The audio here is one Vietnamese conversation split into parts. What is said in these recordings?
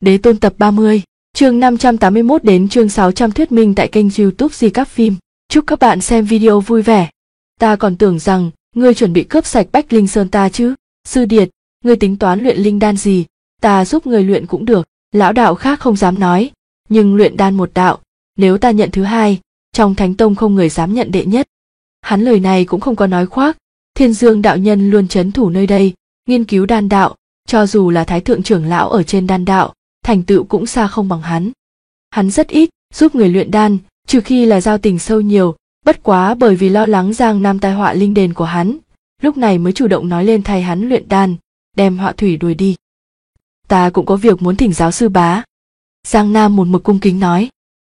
Đế Tôn tập 30, chương 581 đến chương 600 thuyết minh tại kênh YouTube Di Cáp Phim. Chúc các bạn xem video vui vẻ. Ta còn tưởng rằng ngươi chuẩn bị cướp sạch Bách Linh Sơn ta chứ. Sư Điệt, ngươi tính toán luyện linh đan gì? Ta giúp ngươi luyện cũng được. Lão đạo khác không dám nói, nhưng luyện đan một đạo, nếu ta nhận thứ hai, trong Thánh Tông không người dám nhận đệ nhất. Hắn lời này cũng không có nói khoác. Thiên Dương đạo nhân luôn trấn thủ nơi đây, nghiên cứu đan đạo, cho dù là Thái thượng trưởng lão ở trên đan đạo, thành tựu cũng xa không bằng hắn. Hắn rất ít giúp người luyện đan, trừ khi là giao tình sâu nhiều, bất quá bởi vì lo lắng Giang Nam tai họa linh đền của hắn, lúc này mới chủ động nói lên thay hắn luyện đan, đem họa thủy đuổi đi. Ta cũng có việc muốn thỉnh giáo sư bá. Giang Nam một mực cung kính nói.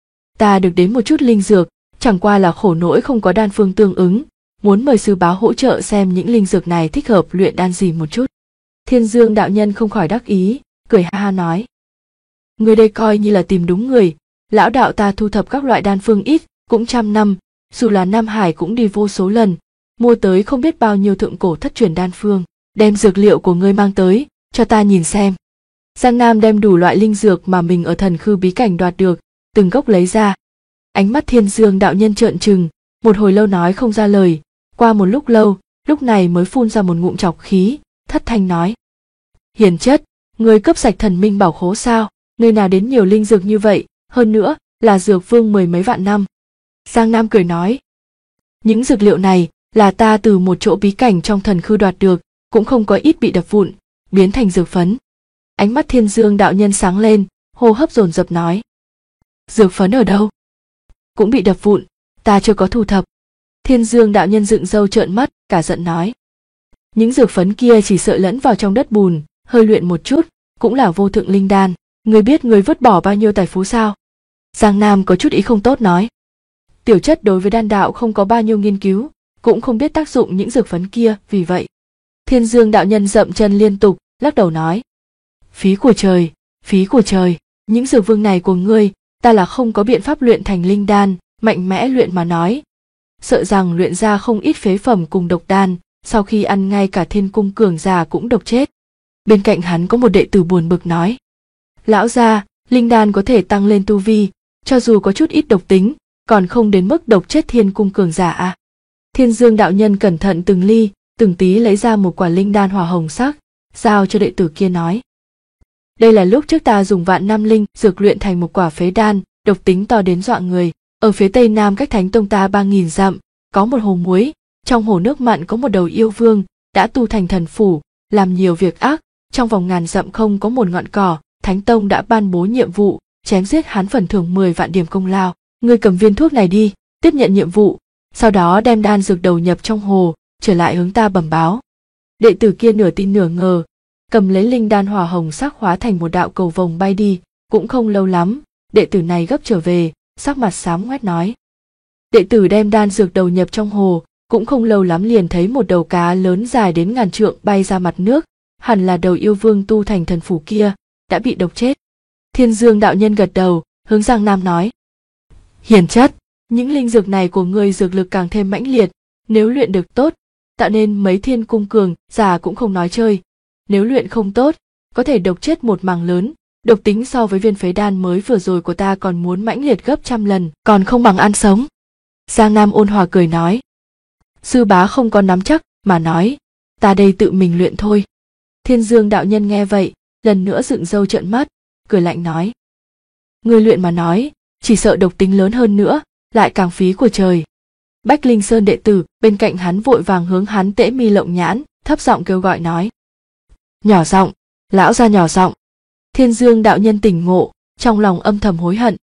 Ta được đến một chút linh dược, chẳng qua là khổ nỗi không có đan phương tương ứng, muốn mời sư bá hỗ trợ xem những linh dược này thích hợp luyện đan gì một chút. Thiên Dương đạo nhân không khỏi đắc ý, cười ha ha nói. Người đây coi như là tìm đúng người, lão đạo ta thu thập các loại đan phương ít, cũng trăm năm, dù là Nam Hải cũng đi vô số lần, mua tới không biết bao nhiêu thượng cổ thất truyền đan phương, đem dược liệu của ngươi mang tới, cho ta nhìn xem. Giang Nam đem đủ loại linh dược mà mình ở Thần Khư bí cảnh đoạt được, từng gốc lấy ra. Ánh mắt Thiên Dương đạo nhân trợn trừng, một hồi lâu nói không ra lời, qua một lúc lâu, lúc này mới phun ra một ngụm trọc khí, thất thanh nói. Hiền chất, ngươi cướp sạch thần minh bảo khố sao, nơi nào đến nhiều linh dược như vậy, hơn nữa, là dược vương mười mấy vạn năm. Giang Nam cười nói. Những dược liệu này, là ta từ một chỗ bí cảnh trong Thần Khư đoạt được, cũng không có ít bị đập vụn, biến thành dược phấn. Ánh mắt Thiên Dương đạo nhân sáng lên, hô hấp dồn dập nói. Dược phấn ở đâu? Cũng bị đập vụn, ta chưa có thu thập. Thiên Dương đạo nhân dựng râu trợn mắt, cả giận nói. Những dược phấn kia chỉ sợ lẫn vào trong đất bùn, hơi luyện một chút, cũng là vô thượng linh đan. Ngươi biết ngươi vứt bỏ bao nhiêu tài phú sao? Giang Nam có chút ý không tốt nói. Tiểu chất đối với đan đạo không có bao nhiêu nghiên cứu, cũng không biết tác dụng những dược phấn kia, vì vậy. Thiên Dương đạo nhân dậm chân liên tục, lắc đầu nói. Phí của trời, phí của trời, những dược vương này của ngươi, ta là không có biện pháp luyện thành linh đan, mạnh mẽ luyện mà nói. Sợ rằng luyện ra không ít phế phẩm cùng độc đan, sau khi ăn ngay cả Thiên Cung cường giả cũng độc chết. Bên cạnh hắn có một đệ tử buồn bực nói. Lão gia, linh đan có thể tăng lên tu vi, cho dù có chút ít độc tính, còn không đến mức độc chết Thiên Cung cường giả à. Thiên Dương đạo nhân cẩn thận từng ly, từng tí lấy ra một quả linh đan hỏa hồng sắc, giao cho đệ tử kia nói. Đây là lúc trước ta dùng vạn năm linh dược luyện thành một quả phế đan, độc tính to đến dọa người. Ở phía tây nam cách Thánh Tông ta 3000 dặm, có một hồ muối, trong hồ nước mặn có một đầu yêu vương, đã tu thành thần phủ, làm nhiều việc ác, trong vòng ngàn dặm không có một ngọn cỏ, Thánh Tông đã ban bố nhiệm vụ, chém giết hắn phần thưởng 10 vạn điểm công lao. Ngươi cầm viên thuốc này đi, tiếp nhận nhiệm vụ, sau đó đem đan dược đầu nhập trong hồ, trở lại hướng ta bẩm báo. Đệ tử kia nửa tin nửa ngờ, cầm lấy linh đan hỏa hồng sắc hóa thành một đạo cầu vồng bay đi, cũng không lâu lắm, đệ tử này gấp trở về, sắc mặt xám ngoét nói. Đệ tử đem đan dược đầu nhập trong hồ, cũng không lâu lắm liền thấy một đầu cá lớn dài đến ngàn trượng bay ra mặt nước, hẳn là đầu yêu vương tu thành thần phủ kia, đã bị độc chết. Thiên Dương đạo nhân gật đầu, hướng Giang Nam nói. Hiền chất, những linh dược này của ngươi dược lực càng thêm mãnh liệt, nếu luyện được tốt, tạo nên mấy Thiên Cung cường giả cũng không nói chơi. Nếu luyện không tốt, có thể độc chết một mảng lớn, độc tính so với viên phế đan mới vừa rồi của ta còn muốn mãnh liệt gấp trăm lần, còn không bằng ăn sống. Giang Nam ôn hòa cười nói. Sư bá không có nắm chắc, mà nói, ta đây tự mình luyện thôi. Thiên Dương đạo nhân nghe vậy, lần nữa dựng râu trợn mắt, cười lạnh nói. Ngươi luyện mà nói, chỉ sợ độc tính lớn hơn nữa, lại càng phí của trời. Bách Linh Sơn đệ tử bên cạnh hắn vội vàng hướng hắn tễ mi lộng nhãn, thấp giọng kêu gọi nói. Nhỏ giọng, lão gia nhỏ giọng. Thiên Dương đạo nhân tỉnh ngộ, trong lòng âm thầm hối hận.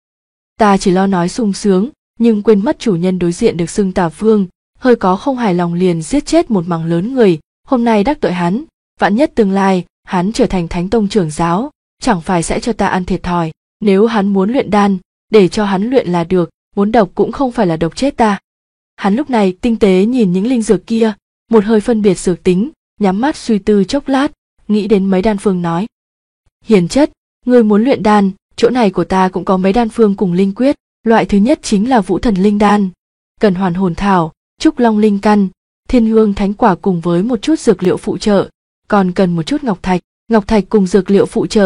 Ta chỉ lo nói sung sướng, nhưng quên mất chủ nhân đối diện được xưng Tà Vương, hơi có không hài lòng liền giết chết một mảng lớn người, hôm nay đắc tội hắn, vạn nhất tương lai, hắn trở thành Thánh Tông trưởng giáo, chẳng phải sẽ cho ta ăn thiệt thòi. Nếu hắn muốn luyện đan, để cho hắn luyện là được, muốn độc cũng không phải là độc chết ta. Hắn lúc này tinh tế nhìn những linh dược kia, một hơi phân biệt dược tính, nhắm mắt suy tư chốc lát, nghĩ đến mấy đan phương nói. Hiền chất, ngươi muốn luyện đan, chỗ này của ta cũng có mấy đan phương cùng linh quyết, loại thứ nhất chính là Vũ Thần linh đan, cần hoàn hồn thảo, trúc long linh căn, thiên hương thánh quả cùng với một chút dược liệu phụ trợ, còn cần một chút ngọc thạch cùng dược liệu phụ trợ,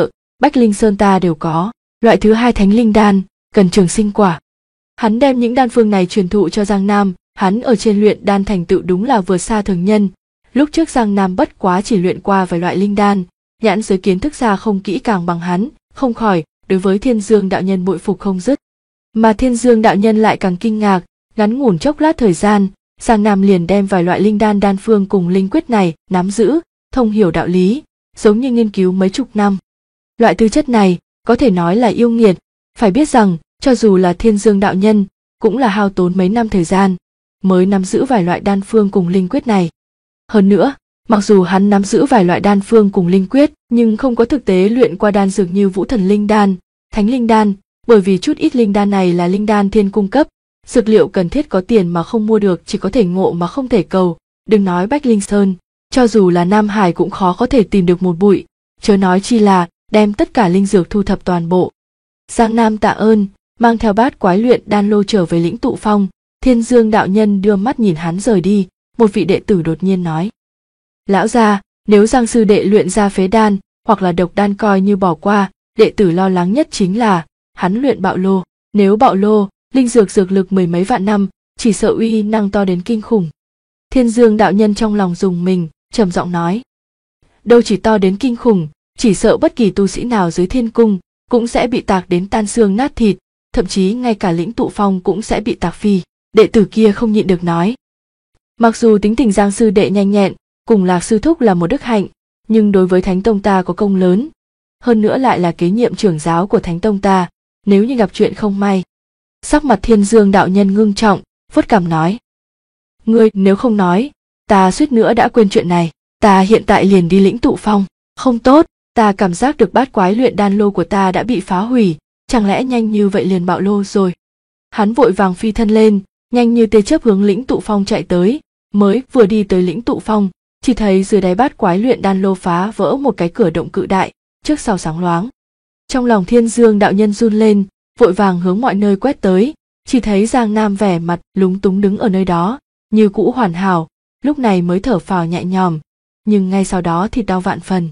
Bách Linh Sơn ta đều có. Loại thứ hai Thánh Linh Đan, cần trường sinh quả. Hắn đem những đan phương này truyền thụ cho Giang Nam, hắn ở trên luyện đan thành tựu đúng là vượt xa thường nhân. Lúc trước Giang Nam bất quá chỉ luyện qua vài loại linh đan, nhãn giới kiến thức ra không kỹ càng bằng hắn, không khỏi đối với Thiên Dương đạo nhân bội phục không dứt. Mà Thiên Dương đạo nhân lại càng kinh ngạc, ngắn ngủn chốc lát thời gian, Giang Nam liền đem vài loại linh đan đan phương cùng linh quyết này nắm giữ, thông hiểu đạo lý, giống như nghiên cứu mấy chục năm. Loại tư chất này có thể nói là yêu nghiệt, phải biết rằng cho dù là Thiên Dương đạo nhân cũng là hao tốn mấy năm thời gian mới nắm giữ vài loại đan phương cùng linh quyết này. Hơn nữa, mặc dù hắn nắm giữ vài loại đan phương cùng linh quyết, nhưng không có thực tế luyện qua đan dược như Vũ Thần Linh Đan, Thánh Linh Đan, bởi vì chút ít linh đan này là linh đan thiên cung cấp, dược liệu cần thiết có tiền mà không mua được, chỉ có thể ngộ mà không thể cầu, đừng nói Bách Linh Sơn, cho dù là Nam Hải cũng khó có thể tìm được một bụi, chớ nói chi là đem tất cả linh dược thu thập toàn bộ. Giang Nam tạ ơn, mang theo bát quái luyện đan lô trở về Lĩnh Tụ Phong. Thiên Dương đạo nhân đưa mắt nhìn hắn rời đi, một vị đệ tử đột nhiên nói: lão gia, nếu Giang sư đệ luyện ra phế đan hoặc là độc đan coi như bỏ qua, đệ tử lo lắng nhất chính là hắn luyện bạo lô. Nếu bạo lô, linh dược dược lực mười mấy vạn năm, chỉ sợ uy năng to đến kinh khủng. Thiên Dương đạo nhân trong lòng rùng mình, trầm giọng nói: đâu chỉ to đến kinh khủng, chỉ sợ bất kỳ tu sĩ nào dưới thiên cung cũng sẽ bị tạc đến tan xương nát thịt, thậm chí ngay cả Lĩnh Tụ Phong cũng sẽ bị tạc phi. Đệ tử kia không nhịn được nói: mặc dù tính tình Giang sư đệ nhanh nhẹn, cùng Lạc sư thúc là một đức hạnh, nhưng đối với Thánh tông ta có công lớn, hơn nữa lại là kế nhiệm trưởng giáo của Thánh tông ta, nếu như gặp chuyện không may. Sắc mặt Thiên Dương đạo nhân ngưng trọng, vuốt cằm nói: ngươi nếu không nói, ta suýt nữa đã quên chuyện này, ta hiện tại liền đi Lĩnh Tụ Phong. Không tốt, ta cảm giác được bát quái luyện đan lô của ta đã bị phá hủy, chẳng lẽ nhanh như vậy liền bạo lô rồi. Hắn vội vàng phi thân lên, nhanh như tia chớp hướng Lĩnh Tụ Phong chạy tới, mới vừa đi tới Lĩnh Tụ Phong, chỉ thấy dưới đáy bát quái luyện đan lô phá vỡ một cái cửa động cự đại, trước sau sáng loáng. Trong lòng Thiên Dương đạo nhân run lên, vội vàng hướng mọi nơi quét tới, chỉ thấy Giang Nam vẻ mặt lúng túng đứng ở nơi đó, như cũ hoàn hảo, lúc này mới thở phào nhẹ nhõm, nhưng ngay sau đó thì đau vạn phần.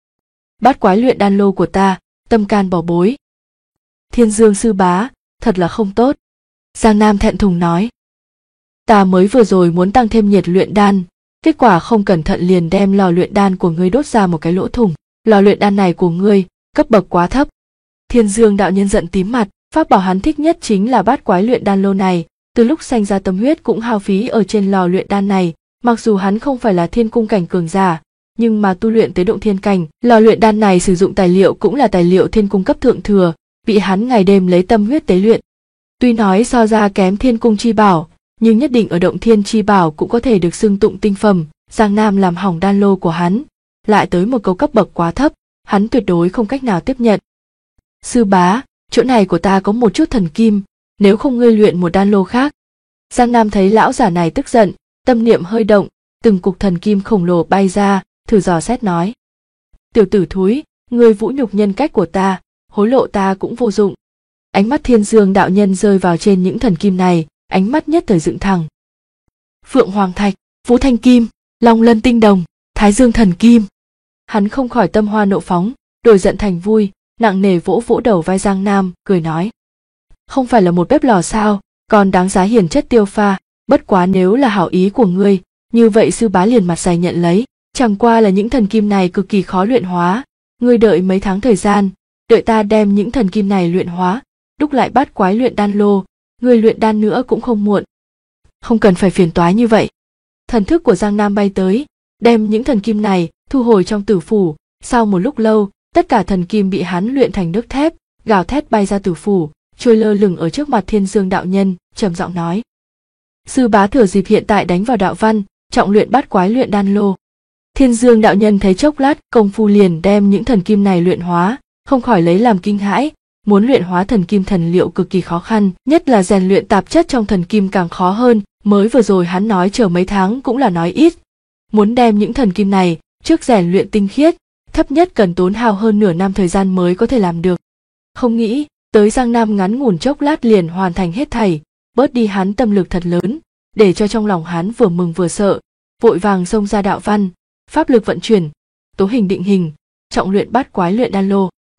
Bát quái luyện đan lô của ta, tâm can bỏ bối. Thiên Dương sư bá, thật là không tốt. Giang Nam thẹn thùng nói: ta mới vừa rồi muốn tăng thêm nhiệt luyện đan, kết quả không cẩn thận liền đem lò luyện đan của ngươi đốt ra một cái lỗ thủng. Lò luyện đan này của ngươi cấp bậc quá thấp. Thiên Dương đạo nhân giận tím mặt, pháp bảo hắn thích nhất chính là bát quái luyện đan lô này, từ lúc sanh ra tâm huyết cũng hao phí ở trên lò luyện đan này. Mặc dù hắn không phải là thiên cung cảnh cường giả, nhưng mà tu luyện tới động thiên cảnh, lò luyện đan này sử dụng tài liệu cũng là tài liệu thiên cung cấp thượng thừa, bị hắn ngày đêm lấy tâm huyết tế luyện. Tuy nói so ra kém thiên cung chi bảo, nhưng nhất định ở động thiên chi bảo cũng có thể được xưng tụng tinh phẩm. Giang Nam làm hỏng đan lô của hắn, lại tới một câu cấp bậc quá thấp, hắn tuyệt đối không cách nào tiếp nhận. Sư bá, chỗ này của ta có một chút thần kim, nếu không ngươi luyện một đan lô khác. Giang Nam thấy lão giả này tức giận, tâm niệm hơi động, từng cục thần kim khổng lồ bay ra, thử dò xét nói: tiểu tử thúi, ngươi vũ nhục nhân cách của ta, hối lộ ta cũng vô dụng. Ánh mắt Thiên Dương đạo nhân rơi vào trên những thần kim này, ánh mắt nhất thời dựng thẳng. Phượng Hoàng Thạch, Vũ Thanh Kim, Long Lân Tinh Đồng, Thái Dương Thần Kim. Hắn không khỏi tâm hoa nộ phóng, đổi giận thành vui, nặng nề vỗ vỗ đầu vai Giang Nam, cười nói: không phải là một bếp lò sao, còn đáng giá hiển chất tiêu pha, bất quá nếu là hảo ý của ngươi, như vậy sư bá liền mặt dày nhận lấy, chẳng qua là những thần kim này cực kỳ khó luyện hóa, ngươi đợi mấy tháng thời gian, đợi ta đem những thần kim này luyện hóa, đúc lại bát quái luyện đan lô, ngươi luyện đan nữa cũng không muộn. Không cần phải phiền toái như vậy. Thần thức của Giang Nam bay tới, đem những thần kim này thu hồi trong tử phủ, sau một lúc lâu, tất cả thần kim bị hắn luyện thành nước thép, gào thét bay ra tử phủ, trôi lơ lửng ở trước mặt Thiên Dương đạo nhân, trầm giọng nói: sư bá thừa dịp hiện tại đánh vào đạo văn, trọng luyện bát quái luyện đan lô. Thiên Dương đạo nhân thấy chốc lát công phu liền đem những thần kim này luyện hóa, không khỏi lấy làm kinh hãi. Muốn luyện hóa thần kim thần liệu cực kỳ khó khăn, nhất là rèn luyện tạp chất trong thần kim càng khó hơn. Mới vừa rồi hắn nói chờ mấy tháng cũng là nói ít. Muốn đem những thần kim này trước rèn luyện tinh khiết, thấp nhất cần tốn hao hơn nửa năm thời gian mới có thể làm được. Không nghĩ tới Giang Nam ngắn ngủn chốc lát liền hoàn thành hết thảy, bớt đi hắn tâm lực thật lớn, để cho trong lòng hắn vừa mừng vừa sợ, vội vàng xông ra đạo văn, pháp lực vận chuyển, tố hình định hình, trọng luyện bát quái luyện đan lô.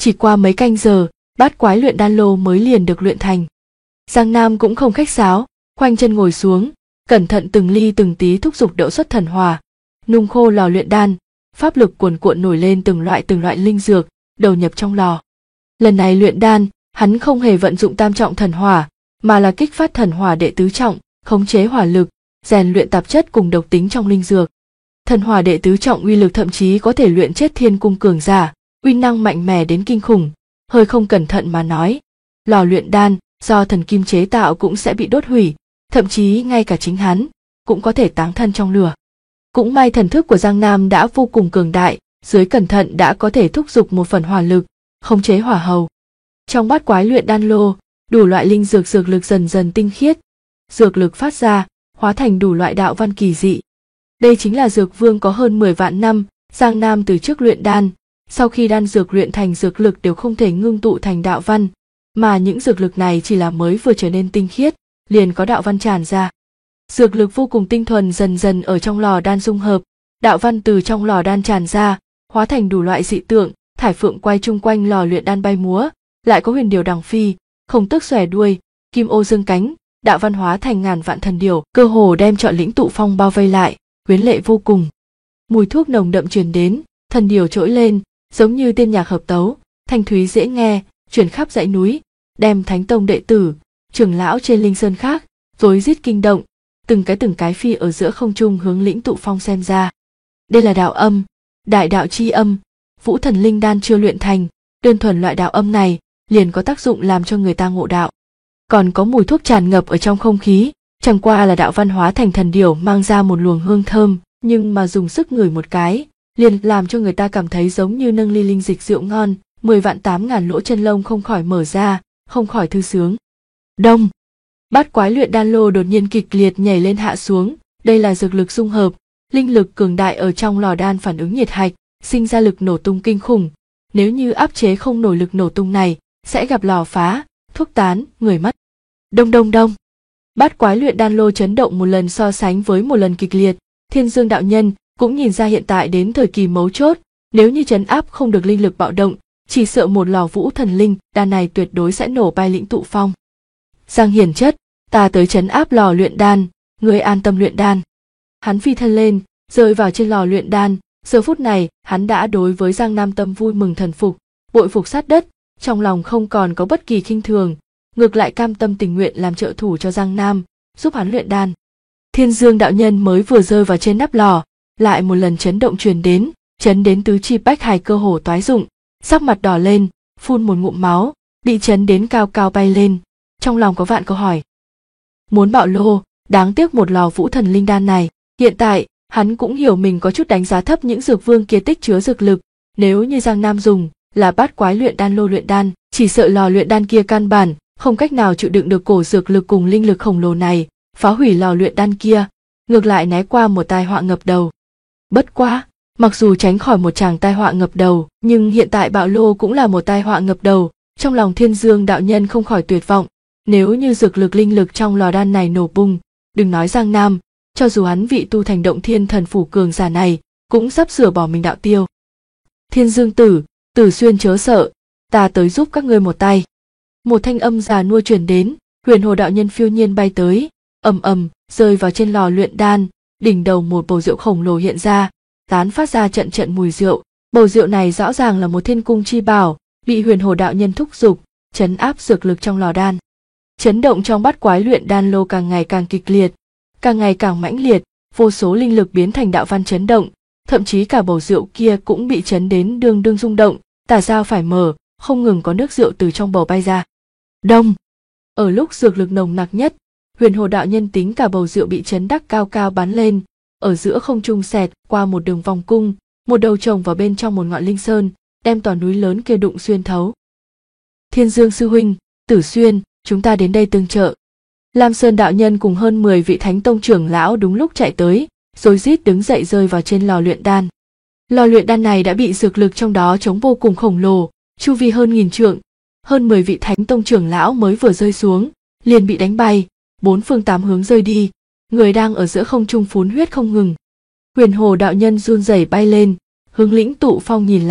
Chỉ qua mấy canh giờ, bát quái luyện đan lô mới liền được luyện thành. Giang Nam cũng không khách sáo, khoanh chân ngồi xuống, cẩn thận từng ly từng tí thúc giục đậu xuất thần hỏa, nung khô lò luyện đan, pháp lực cuồn cuộn nổi lên từng loại linh dược, đầu nhập trong lò. Lần này luyện đan, hắn không hề vận dụng tam trọng thần hỏa, mà là kích phát thần hỏa đệ tứ trọng, khống chế hỏa lực, rèn luyện tạp chất cùng độc tính trong linh dược. Thần hỏa đệ tứ trọng uy lực thậm chí có thể luyện chết thiên cung cường giả, uy năng mạnh mẽ đến kinh khủng. Hơi không cẩn thận mà nói, lò luyện đan do thần kim chế tạo cũng sẽ bị đốt hủy, thậm chí ngay cả chính hắn cũng có thể táng thân trong lửa. Cũng may thần thức của Giang Nam đã vô cùng cường đại, dưới cẩn thận đã có thể thúc giục một phần hỏa lực, khống chế hỏa hầu. Trong bát quái luyện đan lô, đủ loại linh dược dược lực dần dần tinh khiết, dược lực phát ra, hóa thành đủ loại đạo văn kỳ dị. Đây chính là dược vương có hơn 10 vạn năm, Giang Nam từ trước luyện đan, sau khi đan dược luyện thành dược lực đều không thể ngưng tụ thành đạo văn, mà những dược lực này chỉ là mới vừa trở nên tinh khiết, liền có đạo văn tràn ra. Dược lực vô cùng tinh thuần dần dần ở trong lò đan dung hợp, đạo văn từ trong lò đan tràn ra, hóa thành đủ loại dị tượng, thải phượng quay chung quanh lò luyện đan bay múa, lại có huyền điểu đằng phi, khổng tước xòe đuôi, kim ô dương cánh, đạo văn hóa thành ngàn vạn thần điểu, cơ hồ đem trọn lĩnh tụ phong bao vây lại, quyến lệ vô cùng. Mùi thuốc nồng đậm truyền đến, thần điểu trỗi lên, giống như tiên nhạc hợp tấu, thanh thúy dễ nghe, truyền khắp dãy núi, đem thánh tông đệ tử, trưởng lão trên linh sơn khác, rối rít kinh động, từng cái phi ở giữa không trung hướng lĩnh tụ phong xem ra. Đây là đạo âm, đại đạo chi âm, Vũ Thần Linh Đan chưa luyện thành, đơn thuần loại đạo âm này liền có tác dụng làm cho người ta ngộ đạo. Còn có mùi thuốc tràn ngập ở trong không khí, chẳng qua là đạo văn hóa thành thần điểu mang ra một luồng hương thơm, nhưng mà dùng sức ngửi một cái, liền làm cho người ta cảm thấy giống như nâng ly linh dịch rượu ngon, 10 vạn 8 ngàn lỗ chân lông không khỏi mở ra, không khỏi thư sướng. Đông, bát quái luyện đan lô đột nhiên kịch liệt nhảy lên hạ xuống, đây là dược lực dung hợp, linh lực cường đại ở trong lò đan phản ứng nhiệt hạch, sinh ra lực nổ tung kinh khủng. Nếu như áp chế không nổi lực nổ tung này, sẽ gặp lò phá, thuốc tán, người mất. Đông đông đông. Bát quái luyện đan lô chấn động một lần so sánh với một lần kịch liệt, Thiên Dương đạo nhân cũng nhìn ra hiện tại đến thời kỳ mấu chốt, nếu như trấn áp không được linh lực bạo động, chỉ sợ một lò Vũ Thần Linh đan này tuyệt đối sẽ nổ bay lĩnh tụ phong. Giang Hiển chất, ta tới trấn áp lò luyện đan, ngươi an tâm luyện đan. Hắn phi thân lên, rơi vào trên lò luyện đan, giờ phút này hắn đã đối với Giang Nam tâm vui mừng thần phục, bội phục sát đất, trong lòng không còn có bất kỳ khinh thường, ngược lại cam tâm tình nguyện làm trợ thủ cho Giang Nam, giúp hắn luyện đan. Thiên Dương đạo nhân mới vừa rơi vào trên nắp lò, lại một lần chấn động truyền đến, chấn đến tứ chi bách hài cơ hồ toái rụng, sắc mặt đỏ lên, phun một ngụm máu, bị chấn đến cao cao bay lên, trong lòng có vạn câu hỏi. Muốn bạo lô, đáng tiếc một lò Vũ Thần Linh đan này, hiện tại hắn cũng hiểu mình có chút đánh giá thấp những dược vương kia tích chứa dược lực, nếu như Giang Nam dùng là bát quái luyện đan lô luyện đan, chỉ sợ lò luyện đan kia căn bản không cách nào chịu đựng được cổ dược lực cùng linh lực khổng lồ này, phá hủy lò luyện đan kia, ngược lại né qua một tai họa ngập đầu. Bất quá, mặc dù tránh khỏi một tràng tai họa ngập đầu, nhưng hiện tại bạo lô cũng là một tai họa ngập đầu, trong lòng Thiên Dương đạo nhân không khỏi tuyệt vọng, nếu như dược lực linh lực trong lò đan này nổ bung, đừng nói Giang Nam, cho dù hắn vị tu thành động thiên thần phủ cường giả này, cũng sắp sửa bỏ mình đạo tiêu. Thiên Dương tử, Tử Xuyên chớ sợ, ta tới giúp các ngươi một tay. Một thanh âm già nua truyền đến, Huyền Hồ đạo nhân phiêu nhiên bay tới, ầm ầm rơi vào trên lò luyện đan, đỉnh đầu một bầu rượu khổng lồ hiện ra, tán phát ra trận trận mùi rượu. Bầu rượu này rõ ràng là một thiên cung chi bảo, bị Huyền Hồ đạo nhân thúc giục, chấn áp dược lực trong lò đan. Chấn động trong bát quái luyện đan lô càng ngày càng kịch liệt, càng ngày càng mãnh liệt, vô số linh lực biến thành đạo văn chấn động, thậm chí cả bầu rượu kia cũng bị chấn đến đương đương rung động, tả dao phải mở, không ngừng có nước rượu từ trong bầu bay ra. Đông! Ở lúc dược lực nồng nặc nhất, Huyền Hồ đạo nhân tính cả bầu rượu bị chấn đắc cao cao bắn lên, ở giữa không trung xẹt qua một đường vòng cung, một đầu trồng vào bên trong một ngọn linh sơn, đem tòa núi lớn kia đụng xuyên thấu. Thiên Dương sư huynh, Tử Xuyên, chúng ta đến đây tương trợ. Lam Sơn đạo nhân cùng hơn 10 vị thánh tông trưởng lão đúng lúc chạy tới, rối rít đứng dậy rơi vào trên lò luyện đan. Lò luyện đan này đã bị dược lực trong đó chống vô cùng khổng lồ, chu vi hơn 1000 trượng, hơn 10 vị thánh tông trưởng lão mới vừa rơi xuống, liền bị đánh bay, bốn phương tám hướng rơi đi, người đang ở giữa không trung phun huyết không ngừng. Huyền Hồ đạo nhân run rẩy bay lên, hướng lĩnh tụ phong nhìn lại,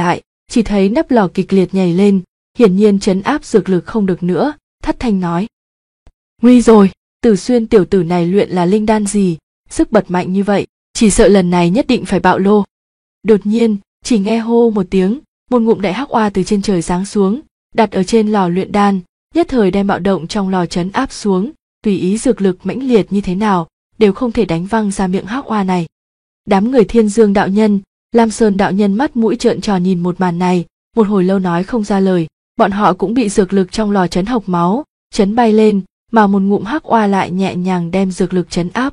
chỉ thấy nắp lò kịch liệt nhảy lên, hiển nhiên trấn áp dược lực không được nữa, thất thanh nói. Nguy rồi, Từ Xuyên tiểu tử này luyện là linh đan gì, sức bật mạnh như vậy, chỉ sợ lần này nhất định phải bạo lô. Đột nhiên, chỉ nghe hô một tiếng, một ngụm đại hắc oa từ trên trời giáng xuống, đặt ở trên lò luyện đan, nhất thời đem bạo động trong lò trấn áp xuống, tùy ý dược lực mãnh liệt như thế nào, đều không thể đánh văng ra miệng hắc oa này. Đám người Thiên Dương đạo nhân, Lam Sơn đạo nhân mắt mũi trợn tròn nhìn một màn này, một hồi lâu nói không ra lời, bọn họ cũng bị dược lực trong lò trấn hộc máu, trấn bay lên, mà một ngụm hắc oa lại nhẹ nhàng đem dược lực trấn áp.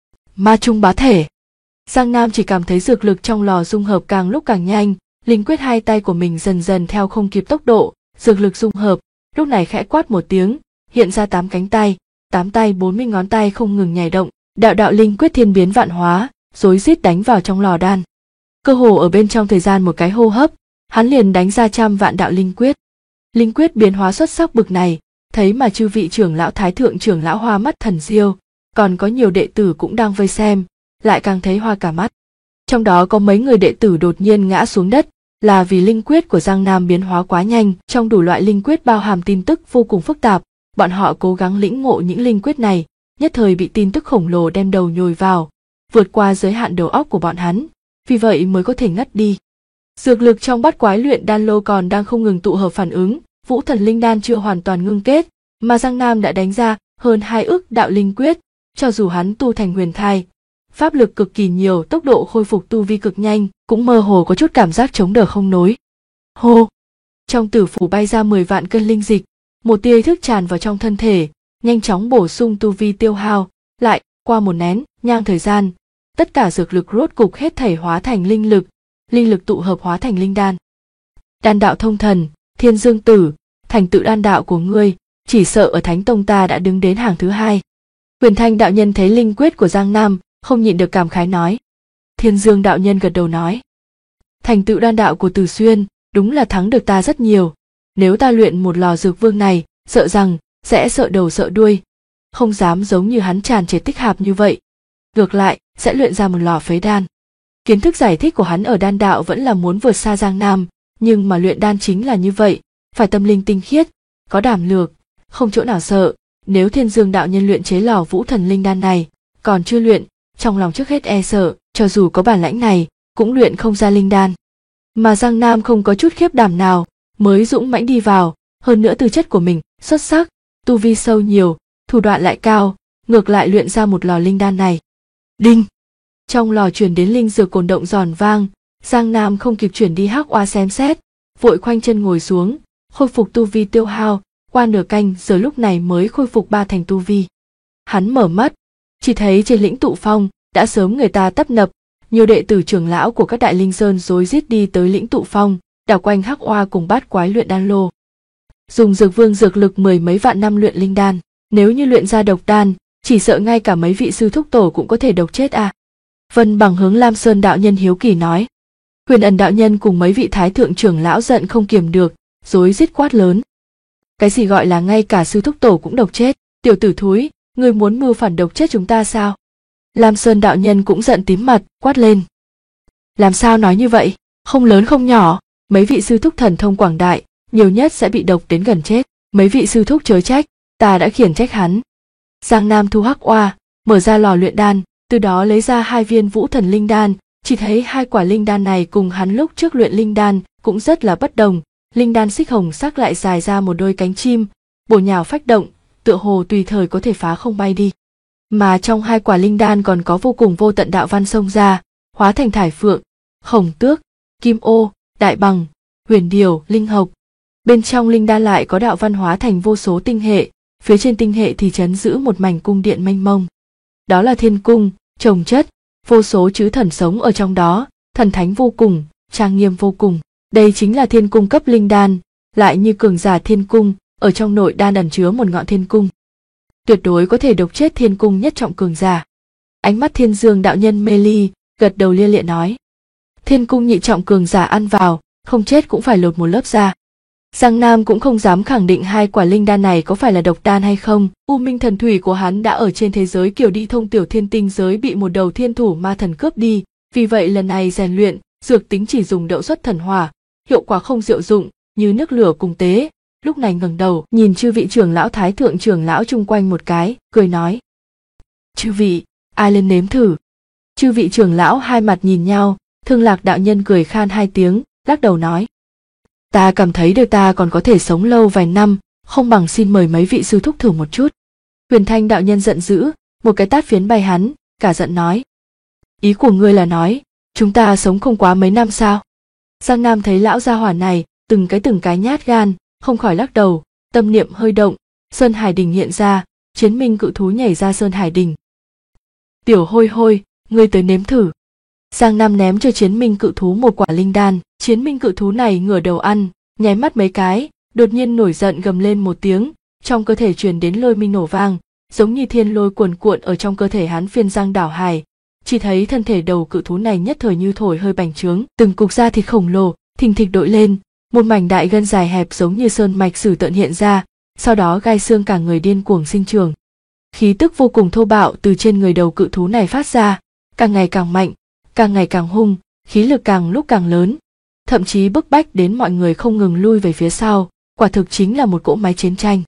Ma trung bá thể. Giang Nam chỉ cảm thấy dược lực trong lò dung hợp càng lúc càng nhanh, linh quyết hai tay của mình dần dần theo không kịp tốc độ, dược lực dung hợp, lúc này khẽ quát một tiếng, hiện ra 8 cánh tay, 8 tay 40 ngón tay không ngừng nhảy động, đạo đạo linh quyết thiên biến vạn hóa, rối rít đánh vào trong lò đan. Cơ hồ ở bên trong thời gian một cái hô hấp, hắn liền đánh ra trăm vạn đạo linh quyết. Linh quyết biến hóa xuất sắc bực này, thấy mà chư vị trưởng lão thái thượng trưởng lão hoa mắt thần diêu, còn có nhiều đệ tử cũng đang vây xem, lại càng thấy hoa cả mắt. Trong đó có mấy người đệ tử đột nhiên ngã xuống đất, là vì linh quyết của Giang Nam biến hóa quá nhanh, trong đủ loại linh quyết bao hàm tin tức vô cùng phức tạp, bọn họ cố gắng lĩnh ngộ những linh quyết này, nhất thời bị tin tức khổng lồ đem đầu nhồi vào, vượt qua giới hạn đầu óc của bọn hắn, vì vậy mới có thể ngất đi. Dược lực trong bát quái luyện đan lô còn đang không ngừng tụ hợp phản ứng, Vũ Thần linh đan chưa hoàn toàn ngưng kết, mà Giang Nam đã đánh ra hơn 2 ức đạo linh quyết, cho dù hắn tu thành huyền thai, pháp lực cực kỳ nhiều, tốc độ khôi phục tu vi cực nhanh, cũng mơ hồ có chút cảm giác chống đỡ không nổi. Hô! Trong tử phủ bay ra 10 vạn cân linh dịch, một tia ý thức tràn vào trong thân thể, nhanh chóng bổ sung tu vi tiêu hao, lại qua một nén nhang thời gian, tất cả dược lực rốt cục hết thảy hóa thành linh lực tụ hợp hóa thành linh đan. Đan đạo thông thần, Thiên Dương tử, thành tựu đan đạo của ngươi, chỉ sợ ở Thánh Tông ta đã đứng đến hàng thứ 2. Huyền Thanh đạo nhân thấy linh quyết của Giang Nam, không nhịn được cảm khái nói. Thiên Dương đạo nhân gật đầu nói. Thành tựu đan đạo của Từ Xuyên, đúng là thắng được ta rất nhiều. Nếu ta luyện một lò dược vương này, sợ rằng sẽ sợ đầu sợ đuôi, không dám giống như hắn tràn trề tích hạp như vậy. Ngược lại, sẽ luyện ra một lò phế đan. Kiến thức giải thích của hắn ở đan đạo vẫn là muốn vượt xa Giang Nam, nhưng mà luyện đan chính là như vậy, phải tâm linh tinh khiết, có đảm lược, không chỗ nào sợ. Nếu Thiên Dương đạo nhân luyện chế lò Vũ Thần linh đan này, còn chưa luyện, trong lòng trước hết e sợ, cho dù có bản lãnh này, cũng luyện không ra linh đan. Mà Giang Nam không có chút khiếp đảm nào, mới dũng mãnh đi vào, hơn nữa tư chất của mình xuất sắc, tu vi sâu nhiều, thủ đoạn lại cao, ngược lại luyện ra một lò linh đan này. Đinh! Trong lò truyền đến linh dược cồn động giòn vang, Giang Nam không kịp chuyển đi hắc oa xem xét, vội khoanh chân ngồi xuống, khôi phục tu vi tiêu hao, qua nửa canh giờ lúc này mới khôi phục 3 thành tu vi. Hắn mở mắt, chỉ thấy trên lĩnh tụ phong đã sớm người ta tấp nập, nhiều đệ tử trưởng lão của các đại linh sơn rối rít đi tới lĩnh tụ phong, đảo quanh hắc oa cùng bát quái luyện đan lô. Dùng dược vương dược lực 10 mấy vạn năm luyện linh đan, nếu như luyện ra độc đan, chỉ sợ ngay cả mấy vị sư thúc tổ cũng có thể độc chết à. Vân Bằng hướng Lam Sơn đạo nhân hiếu kỳ nói. Huyền Ẩn đạo nhân cùng mấy vị thái thượng trưởng lão giận không kiềm được, rối rít quát lớn. Cái gì gọi là ngay cả sư thúc tổ cũng độc chết, tiểu tử thúi, ngươi muốn mưu phản độc chết chúng ta sao? Lam Sơn đạo nhân cũng giận tím mặt, quát lên. Làm sao nói như vậy, không lớn không nhỏ, mấy vị sư thúc thần thông quảng đại, nhiều nhất sẽ bị độc đến gần chết, mấy vị sư thúc chớ trách, ta đã khiển trách hắn. Giang Nam thu hắc oa, mở ra lò luyện đan, từ đó lấy ra 2 viên Vũ Thần linh đan, chỉ thấy 2 quả linh đan này cùng hắn lúc trước luyện linh đan cũng rất là bất đồng, linh đan xích hồng sắc lại dài ra một đôi cánh chim, bổ nhào phách động, tựa hồ tùy thời có thể phá không bay đi. Mà trong 2 quả linh đan còn có vô cùng vô tận đạo văn xông ra, hóa thành thải phượng, khổng tước, kim ô, đại bằng, huyền điểu, linh hộc. Bên trong linh đan lại có đạo văn hóa thành vô số tinh hệ, phía trên tinh hệ thì trấn giữ một mảnh cung điện mênh mông. Đó là thiên cung, trồng chất, vô số chư thần sống ở trong đó, thần thánh vô cùng, trang nghiêm vô cùng. Đây chính là thiên cung cấp linh đan, lại như cường giả thiên cung, ở trong nội đan ẩn chứa một ngọn thiên cung. Tuyệt đối có thể độc chết thiên cung nhất trọng cường giả. Ánh mắt Thiên Dương đạo nhân mê ly, gật đầu lia lịa nói. Thiên cung nhị trọng cường giả ăn vào, không chết cũng phải lột một lớp da. Giang Nam cũng không dám khẳng định 2 quả linh đan này có phải là độc đan hay không. U minh thần thủy của hắn đã ở trên thế giới kiểu đi thông tiểu thiên tinh giới bị một đầu thiên thủ ma thần cướp đi, vì vậy lần này rèn luyện, dược tính chỉ dùng đậu xuất thần hỏa, hiệu quả không diệu dụng, như nước lửa cùng tế. Lúc này ngẩng đầu nhìn chư vị trưởng lão thái thượng trưởng lão chung quanh một cái, cười nói: chư vị, ai lên nếm thử? Chư vị trưởng lão hai mặt nhìn nhau, Thương Lạc đạo nhân cười khan hai tiếng, lắc đầu nói: ta cảm thấy đời ta còn có thể sống lâu vài năm, không bằng xin mời mấy vị sư thúc thử một chút. Huyền Thanh đạo nhân giận dữ, một cái tát phiến bay hắn, cả giận nói: ý của ngươi là nói chúng ta sống không quá mấy năm sao? Giang Nam thấy lão gia hỏa này từng cái nhát gan, không khỏi lắc đầu, tâm niệm hơi động, Sơn Hải Đình hiện ra, Chiến Minh cự thú nhảy ra Sơn Hải Đình. Tiểu hôi hôi, ngươi tới nếm thử. Giang Nam ném cho Chiến Minh cự thú một quả linh đan. Chiến Minh cự thú này ngửa đầu ăn, nháy mắt mấy cái, đột nhiên nổi giận gầm lên một tiếng, trong cơ thể truyền đến lôi minh nổ vang, giống như thiên lôi cuồn cuộn ở trong cơ thể hắn phiên giang đảo hải. Chỉ thấy thân thể đầu cự thú này nhất thời như thổi hơi bành trướng, từng cục da thịt khổng lồ thình thịch đội lên, một mảnh đại gân dài hẹp giống như sơn mạch sử tợn hiện ra, sau đó gai xương cả người điên cuồng sinh trưởng. Khí tức vô cùng thô bạo từ trên người đầu cự thú này phát ra, càng ngày càng mạnh, càng ngày càng hung, khí lực càng lúc càng lớn, thậm chí bức bách đến mọi người không ngừng lui về phía sau, quả thực chính là một cỗ máy chiến tranh.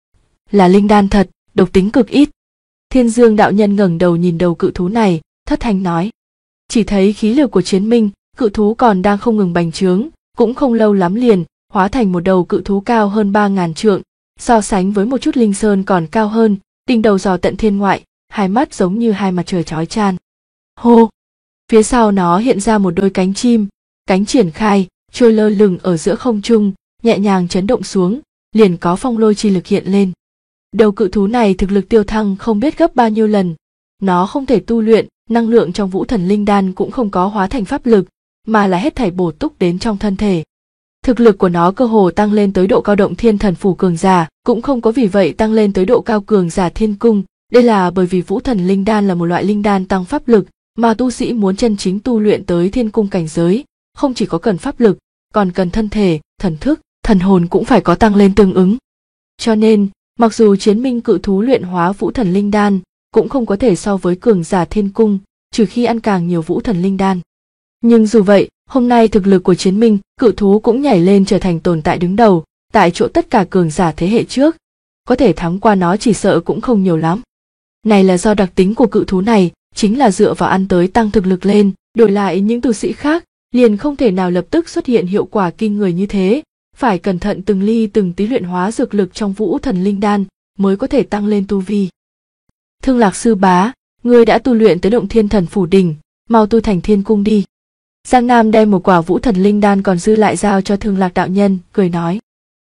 Là linh đan thật, độc tính cực ít. Thiên Dương đạo nhân ngẩng đầu nhìn đầu cự thú này, thất thanh nói. Chỉ thấy khí lực của Chiến Minh cự thú còn đang không ngừng bành trướng, cũng không lâu lắm liền hóa thành một đầu cự thú cao hơn 3.000 trượng, so sánh với một chút linh sơn còn cao hơn, đỉnh đầu dò tận thiên ngoại, hai mắt giống như hai mặt trời chói chang. Hô! Phía sau nó hiện ra một đôi cánh chim, cánh triển khai, trôi lơ lửng ở giữa không trung, nhẹ nhàng chấn động xuống, liền có phong lôi chi lực hiện lên. Đầu cự thú này thực lực tiêu thăng không biết gấp bao nhiêu lần, nó không thể tu luyện, năng lượng trong Vũ Thần Linh Đan cũng không có hóa thành pháp lực, mà là hết thảy bổ túc đến trong thân thể. Thực lực của nó cơ hồ tăng lên tới độ cao động thiên thần phủ cường giả, cũng không có vì vậy tăng lên tới độ cao cường giả thiên cung, đây là bởi vì Vũ Thần Linh Đan là một loại linh đan tăng pháp lực, mà tu sĩ muốn chân chính tu luyện tới thiên cung cảnh giới, không chỉ có cần pháp lực, còn cần thân thể, thần thức, thần hồn cũng phải có tăng lên tương ứng. Cho nên, mặc dù Chiến Minh cự thú luyện hóa Vũ Thần Linh Đan, cũng không có thể so với cường giả thiên cung, trừ khi ăn càng nhiều Vũ Thần Linh Đan. Nhưng dù vậy, hôm nay thực lực của Chiến Minh cự thú cũng nhảy lên trở thành tồn tại đứng đầu, tại chỗ tất cả cường giả thế hệ trước, có thể thắng qua nó chỉ sợ cũng không nhiều lắm. Này là do đặc tính của cự thú này, chính là dựa vào ăn tới tăng thực lực lên, đổi lại những tu sĩ khác, liền không thể nào lập tức xuất hiện hiệu quả kinh người như thế, phải cẩn thận từng ly từng tí luyện hóa dược lực trong Vũ Thần Linh Đan mới có thể tăng lên tu vi. Thương Lạc sư bá, ngươi đã tu luyện tới động thiên thần phủ đỉnh, mau tu thành thiên cung đi. Giang Nam đem một quả Vũ Thần Linh Đan còn dư lại giao cho Thương Lạc đạo nhân, cười nói.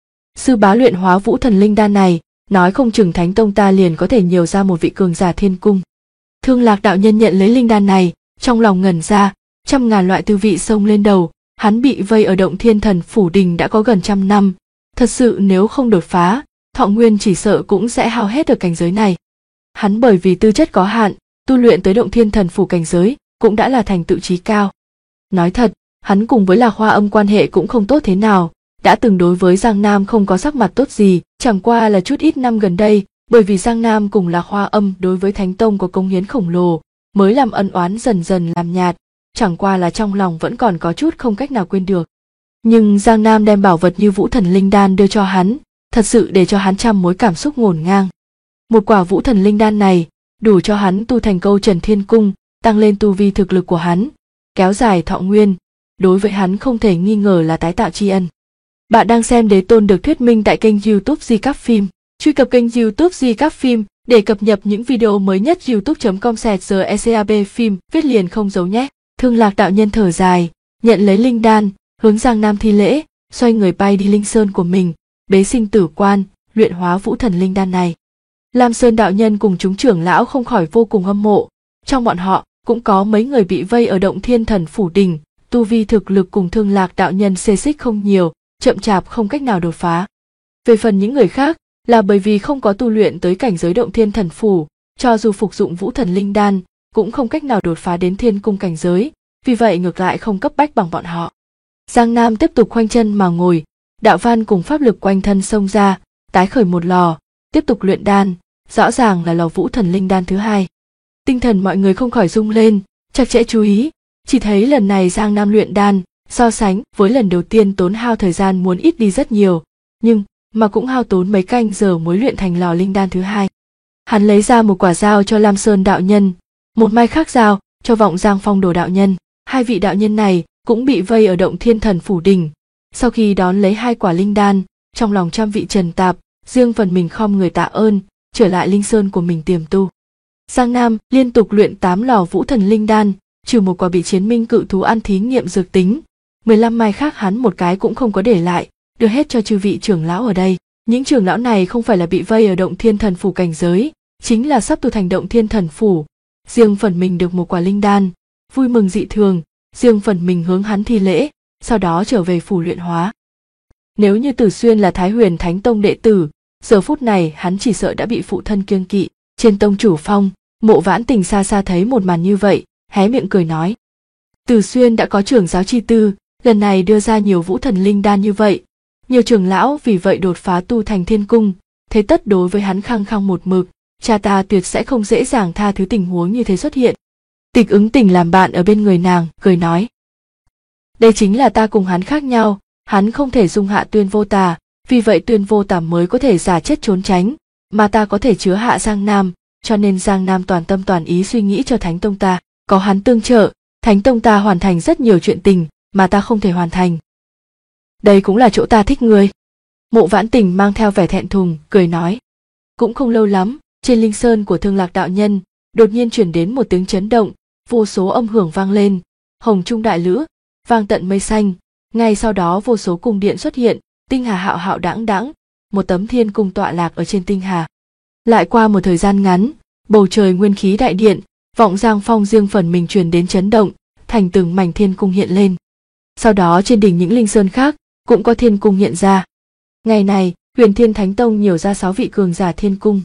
Sư bá luyện hóa Vũ Thần Linh Đan này, nói không chừng Thánh Tông ta liền có thể nhiều ra một vị cường giả thiên cung. Thương Lạc đạo nhân nhận lấy linh đan này, trong lòng ngẩn ra, trăm ngàn loại tư vị xông lên đầu, hắn bị vây ở động thiên thần phủ đình đã có gần 100 năm, thật sự nếu không đột phá, thọ nguyên chỉ sợ cũng sẽ hao hết ở cảnh giới này. Hắn bởi vì tư chất có hạn, tu luyện tới động thiên thần phủ cảnh giới, cũng đã là thành tựu chí cao. Nói thật, hắn cùng với Lạc Hoa Âm quan hệ cũng không tốt thế nào, đã từng đối với Giang Nam không có sắc mặt tốt gì, chẳng qua là chút ít năm gần đây, bởi vì Giang Nam cùng Lạc Hoa Âm đối với Thánh Tông có cống hiến khổng lồ, mới làm ân oán dần dần làm nhạt, chẳng qua là trong lòng vẫn còn có chút không cách nào quên được. Nhưng Giang Nam đem bảo vật như Vũ Thần Linh Đan đưa cho hắn, thật sự để cho hắn trăm mối cảm xúc ngổn ngang. Một quả Vũ Thần Linh Đan này, đủ cho hắn tu thành câu Trần Thiên Cung, tăng lên tu vi thực lực của hắn, kéo dài thọ nguyên, đối với hắn không thể nghi ngờ là tái tạo tri ân. Bạn đang xem Đế Tôn được thuyết minh tại kênh YouTube Di Các Phim. Truy cập kênh YouTube Di Các Phim để cập nhật những video mới nhất. youtube.com/GECAB phim viết liền không giấu nhé. Thương Lạc đạo nhân thở dài, nhận lấy linh đan, hướng Giang Nam thi lễ, xoay người bay đi linh sơn của mình, bế sinh tử quan, luyện hóa Vũ Thần Linh Đan này. Lam Sơn đạo nhân cùng chúng trưởng lão không khỏi vô cùng hâm mộ, trong bọn họ cũng có mấy người bị vây ở động thiên thần phủ đỉnh, tu vi thực lực cùng Thương Lạc đạo nhân xê xích không nhiều, chậm chạp không cách nào đột phá. Về phần những người khác, là bởi vì không có tu luyện tới cảnh giới động thiên thần phủ, cho dù phục dụng Vũ Thần Linh Đan, cũng không cách nào đột phá đến thiên cung cảnh giới, vì vậy ngược lại không cấp bách bằng bọn họ. Giang Nam tiếp tục khoanh chân mà ngồi, đạo văn cùng pháp lực quanh thân xông ra, tái khởi một lò, tiếp tục luyện đan, rõ ràng là lò Vũ Thần Linh Đan thứ hai. Tinh thần mọi người không khỏi rung lên, chặt chẽ chú ý, chỉ thấy lần này Giang Nam luyện đan, So sánh với lần đầu tiên tốn hao thời gian muốn ít đi rất nhiều, nhưng mà cũng hao tốn mấy canh giờ mới luyện thành lò linh đan thứ hai. Hắn lấy ra một quả dao cho Lam Sơn đạo nhân, một mai khác dao cho Vọng Giang Phong Đồ đạo nhân. Hai vị đạo nhân này cũng bị vây ở động Thiên Thần Phủ Đình. Sau khi đón lấy hai quả linh đan, trong lòng trăm vị trần tạp, riêng phần mình khom người tạ ơn, trở lại linh sơn của mình tiềm tu. Giang Nam liên tục luyện 8 lò Vũ Thần linh đan, trừ một quả bị Chiến Minh cự thú ăn thí nghiệm dược tính, 15 mai khác hắn một cái cũng không có để lại, đưa hết cho chư vị trưởng lão ở đây. Những trưởng lão này không phải là bị vây ở động Thiên Thần Phủ cảnh giới, chính là sắp tu thành động Thiên Thần Phủ. Riêng phần mình được một quả linh đan, vui mừng dị thường, riêng phần mình hướng hắn thi lễ, sau đó trở về phủ luyện hóa. Nếu như Tử Xuyên là Thái Huyền Thánh Tông đệ tử, giờ phút này hắn chỉ sợ đã bị phụ thân kiêng kỵ. Trên tông chủ phong, Mộ Vãn Tình xa xa thấy một màn như vậy, hé miệng cười nói: Tử Xuyên đã có trưởng giáo chi tư, lần này đưa ra nhiều Vũ Thần linh đan như vậy, nhiều trưởng lão vì vậy đột phá tu thành Thiên Cung, thế tất đối với hắn khăng khăng một mực, cha ta tuyệt sẽ không dễ dàng tha thứ tình huống như thế xuất hiện. Tịch Ứng Tình làm bạn ở bên người nàng, cười nói: đây chính là ta cùng hắn khác nhau, hắn không thể dung hạ Tuyên Vô Tà, vì vậy Tuyên Vô Tà mới có thể giả chết trốn tránh, mà ta có thể chứa hạ Giang Nam, cho nên Giang Nam toàn tâm toàn ý suy nghĩ cho Thánh Tông ta, có hắn tương trợ, Thánh Tông ta hoàn thành rất nhiều chuyện tình mà ta không thể hoàn thành. Đây cũng là chỗ ta thích ngươi. Mộ Vãn Tình mang theo vẻ thẹn thùng, cười nói. Cũng không lâu lắm, trên linh sơn của Thương Lạc đạo nhân, đột nhiên chuyển đến một tiếng chấn động, vô số âm hưởng vang lên, hồng trung đại lữ, vang tận mây xanh, ngay sau đó vô số cung điện xuất hiện, tinh hà hạo hạo đãng đãng, một tấm thiên cung tọa lạc ở trên tinh hà. Lại qua một thời gian ngắn, bầu trời nguyên khí đại điện, Vọng Giang Phong riêng phần mình truyền đến chấn động, thành từng mảnh thiên cung hiện lên. Sau đó trên đỉnh những linh sơn khác cũng có thiên cung hiện ra. Ngày này, Huyền Thiên Thánh Tông nhiều ra 6 vị cường giả thiên cung.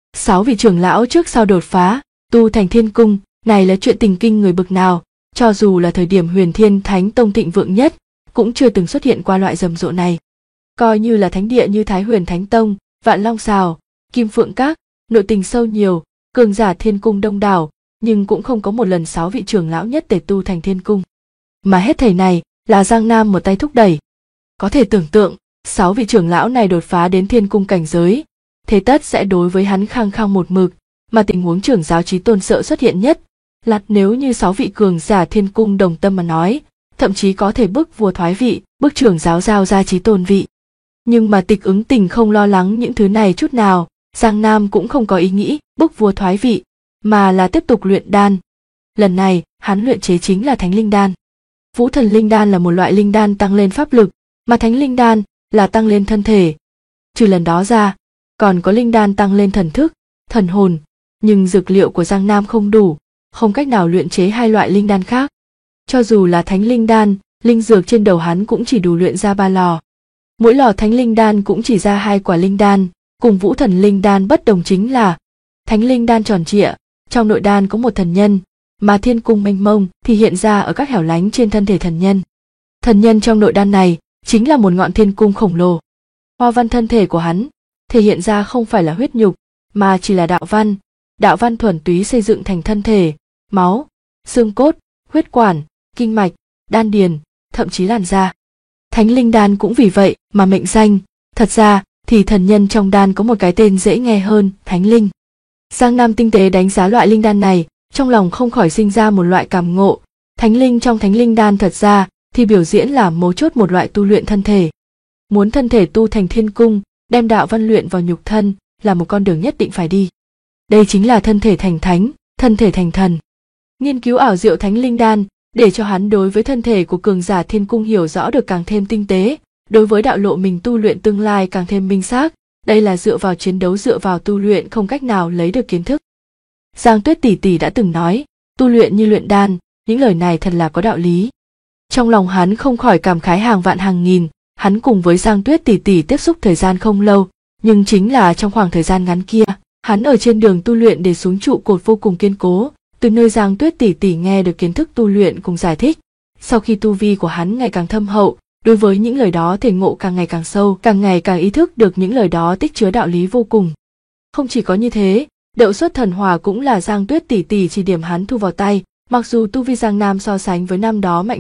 6 vị trưởng lão trước sau đột phá, tu thành thiên cung, này là chuyện tình kinh người bực nào, cho dù là thời điểm Huyền Thiên Thánh Tông thịnh vượng nhất, cũng chưa từng xuất hiện qua loại rầm rộ này. Coi như là thánh địa như Thái Huyền Thánh Tông, Vạn Long Sào, Kim Phượng Các, nội tình sâu nhiều, cường giả thiên cung đông đảo, nhưng cũng không có một lần 6 vị trưởng lão nhất để tu thành thiên cung. Mà hết thảy này là Giang Nam một tay thúc đẩy. Có thể tưởng tượng, 6 vị trưởng lão này đột phá đến thiên cung cảnh giới, thế tất sẽ đối với hắn khăng khăng một mực, mà tình huống trưởng giáo chí tôn sợ xuất hiện nhất là nếu như 6 vị cường giả thiên cung đồng tâm mà nói, thậm chí có thể bức vua thoái vị, bức trưởng giáo giao ra chí tôn vị. Nhưng mà Tịch Ứng Tình không lo lắng những thứ này chút nào, Giang Nam cũng không có ý nghĩ bức vua thoái vị, mà là tiếp tục luyện đan. Lần này, hắn luyện chế chính là Thánh Linh Đan. Vũ Thần Linh Đan là một loại linh đan tăng lên pháp lực, mà Thánh Linh Đan là tăng lên thân thể. Trừ lần đó ra, còn có linh đan tăng lên thần thức, thần hồn, nhưng dược liệu của Giang Nam không đủ, không cách nào luyện chế hai loại linh đan khác. Cho dù là Thánh Linh Đan, linh dược trên đầu hắn cũng chỉ đủ luyện ra 3 lò. Mỗi lò Thánh Linh Đan cũng chỉ ra 2 quả linh đan, cùng Vũ Thần Linh Đan bất đồng chính là Thánh Linh Đan tròn trịa, trong nội đan có một thần nhân, mà thiên cung mênh mông thì hiện ra ở các hẻo lánh trên thân thể thần nhân. Thần nhân trong nội đan này chính là một ngọn thiên cung khổng lồ. Hoa văn thân thể của hắn thể hiện ra không phải là huyết nhục, mà chỉ là đạo văn thuần túy xây dựng thành thân thể, máu, xương cốt, huyết quản, kinh mạch, đan điền, thậm chí làn da. Thánh Linh Đan cũng vì vậy mà mệnh danh, thật ra thì thần nhân trong đan có một cái tên dễ nghe hơn, Thánh Linh. Giang Nam tinh tế đánh giá loại linh đan này, trong lòng không khỏi sinh ra một loại cảm ngộ. Thánh Linh trong Thánh Linh Đan thật ra thì biểu diễn là mấu chốt một loại tu luyện thân thể. Muốn thân thể tu thành thiên cung, đem đạo văn luyện vào nhục thân là một con đường nhất định phải đi. Đây chính là thân thể thành thánh, thân thể thành thần. Nghiên cứu ảo diệu Thánh Linh Đan để cho hắn đối với thân thể của cường giả thiên cung hiểu rõ được càng thêm tinh tế, đối với đạo lộ mình tu luyện tương lai càng thêm minh xác. Đây là dựa vào chiến đấu, dựa vào tu luyện không cách nào lấy được kiến thức. Giang Tuyết tỷ tỷ đã từng nói, tu luyện như luyện đan, những lời này thật là có đạo lý. Trong lòng hắn không khỏi cảm khái hàng vạn hàng nghìn. Hắn cùng với Giang Tuyết tỷ tỷ tiếp xúc thời gian không lâu, nhưng chính là trong khoảng thời gian ngắn kia, hắn ở trên đường tu luyện để xuống trụ cột vô cùng kiên cố, từ nơi Giang Tuyết tỷ tỷ nghe được kiến thức tu luyện cùng giải thích. Sau khi tu vi của hắn ngày càng thâm hậu, đối với những lời đó thể ngộ càng ngày càng sâu, càng ngày càng ý thức được những lời đó tích chứa đạo lý vô cùng. Không chỉ có như thế, Đậu Xuất Thần Hỏa cũng là Giang Tuyết tỷ tỷ chỉ điểm hắn thu vào tay, mặc dù tu vi Giang Nam so sánh với năm đó mạnh mẽ,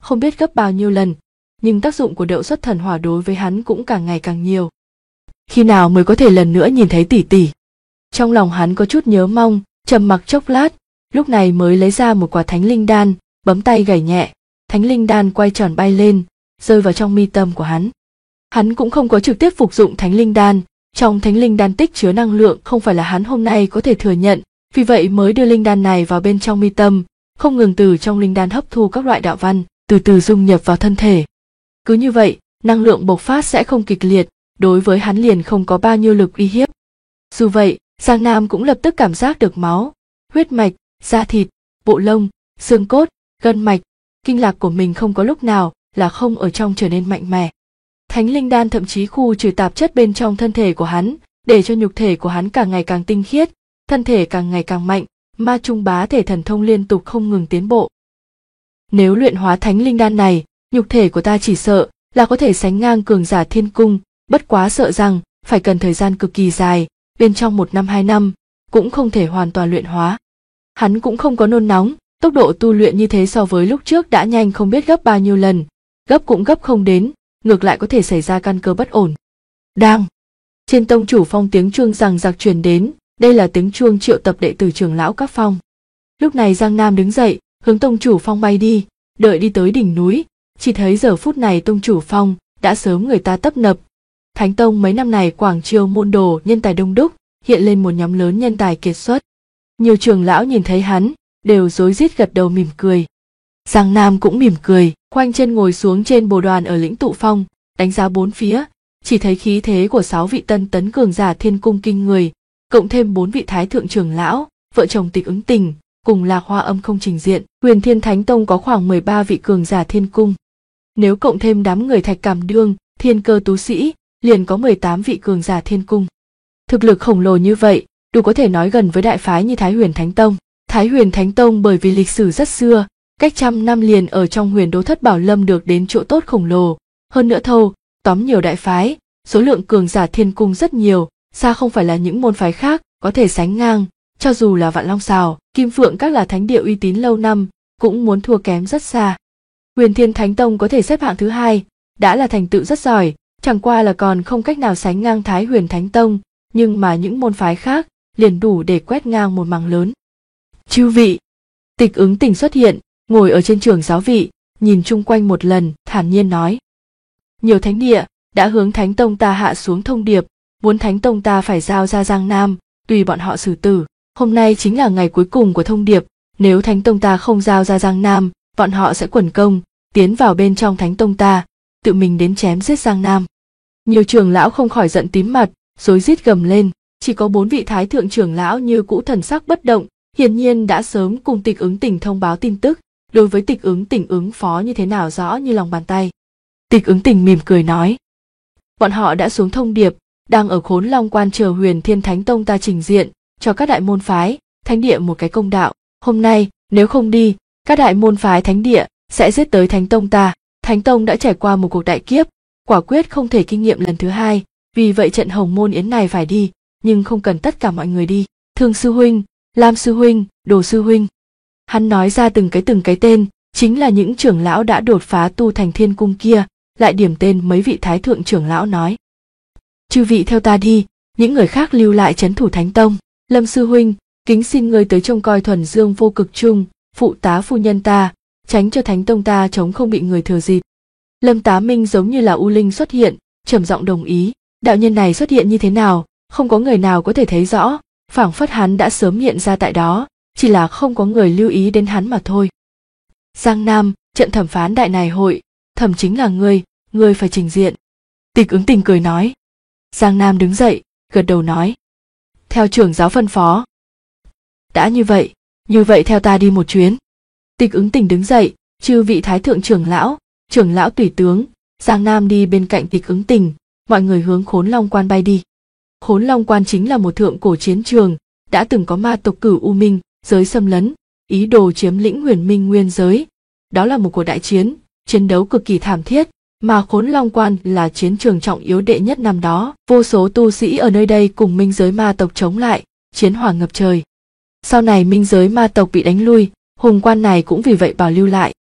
không biết gấp bao nhiêu lần, nhưng tác dụng của đậu xuất thần hỏa đối với hắn cũng càng ngày càng nhiều. Khi nào mới có thể lần nữa nhìn thấy tỷ tỷ? Trong lòng hắn có chút nhớ mong, trầm mặc chốc lát, lúc này mới lấy ra một quả thánh linh đan, bấm tay gảy nhẹ, thánh linh đan quay tròn bay lên, rơi vào trong mi tâm của hắn. Hắn cũng không có trực tiếp phục dụng thánh linh đan, trong thánh linh đan tích chứa năng lượng không phải là hắn hôm nay có thể thừa nhận, vì vậy mới đưa linh đan này vào bên trong mi tâm, không ngừng từ trong linh đan hấp thu các loại đạo văn, từ từ dung nhập vào thân thể. Cứ như vậy, năng lượng bộc phát sẽ không kịch liệt, đối với hắn liền không có bao nhiêu lực uy hiếp. Dù vậy, Giang Nam cũng lập tức cảm giác được máu, huyết mạch, da thịt, bộ lông, xương cốt, gân mạch, kinh lạc của mình không có lúc nào là không ở trong trở nên mạnh mẽ. Thánh linh đan thậm chí khu trừ tạp chất bên trong thân thể của hắn, để cho nhục thể của hắn càng ngày càng tinh khiết, thân thể càng ngày càng mạnh, ma trung bá thể thần thông liên tục không ngừng tiến bộ. Nếu luyện hóa thánh linh đan này, nhục thể của ta chỉ sợ là có thể sánh ngang cường giả thiên cung, bất quá sợ rằng phải cần thời gian cực kỳ dài, bên trong 1 năm 2 năm, cũng không thể hoàn toàn luyện hóa. Hắn cũng không có nôn nóng, tốc độ tu luyện như thế so với lúc trước đã nhanh không biết gấp bao nhiêu lần, gấp cũng gấp không đến, ngược lại có thể xảy ra căn cơ bất ổn. Đang trên tông chủ phong tiếng chuông rằng rặc truyền đến, đây là tiếng chuông triệu tập đệ tử trưởng lão các phong. Lúc này Giang Nam đứng dậy, hướng tông chủ phong bay đi, đợi đi tới đỉnh núi, chỉ thấy giờ phút này tông chủ phong đã sớm người ta tấp nập. Thánh tông mấy năm này quảng chiêu môn đồ nhân tài đông đúc, hiện lên một nhóm lớn nhân tài kiệt xuất. Nhiều trưởng lão nhìn thấy hắn, đều rối rít gật đầu mỉm cười. Giang Nam cũng mỉm cười, khoanh chân ngồi xuống trên bồ đoàn ở lĩnh tụ phong, đánh giá bốn phía, chỉ thấy khí thế của 6 vị tân tấn cường giả thiên cung kinh người, cộng thêm 4 vị thái thượng trưởng lão, vợ chồng Tịch Ứng Tình, cùng Lạc Hoa Âm không trình diện. Huyền Thiên Thánh Tông có khoảng 13 vị cường giả thiên cung. Nếu cộng thêm đám người Thạch Cảm Đương, Thiên Cơ Tú Sĩ, liền có 18 vị cường giả thiên cung. Thực lực khổng lồ như vậy, đủ có thể nói gần với đại phái như Thái Huyền Thánh Tông. Thái Huyền Thánh Tông bởi vì lịch sử rất xưa, cách trăm năm liền ở trong Huyền Đô Thất Bảo Lâm được đến chỗ tốt khổng lồ, hơn nữa thâu tóm nhiều đại phái, số lượng cường giả thiên cung rất nhiều, xa không phải là những môn phái khác có thể sánh ngang, cho dù là Vạn Long Sào, Kim Phượng các là thánh địa uy tín lâu năm, cũng muốn thua kém rất xa. Huyền Thiên Thánh Tông có thể xếp hạng thứ 2, đã là thành tựu rất giỏi, chẳng qua là còn không cách nào sánh ngang Thái Huyền Thánh Tông, nhưng mà những môn phái khác liền đủ để quét ngang một mảng lớn. Chư vị, Tịch Ứng Tình xuất hiện, ngồi ở trên trưởng giáo vị, nhìn chung quanh một lần, thản nhiên nói: nhiều thánh địa đã hướng Thánh Tông ta hạ xuống thông điệp, muốn Thánh Tông ta phải giao ra Giang Nam, tùy bọn họ xử tử. Hôm nay chính là ngày cuối cùng của thông điệp, nếu Thánh Tông ta không giao ra Giang Nam, bọn họ sẽ quần công, tiến vào bên trong Thánh Tông ta, tự mình đến chém giết Giang Nam. Nhiều trưởng lão không khỏi giận tím mặt, rối rít gầm lên, chỉ có 4 vị thái thượng trưởng lão như cũ thần sắc bất động, hiển nhiên đã sớm cùng Tịch Ứng Tình thông báo tin tức, đối với Tịch Ứng Tình ứng phó như thế nào rõ như lòng bàn tay. Tịch Ứng Tình mỉm cười nói: bọn họ đã xuống thông điệp, đang ở Khốn Long Quan chờ Huyền Thiên Thánh Tông ta trình diện, cho các đại môn phái, thánh địa một cái công đạo. Hôm nay, nếu không đi, các đại môn phái thánh địa sẽ giết tới Thánh Tông ta. Thánh Tông đã trải qua một cuộc đại kiếp, quả quyết không thể kinh nghiệm lần thứ 2, vì vậy trận Hồng Môn Yến này phải đi, nhưng không cần tất cả mọi người đi. Thương sư huynh, Lam sư huynh, Đồ sư huynh. Hắn nói ra từng cái tên, chính là những trưởng lão đã đột phá tu thành thiên cung kia, lại điểm tên mấy vị thái thượng trưởng lão nói: chư vị theo ta đi, những người khác lưu lại trấn thủ Thánh Tông. Lâm sư huynh, kính xin ngươi tới trông coi Thuần Dương Vô Cực Trung, phụ tá phu nhân ta, tránh cho Thánh Tông ta chống không bị người thừa dịp. Lâm Tá Minh giống như là U Linh xuất hiện, trầm giọng đồng ý. Đạo nhân này xuất hiện như thế nào, không có người nào có thể thấy rõ, phảng phất hắn đã sớm hiện ra tại đó, chỉ là không có người lưu ý đến hắn mà thôi. Giang Nam, trận thẩm phán đại này hội, thẩm chính là ngươi phải trình diện. Tịch Ứng Tình cười nói. Giang Nam đứng dậy, gật đầu nói: theo trưởng giáo phân phó. Đã như vậy theo ta đi một chuyến. Tịch Ứng Tình đứng dậy, chư vị thái thượng trưởng lão tùy tướng, Giang Nam đi bên cạnh Tịch Ứng Tình, mọi người hướng Khốn Long Quan bay đi. Khốn Long Quan chính là một thượng cổ chiến trường, đã từng có ma tộc Cửu U Minh giới xâm lấn, ý đồ chiếm lĩnh Huyền Minh nguyên giới. Đó là một cuộc đại chiến, chiến đấu cực kỳ thảm thiết, mà Khốn Long Quan là chiến trường trọng yếu đệ nhất năm đó, vô số tu sĩ ở nơi đây cùng minh giới ma tộc chống lại, chiến hỏa ngập trời. Sau này minh giới ma tộc bị đánh lui, hùng quan này cũng vì vậy bảo lưu lại.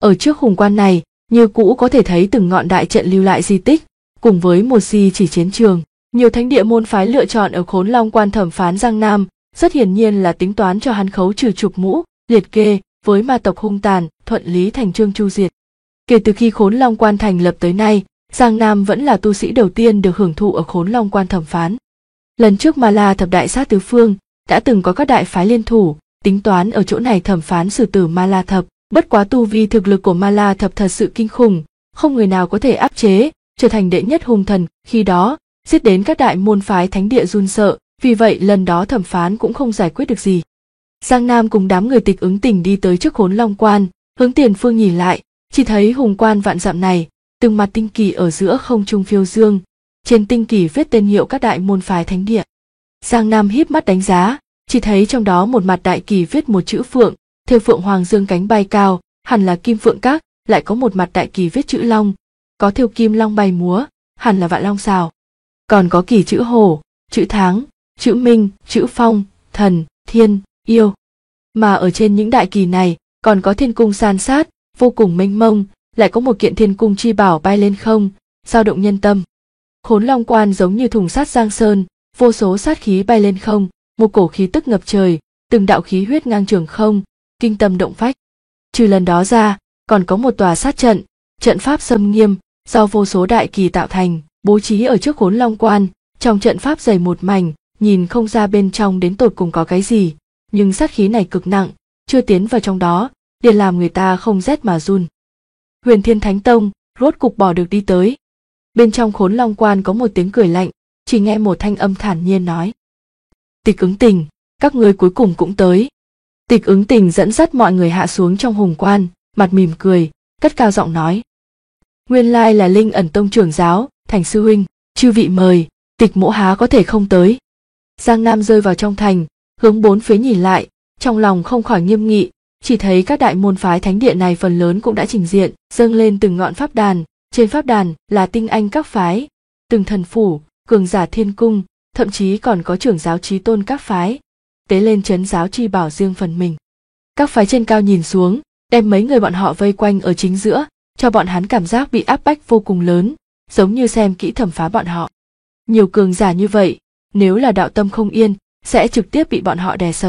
Ở trước hùng quan này, như cũ có thể thấy từng ngọn đại trận lưu lại di tích, cùng với một di chỉ chiến trường. Nhiều thánh địa môn phái lựa chọn ở Khốn Long Quan thẩm phán Giang Nam, rất hiển nhiên là tính toán cho hắn khấu trừ trục mũ, liệt kê với ma tộc hung tàn, thuận lý thành chương chu diệt. Kể từ khi Khốn Long Quan thành lập tới nay, Giang Nam vẫn là tu sĩ đầu tiên được hưởng thụ ở Khốn Long Quan thẩm phán. Lần trước Ma La thập đại sát tứ phương, đã từng có các đại phái liên thủ, tính toán ở chỗ này thẩm phán xử tử Ma La thập, bất quá tu vi thực lực của Ma La thập thật sự kinh khủng, không người nào có thể áp chế, trở thành đệ nhất hung thần, khi đó, giết đến các đại môn phái thánh địa run sợ, vì vậy lần đó thẩm phán cũng không giải quyết được gì. Giang Nam cùng đám người Tịch Ứng Tình đi tới trước Khốn Long Quan, hướng tiền phương nhìn lại, chỉ thấy hùng quan vạn dặm này, từng mặt tinh kỳ ở giữa không trung phiêu dương, trên tinh kỳ viết tên hiệu các đại môn phái thánh địa. Giang Nam híp mắt đánh giá, chỉ thấy trong đó một mặt đại kỳ viết một chữ phượng, thêu phượng hoàng dương cánh bay cao, hẳn là Kim Phượng Các, lại có một mặt đại kỳ viết chữ long, có thêu kim long bay múa, hẳn là Vạn Long Sào. Còn có kỳ chữ hổ, chữ tháng, chữ minh, chữ phong, thần, thiên, yêu. Mà ở trên những đại kỳ này, còn có thiên cung san sát, vô cùng mênh mông, lại có một kiện thiên cung chi bảo bay lên không, dao động nhân tâm. Khốn Long Quan giống như thùng sắt giang sơn, vô số sát khí bay lên không, một cổ khí tức ngập trời, từng đạo khí huyết ngang trường không, kinh tâm động phách. Trừ lần đó ra, còn có một tòa sát trận, trận pháp xâm nghiêm, do vô số đại kỳ tạo thành, bố trí ở trước Khốn Long Quan, trong trận pháp dày một mảnh, nhìn không ra bên trong đến tột cùng có cái gì, nhưng sát khí này cực nặng, chưa tiến vào trong đó, liền làm người ta không rét mà run. Huyền Thiên Thánh Tông rốt cục bỏ được đi tới. Bên trong Khốn Long Quan có một tiếng cười lạnh, chỉ nghe một thanh âm thản nhiên nói: Tịch Ứng Tình, các ngươi cuối cùng cũng tới. Tịch Ứng Tình dẫn dắt mọi người hạ xuống trong hùng quan, mặt mỉm cười, cất cao giọng nói: Nguyên lai là Linh Ẩn Tông trưởng giáo, Thành sư huynh, chư vị mời, Tịch mỗ há có thể không tới. Giang Nam rơi vào trong thành, hướng bốn phía nhìn lại, trong lòng không khỏi nghiêm nghị, chỉ thấy các đại môn phái thánh địa này phần lớn cũng đã trình diện, dâng lên từng ngọn pháp đàn, trên pháp đàn là tinh anh các phái, từng thần phủ, cường giả thiên cung, thậm chí còn có trưởng giáo chí tôn các phái, tế lên trấn giáo chi bảo riêng phần mình. Các phái trên cao nhìn xuống, đem mấy người bọn họ vây quanh ở chính giữa, cho bọn hắn cảm giác bị áp bách vô cùng lớn, giống như xem kỹ thẩm phá bọn họ. Nhiều cường giả như vậy, nếu là đạo tâm không yên, sẽ trực tiếp bị bọn họ đè sập.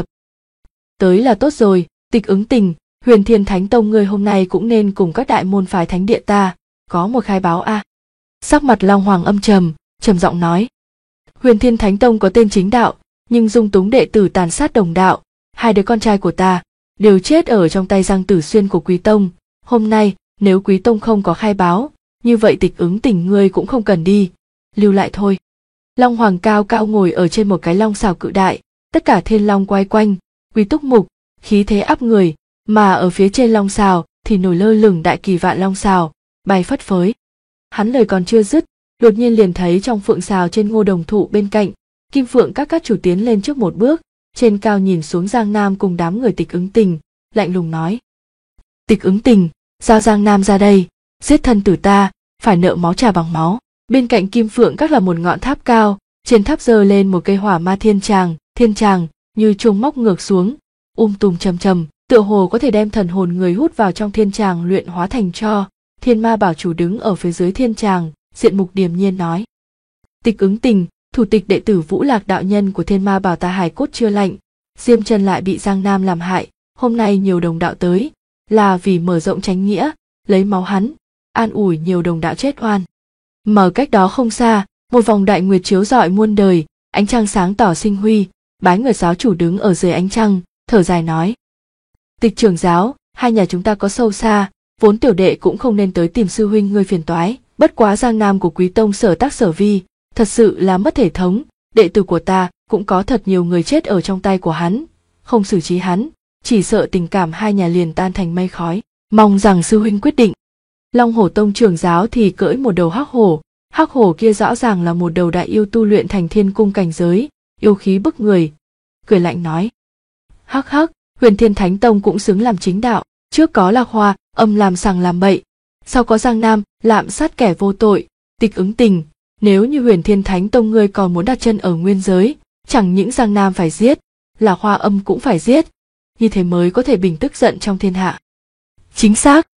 Tới là tốt rồi, Tịch Ứng Tình, Huyền Thiên Thánh Tông ngươi hôm nay cũng nên cùng các đại môn phái thánh địa ta, có một khai báo a. Sắc mặt Long Hoàng âm trầm, trầm giọng nói: Huyền Thiên Thánh Tông có tên chính đạo, nhưng dung túng đệ tử tàn sát đồng đạo, hai đứa con trai của ta đều chết ở trong tay Giang Tử Xuyên của Quý Tông. Hôm nay, nếu Quý Tông không có khai báo, như vậy Tịch Ứng Tình ngươi cũng không cần đi, lưu lại thôi. Long Hoàng cao cao ngồi ở trên một cái long xào cự đại, tất cả thiên long quay quanh, quý túc mục, khí thế áp người, mà ở phía trên long xào thì nổi lơ lửng đại kỳ Vạn Long Sào, bay phất phới. Hắn lời còn chưa dứt, đột nhiên liền thấy trong phượng xào trên ngô đồng thụ bên cạnh, Kim Phượng các chủ tiến lên trước một bước, trên cao nhìn xuống Giang Nam cùng đám người Tịch Ứng Tình, lạnh lùng nói: Tịch Ứng Tình, giao Giang Nam ra đây, giết thân tử ta, phải nợ máu trả bằng máu. Bên cạnh Kim Phượng các là một ngọn tháp cao, trên tháp giơ lên một cây hỏa ma thiên tràng như chuông móc ngược xuống, tùm trầm trầm, tựa hồ có thể đem thần hồn người hút vào trong thiên tràng luyện hóa thành tro. Thiên Ma Bảo chủ đứng ở phía dưới thiên tràng, diện mục điềm nhiên nói: Tịch Ứng Tình, thủ tịch đệ tử Vũ Lạc đạo nhân của Thiên Ma Bảo ta hài cốt chưa lạnh, Diêm Chân lại bị Giang Nam làm hại, hôm nay nhiều đồng đạo tới, là vì mở rộng chánh nghĩa, lấy máu hắn, an ủi nhiều đồng đạo chết oan. Mà cách đó không xa, một vòng đại nguyệt chiếu rọi muôn đời, ánh trăng sáng tỏ sinh huy, Bái Nguyệt giáo chủ đứng ở dưới ánh trăng, thở dài nói: Tịch trưởng giáo, hai nhà chúng ta có sâu xa, vốn tiểu đệ cũng không nên tới tìm sư huynh ngươi phiền toái, bất quá Giang Nam của Quý Tông sở tác sở vi, thật sự là mất thể thống, đệ tử của ta cũng có thật nhiều người chết ở trong tay của hắn, không xử trí hắn, chỉ sợ tình cảm hai nhà liền tan thành mây khói, mong rằng sư huynh quyết định. Long Hổ Tông trưởng giáo thì cưỡi một đầu hắc hổ kia rõ ràng là một đầu đại yêu tu luyện thành thiên cung cảnh giới, yêu khí bức người, cười lạnh nói: Hắc hắc, Huyền Thiên Thánh Tông cũng xứng làm chính đạo, trước có Lạc Hoa âm làm sằng làm bậy, sau có Giang Nam lạm sát kẻ vô tội. Tịch Ứng Tình, nếu như Huyền Thiên Thánh Tông ngươi còn muốn đặt chân ở nguyên giới, chẳng những Giang Nam phải giết, Lạc Hoa âm cũng phải giết, như thế mới có thể bình tức giận trong thiên hạ. Chính xác.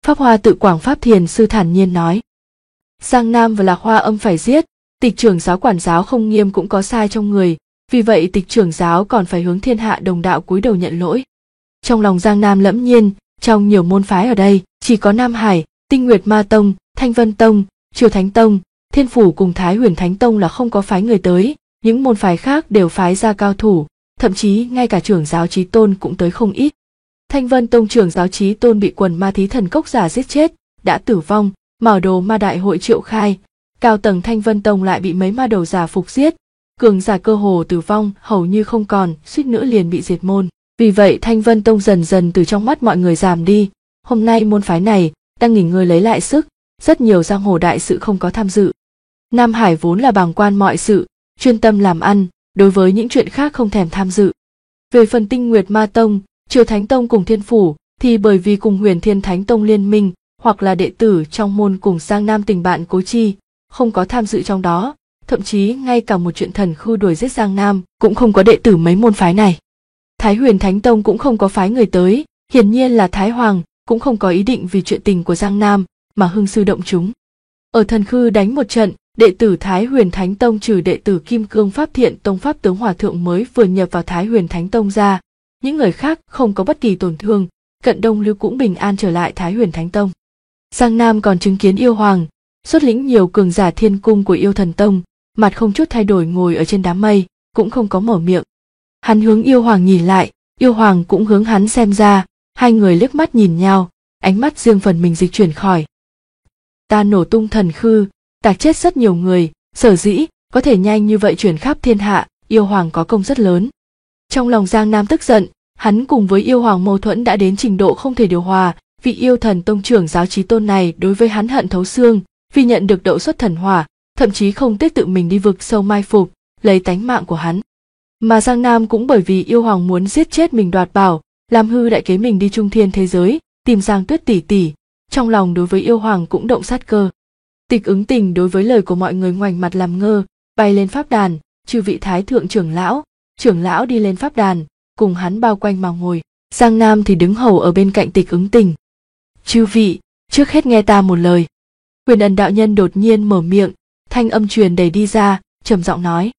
Pháp Hoa Tự Quảng Pháp Thiền sư thản nhiên nói. Giang Nam và Lạc Hoa Âm phải giết, Tịch trưởng giáo quản giáo không nghiêm cũng có sai trong người, vì vậy Tịch trưởng giáo còn phải hướng thiên hạ đồng đạo cúi đầu nhận lỗi. Trong lòng Giang Nam lẫm nhiên, trong nhiều môn phái ở đây, chỉ có Nam Hải, Tinh Nguyệt Ma Tông, Thanh Vân Tông, Triều Thánh Tông, Thiên Phủ cùng Thái Huyền Thánh Tông là không có phái người tới, những môn phái khác đều phái ra cao thủ, thậm chí ngay cả trưởng giáo Chí Tôn cũng tới không ít. Thanh Vân Tông trưởng giáo Chí Tôn bị quần ma thí thần cốc giả giết chết, đã tử vong, Mao Đồ Ma Đại hội triệu khai, cao tầng Thanh Vân Tông lại bị mấy ma đầu giả phục giết, cường giả cơ hồ tử vong hầu như không còn, suýt nữa liền bị diệt môn. Vì vậy Thanh Vân Tông dần dần từ trong mắt mọi người giảm đi, hôm nay môn phái này đang nghỉ ngơi lấy lại sức, rất nhiều giang hồ đại sự không có tham dự. Nam Hải vốn là bàng quan mọi sự, chuyên tâm làm ăn, đối với những chuyện khác không thèm tham dự. Về phần Tinh Nguyệt Ma Tông, Triều Thánh Tông cùng Thiên Phủ thì bởi vì cùng Huyền Thiên Thánh Tông liên minh, hoặc là đệ tử trong môn cùng Giang Nam tình bạn cố chi, không có tham dự trong đó, thậm chí ngay cả một chuyện thần khư đuổi giết Giang Nam cũng không có đệ tử mấy môn phái này. Thái Huyền Thánh Tông cũng không có phái người tới, hiển nhiên là Thái Hoàng cũng không có ý định vì chuyện tình của Giang Nam mà hưng sư động chúng. Ở thần khư đánh một trận, đệ tử Thái Huyền Thánh Tông trừ đệ tử Kim Cương Pháp Thiện Tông Pháp Tướng Hòa Thượng mới vừa nhập vào Thái Huyền Thánh Tông ra, những người khác không có bất kỳ tổn thương, Cận Đông Lưu cũng bình an trở lại Thái Huyền Thánh Tông. Giang Nam còn chứng kiến Yêu Hoàng xuất lĩnh nhiều cường giả thiên cung của Yêu Thần Tông, mặt không chút thay đổi ngồi ở trên đám mây, cũng không có mở miệng. Hắn hướng Yêu Hoàng nhìn lại, Yêu Hoàng cũng hướng hắn xem ra, hai người liếc mắt nhìn nhau, ánh mắt riêng phần mình dịch chuyển khỏi. Ta nổ tung thần khư, tạc chết rất nhiều người, sở dĩ có thể nhanh như vậy chuyển khắp thiên hạ, Yêu Hoàng có công rất lớn. Trong lòng Giang Nam tức giận, hắn cùng với Yêu Hoàng mâu thuẫn đã đến trình độ không thể điều hòa, vị Yêu Thần Tông trưởng giáo Chí Tôn này đối với hắn hận thấu xương, vì nhận được đậu xuất thần hỏa, thậm chí không tiếc tự mình đi vực sâu mai phục, lấy tánh mạng của hắn. Mà Giang Nam cũng bởi vì Yêu Hoàng muốn giết chết mình đoạt bảo, làm hư đại kế mình đi trung thiên thế giới, tìm Giang Tuyết tỷ tỷ, trong lòng đối với Yêu Hoàng cũng động sát cơ. Tịch Ứng Tình đối với lời của mọi người ngoảnh mặt làm ngơ, bay lên pháp đàn, chư vị thái thượng trưởng lão đi lên pháp đàn, cùng hắn bao quanh mà ngồi. Giang Nam thì đứng hầu ở bên cạnh Tịch Ứng Tình. Chư vị, trước hết nghe ta một lời. Huyền Ẩn đạo nhân đột nhiên mở miệng, thanh âm truyền đầy đi ra, trầm giọng nói.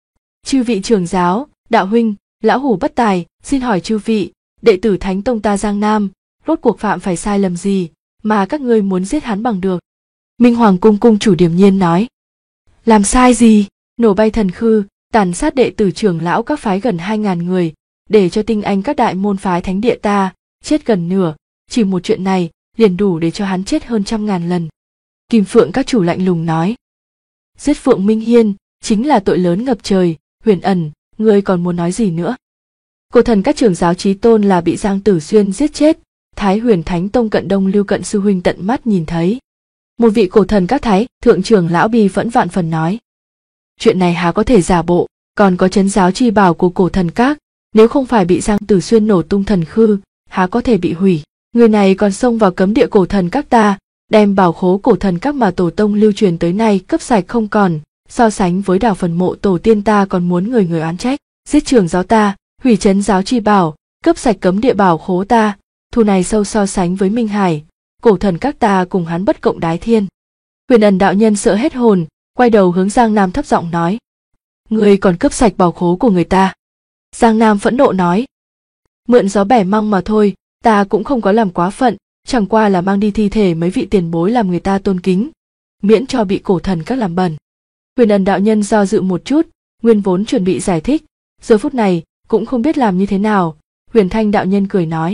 Chư vị trưởng giáo, đạo huynh, lão hủ bất tài, xin hỏi chư vị, đệ tử Thánh Tông ta Giang Nam, rốt cuộc phạm phải sai lầm gì, mà các ngươi muốn giết hắn bằng được? Minh Hoàng cung cung chủ điềm nhiên nói. Làm sai gì? Nổ bay thần khư, tàn sát đệ tử trưởng lão các phái gần 2.000 người, để cho tinh anh các đại môn phái thánh địa ta chết gần nửa, chỉ một chuyện này liền đủ để cho hắn chết hơn 100.000 lần. Kim Phượng các chủ lạnh lùng nói. Giết Phượng Minh Hiên chính là tội lớn ngập trời. Huyền Ẩn, ngươi còn muốn nói gì nữa? Cổ thần các trưởng giáo Chí Tôn là bị Giang Tử Xuyên giết chết, Thái Huyền Thánh Tông Cận Đông Lưu Cận sư huynh tận mắt nhìn thấy. Một vị cổ thần các thái thượng trưởng lão bi phẫn vạn phần nói. Chuyện này há có thể giả bộ, còn có trấn giáo chi bảo của cổ thần các, nếu không phải bị Giang Tử Xuyên nổ tung thần khư, há có thể bị hủy. Người này còn xông vào cấm địa cổ thần các ta, đem bảo khố cổ thần các mà tổ tông lưu truyền tới nay cấp sạch không còn, so sánh với đào phần mộ tổ tiên ta còn muốn người người oán trách, giết trưởng giáo ta, hủy trấn giáo chi bảo, cấp sạch cấm địa bảo khố ta, thù này sâu so sánh với Minh Hải, cổ thần các ta cùng hắn bất cộng đái thiên. Huyền Ẩn đạo nhân sợ hết hồn, quay đầu hướng Giang Nam thấp giọng nói. Ngươi còn cướp sạch bảo khố của người ta. Giang Nam phẫn nộ nói. Mượn gió bẻ măng mà thôi, ta cũng không có làm quá phận, chẳng qua là mang đi thi thể mấy vị tiền bối làm người ta tôn kính, miễn cho bị cổ thần các làm bẩn. Huyền Ẩn đạo nhân do dự một chút, nguyên vốn chuẩn bị giải thích, giờ phút này cũng không biết làm như thế nào. Huyền Thanh đạo nhân cười nói.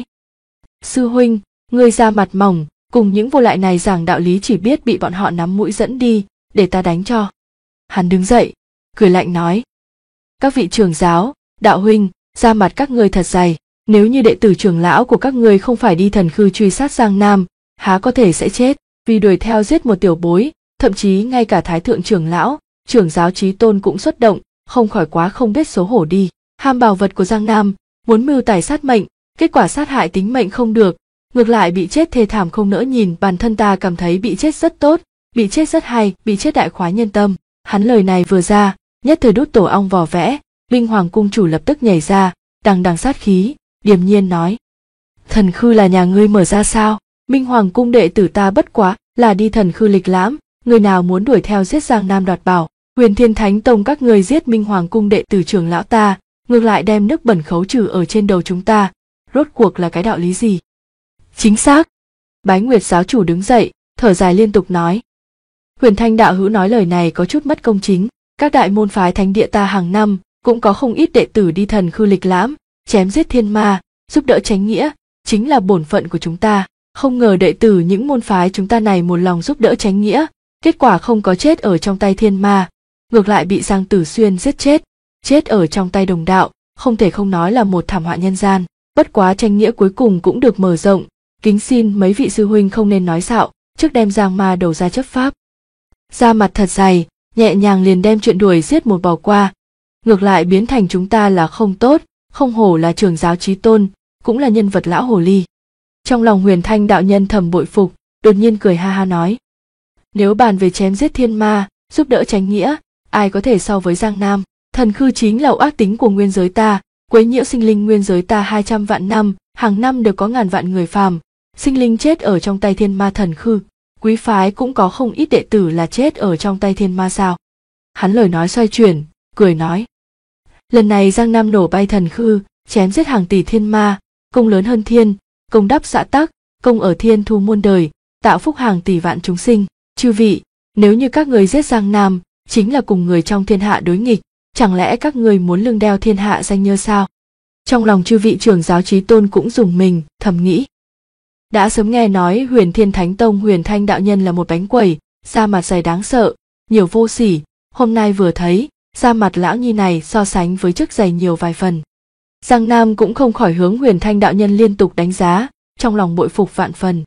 Sư huynh, ngươi ra mặt mỏng, cùng những vô lại này giảng đạo lý chỉ biết bị bọn họ nắm mũi dẫn đi, để ta đánh cho. Hắn đứng dậy, cười lạnh nói. Các vị trưởng giáo, đạo huynh, ra mặt các ngươi thật dày, nếu như đệ tử trưởng lão của các ngươi không phải đi thần khư truy sát Giang Nam, há có thể sẽ chết, vì đuổi theo giết một tiểu bối, thậm chí ngay cả thái thượng trưởng lão, trưởng giáo Chí Tôn cũng xuất động, không khỏi quá không biết xấu hổ đi. Ham bảo vật của Giang Nam, muốn mưu tài sát mệnh, kết quả sát hại tính mệnh không được, ngược lại bị chết thê thảm không nỡ nhìn. Bản thân ta cảm thấy bị chết rất tốt, bị chết rất hay, bị chết đại khoái nhân tâm. Hắn lời này vừa ra, nhất thời đút tổ ong vò vẽ. Minh Hoàng cung chủ lập tức nhảy ra, đằng đằng sát khí, điềm nhiên nói. Thần khư là nhà ngươi mở ra sao? Minh Hoàng cung đệ tử ta bất quá là đi thần khư lịch lãm, người nào muốn đuổi theo giết Giang Nam đoạt bảo. Huyền Thiên Thánh Tông các người giết Minh Hoàng cung đệ tử trưởng lão ta, ngược lại đem nước bẩn khấu trừ ở trên đầu chúng ta, rốt cuộc là cái đạo lý gì? Chính xác. Bái Nguyệt giáo chủ đứng dậy, thở dài liên tục nói. Huyền Thanh đạo hữu nói lời này có chút mất công chính, các đại môn phái thánh địa ta hàng năm cũng có không ít đệ tử đi thần khư lịch lãm, chém giết thiên ma, giúp đỡ chánh nghĩa, chính là bổn phận của chúng ta. Không ngờ đệ tử những môn phái chúng ta này một lòng giúp đỡ chánh nghĩa, kết quả không có chết ở trong tay thiên ma, ngược lại bị Giang Tử Xuyên giết chết ở trong tay đồng đạo, không thể không nói là một thảm họa nhân gian. Bất quá chánh nghĩa cuối cùng cũng được mở rộng, kính xin mấy vị sư huynh không nên nói xạo, trước đem Giang ma đầu ra chấp pháp. Da mặt thật dày, nhẹ nhàng liền đem chuyện đuổi giết một bỏ qua, ngược lại biến thành chúng ta là không tốt, không hổ là trưởng giáo chí tôn, cũng là nhân vật lão hồ ly. Trong lòng Huyền Thanh đạo nhân thầm bội phục, đột nhiên cười ha ha nói. Nếu bàn về chém giết thiên ma, giúp đỡ chánh nghĩa, ai có thể so với Giang Nam? Thần khư chính là ác tính của nguyên giới ta, quấy nhiễu sinh linh nguyên giới ta 200 vạn năm, hàng năm đều có ngàn vạn người phàm, sinh linh chết ở trong tay thiên ma thần khư, quý phái cũng có không ít đệ tử là chết ở trong tay thiên ma sao? Hắn lời nói xoay chuyển, cười nói. Lần này Giang Nam nổ bay thần khư, chém giết hàng tỷ thiên ma, công lớn hơn thiên, công đắp xã tắc, công ở thiên thu muôn đời, tạo phúc hàng tỷ vạn chúng sinh. Chư vị, nếu như các người giết Giang Nam, chính là cùng người trong thiên hạ đối nghịch, chẳng lẽ các người muốn lưng đeo thiên hạ danh nhơ sao? Trong lòng chư vị trưởng giáo chí tôn cũng dùng mình, thầm nghĩ. Đã sớm nghe nói Huyền Thiên Thánh Tông Huyền Thanh đạo nhân là một bánh quẩy, da mặt dày đáng sợ, nhiều vô sỉ, hôm nay vừa thấy, da mặt lão nhi này so sánh với trước dày nhiều vài phần. Giang Nam cũng không khỏi hướng Huyền Thanh đạo nhân liên tục đánh giá, trong lòng bội phục vạn phần.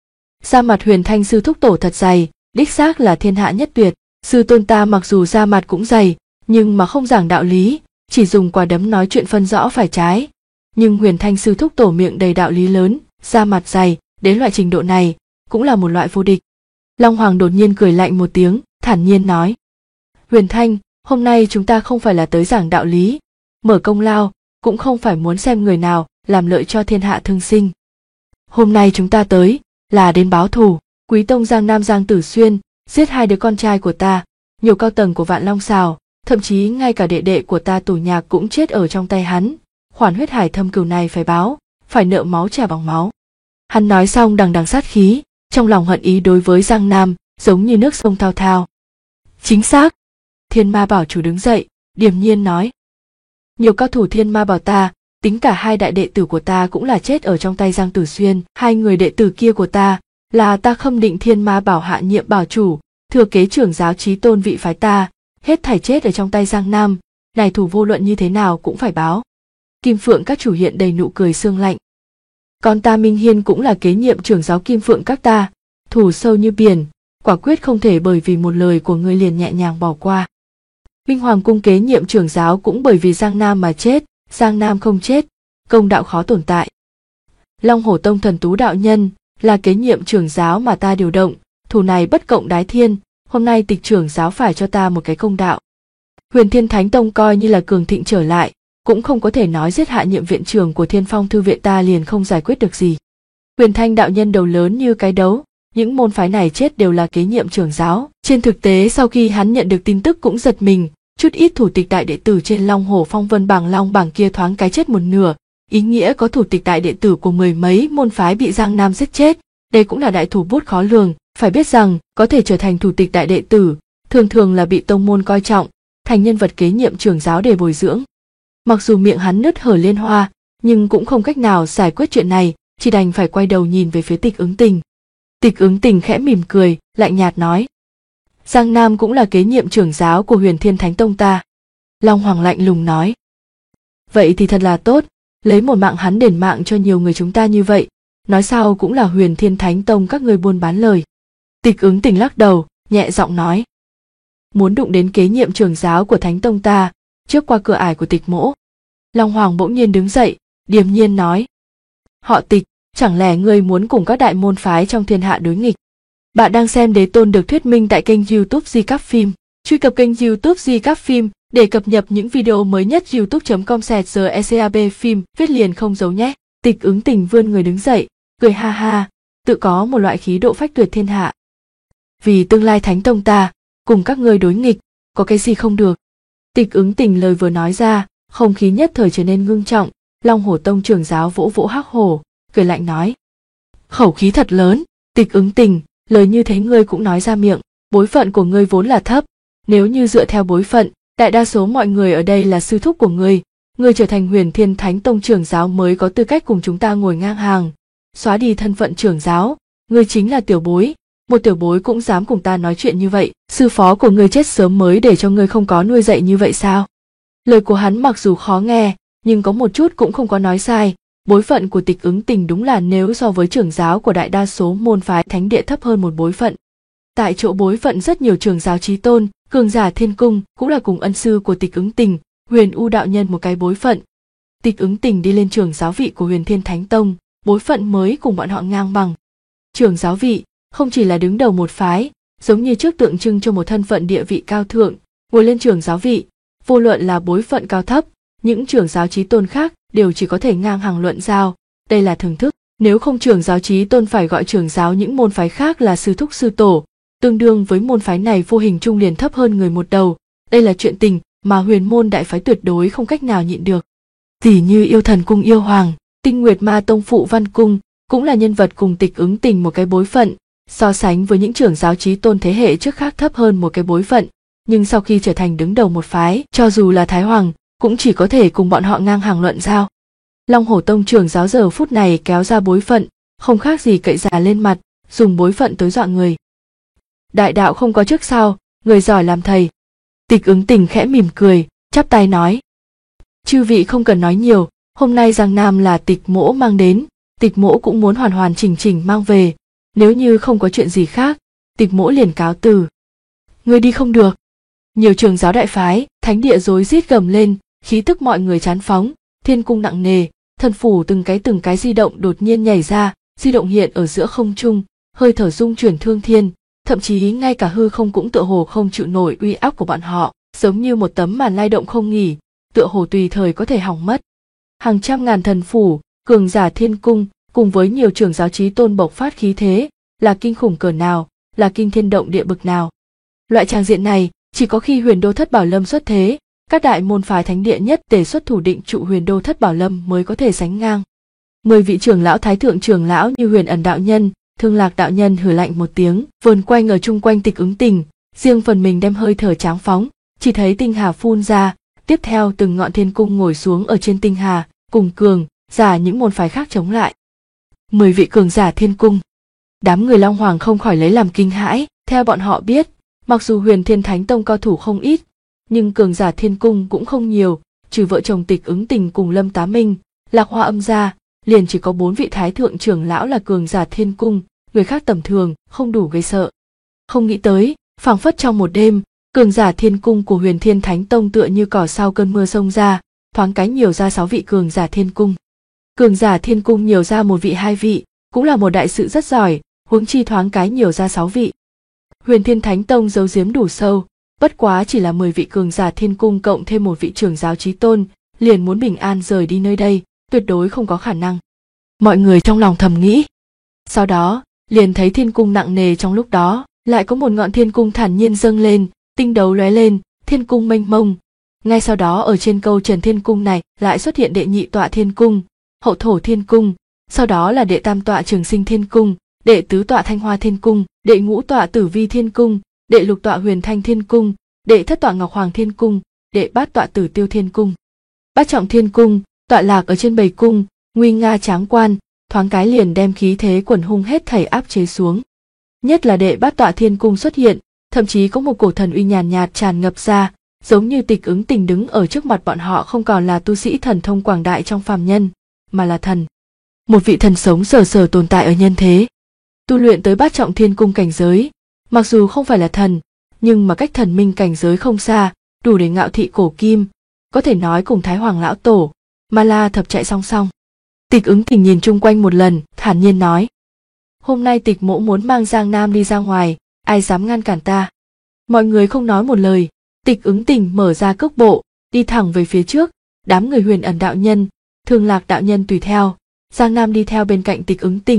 Da mặt Huyền Thanh sư thúc tổ thật dày, đích xác là thiên hạ nhất tuyệt. Sư tôn ta mặc dù da mặt cũng dày, nhưng mà không giảng đạo lý, chỉ dùng quả đấm nói chuyện phân rõ phải trái. Nhưng Huyền Thanh sư thúc tổ miệng đầy đạo lý lớn, da mặt dày, đến loại trình độ này, cũng là một loại vô địch. Long Hoàng đột nhiên cười lạnh một tiếng, thản nhiên nói. Huyền Thanh, hôm nay chúng ta không phải là tới giảng đạo lý, mở công lao, cũng không phải muốn xem người nào làm lợi cho thiên hạ thương sinh. Hôm nay chúng ta tới, là đến báo thù. Quý tông Giang Nam Giang Tử Xuyên giết hai đứa con trai của ta, nhiều cao tầng của Vạn Long Sào, thậm chí ngay cả đệ đệ của ta Tổ Nhạc cũng chết ở trong tay hắn. Khoản huyết hải thâm cừu này phải báo, phải nợ máu trả bằng máu. Hắn nói xong đằng đằng sát khí, trong lòng hận ý đối với Giang Nam giống như nước sông thao thao. Chính xác. Thiên Ma Bảo chủ đứng dậy, điềm nhiên nói. Nhiều cao thủ Thiên Ma Bảo ta, tính cả hai đại đệ tử của ta cũng là chết ở trong tay Giang Tử Xuyên. Hai người đệ tử kia của ta là ta Khâm Định Thiên Ma Bảo hạ nhiệm bảo chủ, thừa kế trưởng giáo chí tôn vị phái ta, hết thảy chết ở trong tay Giang Nam, này thủ vô luận như thế nào cũng phải báo. Kim Phượng các chủ hiện đầy nụ cười sương lạnh. Con ta Minh Hiên cũng là kế nhiệm trưởng giáo Kim Phượng các ta, thù sâu như biển, quả quyết không thể bởi vì một lời của ngươi liền nhẹ nhàng bỏ qua. Minh Hoàng cung kế nhiệm trưởng giáo cũng bởi vì Giang Nam mà chết, Giang Nam không chết, công đạo khó tồn tại. Long Hổ Tông Thần Tú đạo nhân là kế nhiệm trưởng giáo mà ta điều động, thù này bất cộng đái thiên, hôm nay Tịch trưởng giáo phải cho ta một cái công đạo. Huyền Thiên Thánh Tông coi như là cường thịnh trở lại, cũng không có thể nói giết hạ nhiệm viện trưởng của Thiên Phong thư viện ta liền không giải quyết được gì. Huyền Thanh đạo nhân đầu lớn như cái đấu, những môn phái này chết đều là kế nhiệm trưởng giáo. Trên thực tế sau khi hắn nhận được tin tức cũng giật mình, chút ít thủ tịch đại đệ tử trên Long Hổ Phong Vân bảng Long bảng kia thoáng cái chết một nửa, ý nghĩa có thủ tịch đại đệ tử của mười mấy môn phái bị Giang Nam giết chết, đây cũng là đại thủ bút khó lường. Phải biết rằng có thể trở thành thủ tịch đại đệ tử, thường thường là bị tông môn coi trọng, thành nhân vật kế nhiệm trưởng giáo để bồi dưỡng. Mặc dù miệng hắn nứt hở liên hoa, nhưng cũng không cách nào giải quyết chuyện này, chỉ đành phải quay đầu nhìn về phía Tịch Ứng Tình. Tịch Ứng Tình khẽ mỉm cười, lạnh nhạt nói. Giang Nam cũng là kế nhiệm trưởng giáo của Huyền Thiên Thánh Tông ta. Long Hoàng lạnh lùng nói. Vậy thì thật là tốt, lấy một mạng hắn đền mạng cho nhiều người chúng ta như vậy, nói sao cũng là Huyền Thiên Thánh Tông các người buôn bán lời. Tịch Ứng Tình lắc đầu, nhẹ giọng nói. Muốn đụng đến kế nhiệm trưởng giáo của Thánh Tông ta, trước qua cửa ải của Tịch mỗ. Long Hoàng bỗng nhiên đứng dậy, điềm nhiên nói. Họ Tịch, chẳng lẽ ngươi muốn cùng các đại môn phái trong thiên hạ đối nghịch? Bạn đang xem Đế Tôn được thuyết minh tại kênh YouTube Di Cáp Phim. Truy cập kênh YouTube Di Cáp Phim để cập nhật những video mới nhất. youtube.com/GECAB phim viết liền không giấu nhé. Tịch Ứng Tình vươn người đứng dậy, cười ha ha, tự có một loại khí độ phách tuyệt thiên hạ. Vì tương lai Thánh Tông ta, cùng các ngươi đối nghịch, có cái gì không được. Tịch Ứng Tình lời vừa nói ra, không khí nhất thời trở nên ngưng trọng. Long Hổ Tông trưởng giáo vỗ vỗ Hắc Hổ, cười lạnh nói: khẩu khí thật lớn, Tịch Ứng Tình, lời như thế ngươi cũng nói ra miệng. Bối phận của ngươi vốn là thấp, nếu như dựa theo bối phận, đại đa số mọi người ở đây là sư thúc của ngươi trở thành Huyền Thiên Thánh Tông trưởng giáo mới có tư cách cùng chúng ta ngồi ngang hàng. Xóa đi thân phận trưởng giáo, ngươi chính là tiểu bối, một tiểu bối cũng dám cùng ta nói chuyện như vậy, sư phó của ngươi chết sớm mới để cho ngươi không có nuôi dạy như vậy sao? Lời của hắn mặc dù khó nghe, nhưng có một chút cũng không có nói sai. Bối phận của Tịch Ứng Tình đúng là nếu so với trưởng giáo của đại đa số môn phái thánh địa thấp hơn một bối phận. Tại chỗ bối phận rất nhiều trưởng giáo chí tôn, cường giả thiên cung cũng là cùng ân sư của Tịch Ứng Tình, Huyền U đạo nhân một cái bối phận. Tịch Ứng Tình đi lên trưởng giáo vị của Huyền Thiên Thánh Tông, bối phận mới cùng bọn họ ngang bằng. Trưởng giáo vị không chỉ là đứng đầu một phái, giống như trước tượng trưng cho một thân phận địa vị cao thượng, ngồi lên trưởng giáo vị, vô luận là bối phận cao thấp, những trưởng giáo chí tôn khác đều chỉ có thể ngang hàng luận giao, đây là thường thức. Nếu không trưởng giáo chí tôn phải gọi trưởng giáo những môn phái khác là sư thúc sư tổ, tương đương với môn phái này vô hình trung liền thấp hơn người một đầu. Đây là chuyện tình mà Huyền môn đại phái tuyệt đối không cách nào nhịn được. Tỷ như Yêu Thần cung yêu hoàng, Tinh Nguyệt Ma tông phụ Văn cung cũng là nhân vật cùng Tịch Ứng Tình một cái bối phận, so sánh với những trưởng giáo chí tôn thế hệ trước khác thấp hơn một cái bối phận, nhưng sau khi trở thành đứng đầu một phái, cho dù là Thái Hoàng cũng chỉ có thể cùng bọn họ ngang hàng luận giao. Long Hổ Tông trưởng giáo giờ phút này kéo ra bối phận, không khác gì cậy già lên mặt, dùng bối phận tới dọa người. Đại đạo không có trước sau, người giỏi làm thầy. Tịch Ứng Tình khẽ mỉm cười, chắp tay nói: chư vị không cần nói nhiều, hôm nay Giang Nam là Tịch mỗ mang đến, Tịch mỗ cũng muốn hoàn hoàn chỉnh chỉnh mang về, nếu như không có chuyện gì khác, Tịch mỗ liền cáo từ. Ngươi đi không được. Nhiều trường giáo đại phái, thánh địa rối rít gầm lên, khí tức mọi người chán phóng, thiên cung nặng nề, thần phủ từng cái di động đột nhiên nhảy ra, di động hiện ở giữa không trung, hơi thở dung chuyển thương thiên, thậm chí ngay cả hư không cũng tựa hồ không chịu nổi uy áp của bọn họ, giống như một tấm màn lay động không nghỉ, tựa hồ tùy thời có thể hỏng mất. Hàng trăm ngàn thần phủ, cường giả thiên cung, cùng với nhiều trưởng giáo chí tôn bộc phát khí thế, là kinh khủng cỡ nào, là kinh thiên động địa bực nào. Loại tràng diện này, chỉ có khi Huyền Đô Thất Bảo Lâm xuất thế, các đại môn phái thánh địa nhất tề xuất thủ định trụ Huyền Đô Thất Bảo Lâm mới có thể sánh ngang. 10 vị trưởng lão thái thượng trưởng lão như Huyền Ẩn đạo nhân, Thương Lạc đạo nhân hừ lạnh một tiếng, vờn quanh ở chung quanh Tịch Ứng Tình, riêng phần mình đem hơi thở tráng phóng, chỉ thấy tinh hà phun ra, tiếp theo từng ngọn thiên cung ngồi xuống ở trên tinh hà, cùng cường giả những môn phái khác chống lại. 10 vị cường giả thiên cung. Đám người Long Hoàng không khỏi lấy làm kinh hãi, theo bọn họ biết, mặc dù Huyền Thiên Thánh Tông cao thủ không ít, nhưng cường giả thiên cung cũng không nhiều, trừ vợ chồng Tịch Ứng Tình cùng Lâm Tá Minh, Lạc Hoa Âm gia, liền chỉ có 4 vị thái thượng trưởng lão là cường giả thiên cung, người khác tầm thường không đủ gây sợ. Không nghĩ tới, phảng phất trong một đêm, cường giả thiên cung của Huyền Thiên Thánh Tông tựa như cỏ sau cơn mưa xông ra, thoáng cái nhiều ra 6 vị cường giả thiên cung. Cường giả thiên cung nhiều ra 1 vị 2 vị, cũng là một đại sự rất giỏi, huống chi thoáng cái nhiều ra 6 vị. Huyền Thiên Thánh Tông giấu giếm đủ sâu, bất quá chỉ là 10 vị cường giả thiên cung cộng thêm 1 vị trưởng giáo chí tôn, liền muốn bình an rời đi nơi đây, tuyệt đối không có khả năng. Mọi người trong lòng thầm nghĩ. Sau đó, liền thấy thiên cung nặng nề, trong lúc đó, lại có một ngọn thiên cung thản nhiên dâng lên, tinh đấu lóe lên, thiên cung mênh mông. Ngay sau đó ở trên câu trần thiên cung này lại xuất hiện đệ nhị tọa thiên cung, hậu thổ thiên cung, sau đó là đệ tam tọa trường sinh thiên cung, đệ tứ tọa thanh hoa thiên cung, đệ ngũ tọa tử vi thiên cung, đệ lục tọa huyền thanh thiên cung, đệ thất tọa ngọc hoàng thiên cung, đệ bát tọa tử tiêu thiên cung. Bát trọng thiên cung tọa lạc ở trên bầy cung, nguy nga tráng quan, thoáng cái liền đem khí thế quần hung hết thảy áp chế xuống. Nhất là đệ bát tọa thiên cung xuất hiện, thậm chí có một cổ thần uy nhàn nhạt tràn ngập ra, giống như Tịch Ứng Tình đứng ở trước mặt bọn họ không còn là tu sĩ thần thông quảng đại trong phàm nhân, mà là thần. Một vị thần sống sờ sờ tồn tại ở nhân thế. Tu luyện tới bát trọng thiên cung cảnh giới, mặc dù không phải là thần, nhưng mà cách thần minh cảnh giới không xa, đủ để ngạo thị cổ kim, có thể nói cùng Thái Hoàng lão tổ, Ma La thập chạy song song. Tịch Ứng Tình nhìn chung quanh một lần, thản nhiên nói: hôm nay Tịch mỗ muốn mang Giang Nam đi ra ngoài, ai dám ngăn cản ta? Mọi người không nói một lời. Tịch Ứng Tình mở ra cước bộ, đi thẳng về phía trước, đám người Huyền Ẩn đạo nhân, Thương Lạc đạo nhân tùy theo. Giang Nam đi theo bên cạnh Tịch Ứng Tình,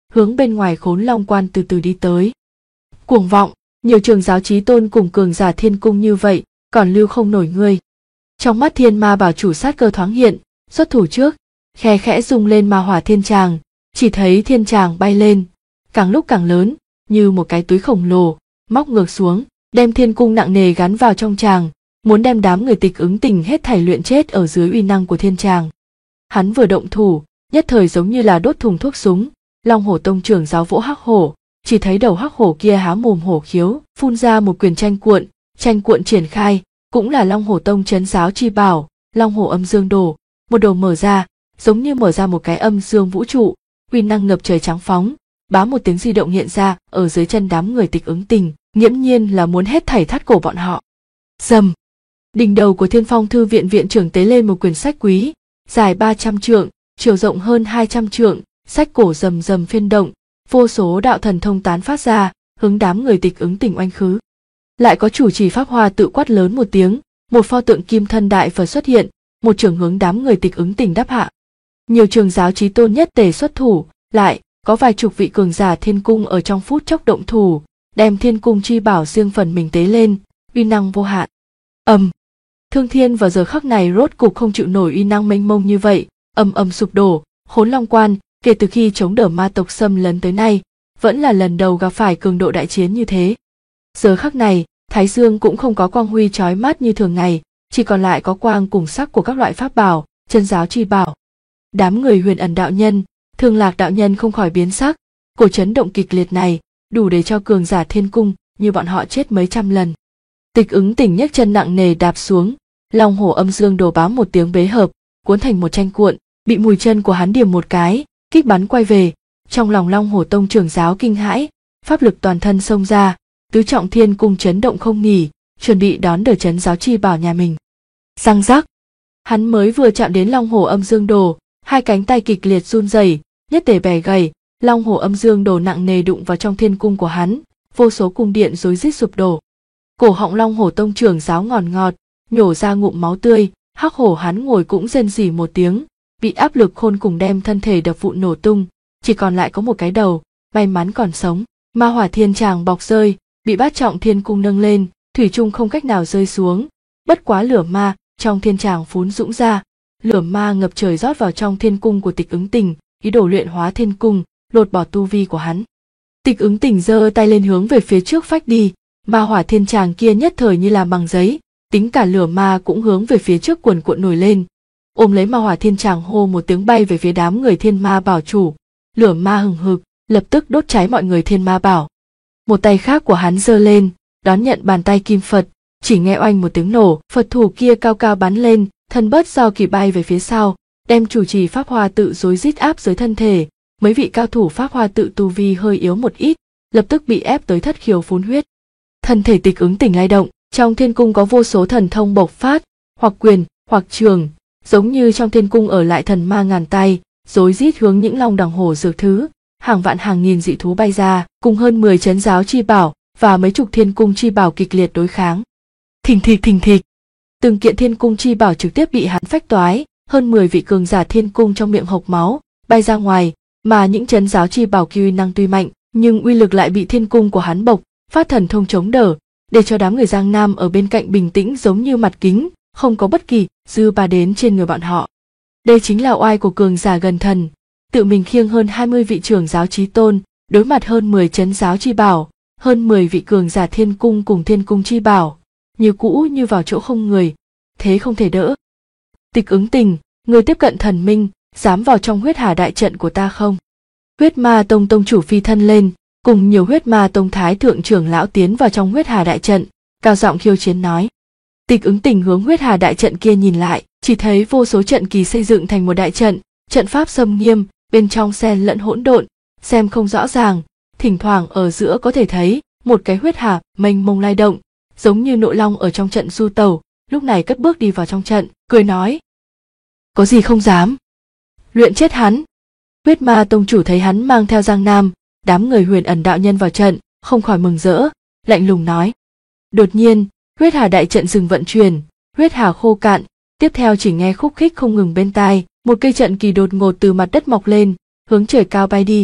hướng bên ngoài Khốn Long Quan từ từ đi tới. Cuồng vọng, nhiều trường giáo chí tôn cùng cường giả thiên cung như vậy, còn lưu không nổi ngươi. Trong mắt thiên ma bảo chủ sát cơ thoáng hiện, xuất thủ trước, khe khẽ rung lên ma hỏa thiên tràng, chỉ thấy thiên tràng bay lên, càng lúc càng lớn, như một cái túi khổng lồ, móc ngược xuống, đem thiên cung nặng nề gắn vào trong tràng, muốn đem đám người Tịch Ứng Tình hết thảy luyện chết ở dưới uy năng của thiên tràng. Hắn vừa động thủ, nhất thời giống như là đốt thùng thuốc súng, Long Hổ Tông trưởng giáo vỗ hắc hổ, chỉ thấy đầu hắc hổ kia há mồm hổ khiếu, phun ra một quyền tranh cuộn triển khai, cũng là Long Hổ Tông trấn giáo chi bảo, Long Hổ Âm Dương Đồ, một đồ mở ra, giống như mở ra một cái âm dương vũ trụ, uy năng ngập trời trắng phóng, bám một tiếng di động hiện ra ở dưới chân đám người Tịch Ứng Tình, nghiễm nhiên là muốn hết thảy thắt cổ bọn họ. Rầm, đỉnh đầu của Thiên Phong Thư viện viện trưởng tế lên một quyển sách quý, dài 300 trượng, chiều rộng hơn 200 trượng, sách cổ rầm rầm phiên động, vô số đạo thần thông tán phát ra, hướng đám người Tịch Ứng Tình oanh khứ. Lại có chủ trì pháp hoa tự quát lớn một tiếng, một pho tượng kim thân đại Phật xuất hiện, một trường hướng đám người Tịch Ứng Tình đáp hạ. Nhiều trường giáo chí tôn nhất tề xuất thủ, lại có vài chục vị cường giả thiên cung ở trong phút chốc động thủ, đem thiên cung chi bảo riêng phần mình tế lên, uy năng vô hạn. Thương Thiên vào giờ khắc này rốt cục không chịu nổi uy năng mênh mông như vậy, sụp đổ. Khốn Long Quan kể từ khi chống đỡ ma tộc xâm lấn tới nay, vẫn là lần đầu gặp phải cường độ đại chiến như thế. Giờ khắc này, Thái Dương cũng không có quang huy chói mắt như thường ngày, chỉ còn lại có quang cùng sắc của các loại pháp bảo, chân giáo chi bảo. Đám người Huyền Ẩn đạo nhân, Thương Lạc đạo nhân không khỏi biến sắc, cổ chấn động kịch liệt này, đủ để cho cường giả thiên cung như bọn họ chết mấy trăm lần. Tịch Ứng Tình nhấc chân nặng nề đạp xuống, Long Hổ Âm Dương Đồ bám một tiếng bế hợp, cuốn thành một tranh cuộn, bị mùi chân của hắn điểm một cái, kích bắn quay về. Trong lòng Long Hổ Tông trưởng giáo kinh hãi, pháp lực toàn thân xông ra, tứ trọng thiên cung chấn động không nghỉ, chuẩn bị đón đỡ trấn giáo chi bảo nhà mình. Răng rắc, hắn mới vừa chạm đến Long Hổ Âm Dương Đồ, hai cánh tay kịch liệt run rẩy, nhất tề bẻ gãy, Long Hổ Âm Dương Đồ nặng nề đụng vào trong thiên cung của hắn, vô số cung điện rối rít sụp đổ. Cổ họng Long Hổ Tông trưởng giáo ngọt, nhổ ra ngụm máu tươi, hắc hổ hắn ngồi cũng rên rỉ một tiếng, bị áp lực khôn cùng đem thân thể đập vụn nổ tung, chỉ còn lại có một cái đầu, may mắn còn sống. Ma hỏa thiên tràng bọc rơi, bị bát trọng thiên cung nâng lên, thủy chung không cách nào rơi xuống, bất quá lửa ma trong thiên tràng phún dũng ra, lửa ma ngập trời rót vào trong thiên cung của Tịch Ứng Tình, ý đồ luyện hóa thiên cung, lột bỏ tu vi của hắn. Tịch Ứng Tình giơ tay lên hướng về phía trước phách đi, ma hỏa thiên tràng kia nhất thời như làm bằng giấy, tính cả lửa ma cũng hướng về phía trước cuồn cuộn nổi lên, ôm lấy ma hỏa thiên tràng hô một tiếng bay về phía đám người thiên ma bảo chủ. Lửa ma hừng hực, lập tức đốt cháy mọi người thiên ma bảo. Một tay khác của hắn giơ lên, đón nhận bàn tay kim Phật, chỉ nghe oanh một tiếng nổ, Phật thủ kia cao cao bắn lên, thân bất do kỳ bay về phía sau, đem chủ trì pháp hoa tự rối rít áp dưới thân thể. Mấy vị cao thủ pháp hoa tự tu vi hơi yếu một ít, lập tức bị ép tới thất khiếu phun huyết. Thân thể Tịch Ứng Tình lay động, trong thiên cung có vô số thần thông bộc phát, hoặc quyền, hoặc trường, giống như trong thiên cung ở lại thần ma ngàn tay, rối rít hướng những long đằng hổ dược thứ, hàng vạn hàng nghìn dị thú bay ra, cùng hơn 10 trấn giáo chi bảo và mấy chục thiên cung chi bảo kịch liệt đối kháng. Thình thịch, từng kiện thiên cung chi bảo trực tiếp bị hắn phách toái, hơn 10 vị cường giả thiên cung trong miệng hộc máu, bay ra ngoài, mà những trấn giáo chi bảo kia uy năng tuy mạnh, nhưng uy lực lại bị thiên cung của hắn bộc phát thần thông chống đỡ, để cho đám người Giang Nam ở bên cạnh bình tĩnh giống như mặt kính, không có bất kỳ dư ba đến trên người bọn họ. Đây chính là oai của cường giả gần thần, tự mình khiêng hơn 20 vị trưởng giáo chí tôn, đối mặt hơn 10 trấn giáo chi bảo, hơn 10 vị cường giả thiên cung cùng thiên cung chi bảo, như cũ như vào chỗ không người, thế không thể đỡ. Tịch Ứng Tình, người tiếp cận thần minh, dám vào trong huyết hà đại trận của ta không? Huyết Ma Tông tông chủ phi thân lên, cùng nhiều huyết ma tông thái thượng trưởng lão tiến vào trong huyết hà đại trận, cao giọng khiêu chiến nói. Tịch Ứng Tình hướng huyết hà đại trận kia nhìn lại, chỉ thấy vô số trận kỳ xây dựng thành một đại trận, trận pháp xâm nghiêm, bên trong xen lẫn hỗn độn, xem không rõ ràng, thỉnh thoảng ở giữa có thể thấy một cái huyết hà mênh mông lay động, giống như nội long ở trong trận du tẩu, lúc này cất bước đi vào trong trận, cười nói: có gì không dám, luyện chết hắn. Huyết Ma tông chủ thấy hắn mang theo Giang Nam, đám người Huyền Ẩn đạo nhân vào trận, không khỏi mừng rỡ, lạnh lùng nói. Đột nhiên, huyết hà đại trận dừng vận chuyển, huyết hà khô cạn, tiếp theo chỉ nghe khúc khích không ngừng bên tai, một cây trận kỳ đột ngột từ mặt đất mọc lên, hướng trời cao bay đi,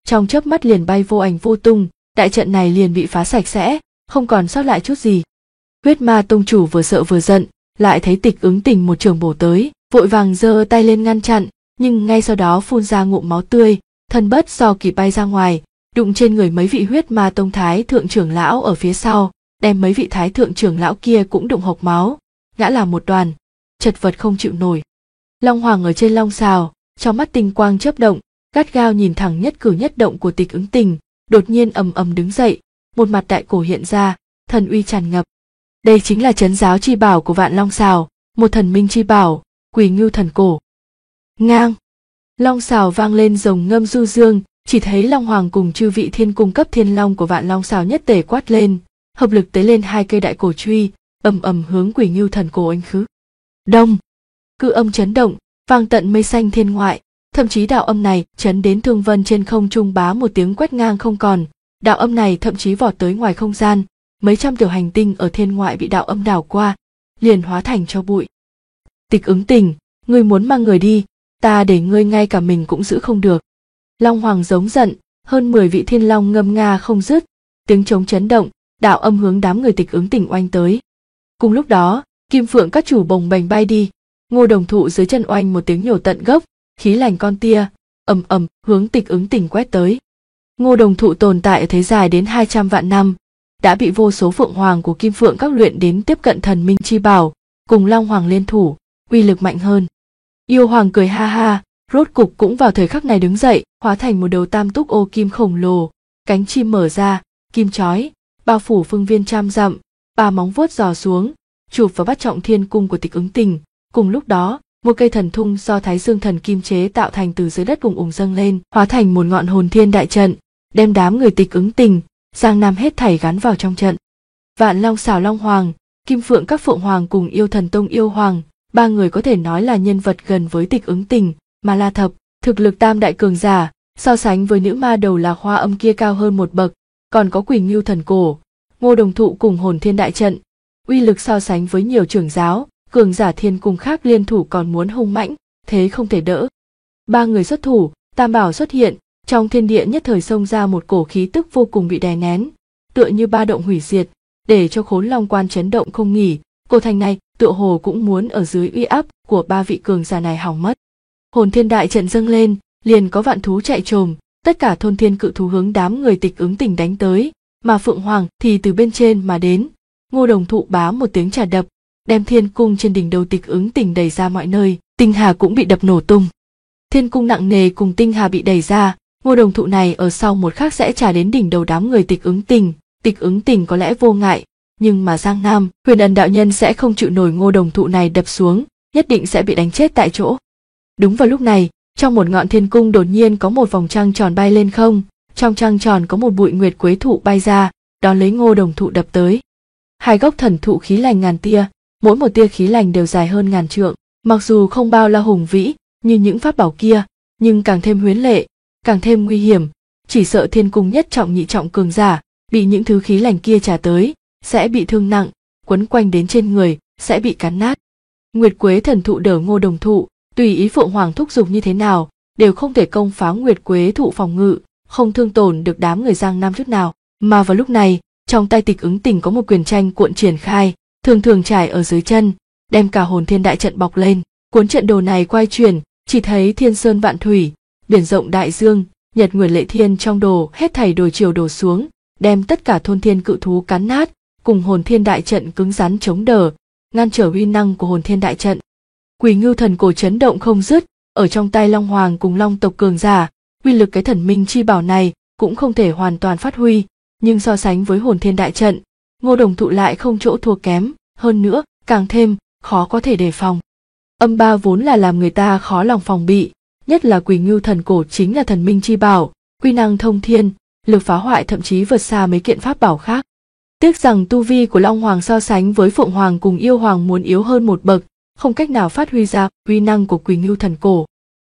trong chớp mắt liền bay vô ảnh vô tung, đại trận này liền bị phá sạch sẽ, không còn sót lại chút gì. Huyết Ma tông chủ vừa sợ vừa giận, lại thấy Tịch Ứng Tình một trường bổ tới, vội vàng giơ tay lên ngăn chặn, nhưng ngay sau đó phun ra ngụm máu tươi, thân bất do kịp bay ra ngoài, đụng trên người mấy vị Huyết Ma tông thái thượng trưởng lão ở phía sau, đem mấy vị thái thượng trưởng lão kia cũng đụng hộc máu, ngã làm một đoàn, chật vật không chịu nổi. Long Hoàng ở trên long sào, trong mắt tinh quang chớp động, gắt gao nhìn thẳng nhất cử nhất động của Tịch Ứng Tình, đột nhiên ầm ầm đứng dậy, một mặt đại cổ hiện ra, thần uy tràn ngập. Đây chính là trấn giáo chi bảo của Vạn Long Sào, một thần minh chi bảo, Quỳ Ngưu thần cổ. Ngang, long sào vang lên rồng ngâm du dương, chỉ thấy Long Hoàng cùng chư vị thiên cung cấp thiên long của Vạn Long Sào nhất tề quát lên, hợp lực tế lên hai cây đại cổ truy, ầm ầm hướng Quỳ Ngưu thần cổ oanh khứ. Đông, cự âm chấn động, vang tận mây xanh thiên ngoại, thậm chí đạo âm này chấn đến thương vân trên không trung bá một tiếng quét ngang không còn, đạo âm này thậm chí vọt tới ngoài không gian, mấy trăm tiểu hành tinh ở thiên ngoại bị đạo âm đảo qua, liền hóa thành tro bụi. Tịch Ứng Tình, ngươi muốn mang người đi, ta để ngươi ngay cả mình cũng giữ không được. Long Hoàng giống giận, hơn 10 vị thiên long ngâm nga không dứt, tiếng trống chấn động, đạo âm hướng đám người Tịch Ứng Tình oanh tới. Cùng lúc đó, kim phượng các chủ bồng bềnh bay đi, Ngô Đồng Thụ dưới chân oanh một tiếng nhổ tận gốc, khí lành con tia, ầm ầm hướng Tịch Ứng Tình quét tới. Ngô Đồng Thụ tồn tại ở thế dài đến 200 vạn năm, đã bị vô số phượng hoàng của kim phượng các luyện đến tiếp cận thần minh chi bảo, cùng Long Hoàng liên thủ, uy lực mạnh hơn. Yêu Hoàng cười ha ha, rốt cục cũng vào thời khắc này đứng dậy, hóa thành một đầu tam túc ô kim khổng lồ, cánh chim mở ra, kim chói, bao phủ phương viên trăm dặm, ba móng vuốt giò xuống, chụp vào bắt trọng thiên cung của Tịch Ứng Tình. Cùng lúc đó, một cây thần thung do Thái Dương thần kim chế tạo thành từ dưới đất ùng ùng dâng lên, hóa thành một ngọn hồn thiên đại trận, đem đám người Tịch Ứng Tình, Giang Nam hết thảy gắn vào trong trận. Vạn Long Sào Long Hoàng, Kim Phượng các Phượng Hoàng cùng Yêu Thần Tông Yêu Hoàng, ba người có thể nói là nhân vật gần với Tịch Ứng Tình, mà La Thập, thực lực tam đại cường giả, so sánh với nữ ma đầu là Hoa Âm kia cao hơn một bậc, còn có Quỳ Ngưu thần cổ, Ngô Đồng Thụ cùng Hồn Thiên đại trận, uy lực so sánh với nhiều trưởng giáo, cường giả thiên cung khác liên thủ còn muốn hung mãnh, thế không thể đỡ. Ba người xuất thủ, tam bảo xuất hiện, trong thiên địa nhất thời xông ra một cổ khí tức vô cùng bị đè nén, tựa như ba động hủy diệt, để cho Khốn Long Quan chấn động không nghỉ, cổ thành này tựa hồ cũng muốn ở dưới uy áp của ba vị cường giả này hỏng mất. Hồn Thiên đại trận dâng lên, liền có vạn thú chạy trồm, tất cả thôn thiên cự thú hướng đám người Tịch Ứng Tình đánh tới, mà Phượng Hoàng thì từ bên trên mà đến. Ngô Đồng Thụ bá một tiếng trả đập, đem thiên cung trên đỉnh đầu Tịch Ứng Tình đẩy ra mọi nơi, tinh hà cũng bị đập nổ tung. Thiên cung nặng nề cùng tinh hà bị đẩy ra, Ngô Đồng Thụ này ở sau một khắc sẽ trả đến đỉnh đầu đám người Tịch Ứng Tình. Tịch Ứng Tình có lẽ vô ngại, nhưng mà Giang Nam, Huyền Ẩn đạo nhân sẽ không chịu nổi Ngô Đồng Thụ này đập xuống, nhất định sẽ bị đánh chết tại chỗ. Đúng vào lúc này, trong một ngọn thiên cung đột nhiên có một vòng trăng tròn bay lên không, trong trăng tròn có một bụi nguyệt quế thụ bay ra, đón lấy Ngô Đồng Thụ đập tới. Hai gốc thần thụ khí lành ngàn tia, mỗi một tia khí lành đều dài hơn ngàn trượng, mặc dù không bao la hùng vĩ như những pháp bảo kia, nhưng càng thêm huyến lệ, càng thêm nguy hiểm, chỉ sợ thiên cung nhất trọng nhị trọng cường giả bị những thứ khí lành kia trả tới, sẽ bị thương nặng, quấn quanh đến trên người, sẽ bị cắn nát. Nguyệt quế thần thụ đỡ Ngô Đồng Thụ, tùy ý Phượng Hoàng thúc giục như thế nào, đều không thể công phá Nguyệt quế thụ phòng ngự, không thương tổn được đám người Giang Nam chút nào. Mà vào lúc này, trong tay Tịch Ứng Tình có một quyền tranh cuộn triển khai, thường thường trải ở dưới chân, đem cả Hồn Thiên đại trận bọc lên. Cuốn trận đồ này quay chuyển, chỉ thấy thiên sơn vạn thủy, biển rộng đại dương, nhật nguyệt lệ thiên trong đồ hết thảy đồi chiều đổ xuống, đem tất cả thôn thiên cự thú cắn nát, cùng Hồn Thiên đại trận cứng rắn chống đỡ, ngăn trở uy năng của Hồn Thiên đại trận. Quỳ Ngưu thần cổ chấn động không dứt, ở trong tay Long Hoàng cùng Long tộc cường giả, uy lực cái thần minh chi bảo này cũng không thể hoàn toàn phát huy, nhưng so sánh với Hồn Thiên đại trận, Ngô Đồng Thụ lại không chỗ thua kém, hơn nữa, càng thêm khó có thể đề phòng. Âm ba vốn là làm người ta khó lòng phòng bị, nhất là Quỳ Ngưu thần cổ chính là thần minh chi bảo, uy năng thông thiên, lực phá hoại thậm chí vượt xa mấy kiện pháp bảo khác. Tiếc rằng tu vi của Long Hoàng so sánh với Phượng Hoàng cùng Yêu Hoàng muốn yếu hơn một bậc, không cách nào phát huy ra uy năng của Quỳ Ngưu thần cổ.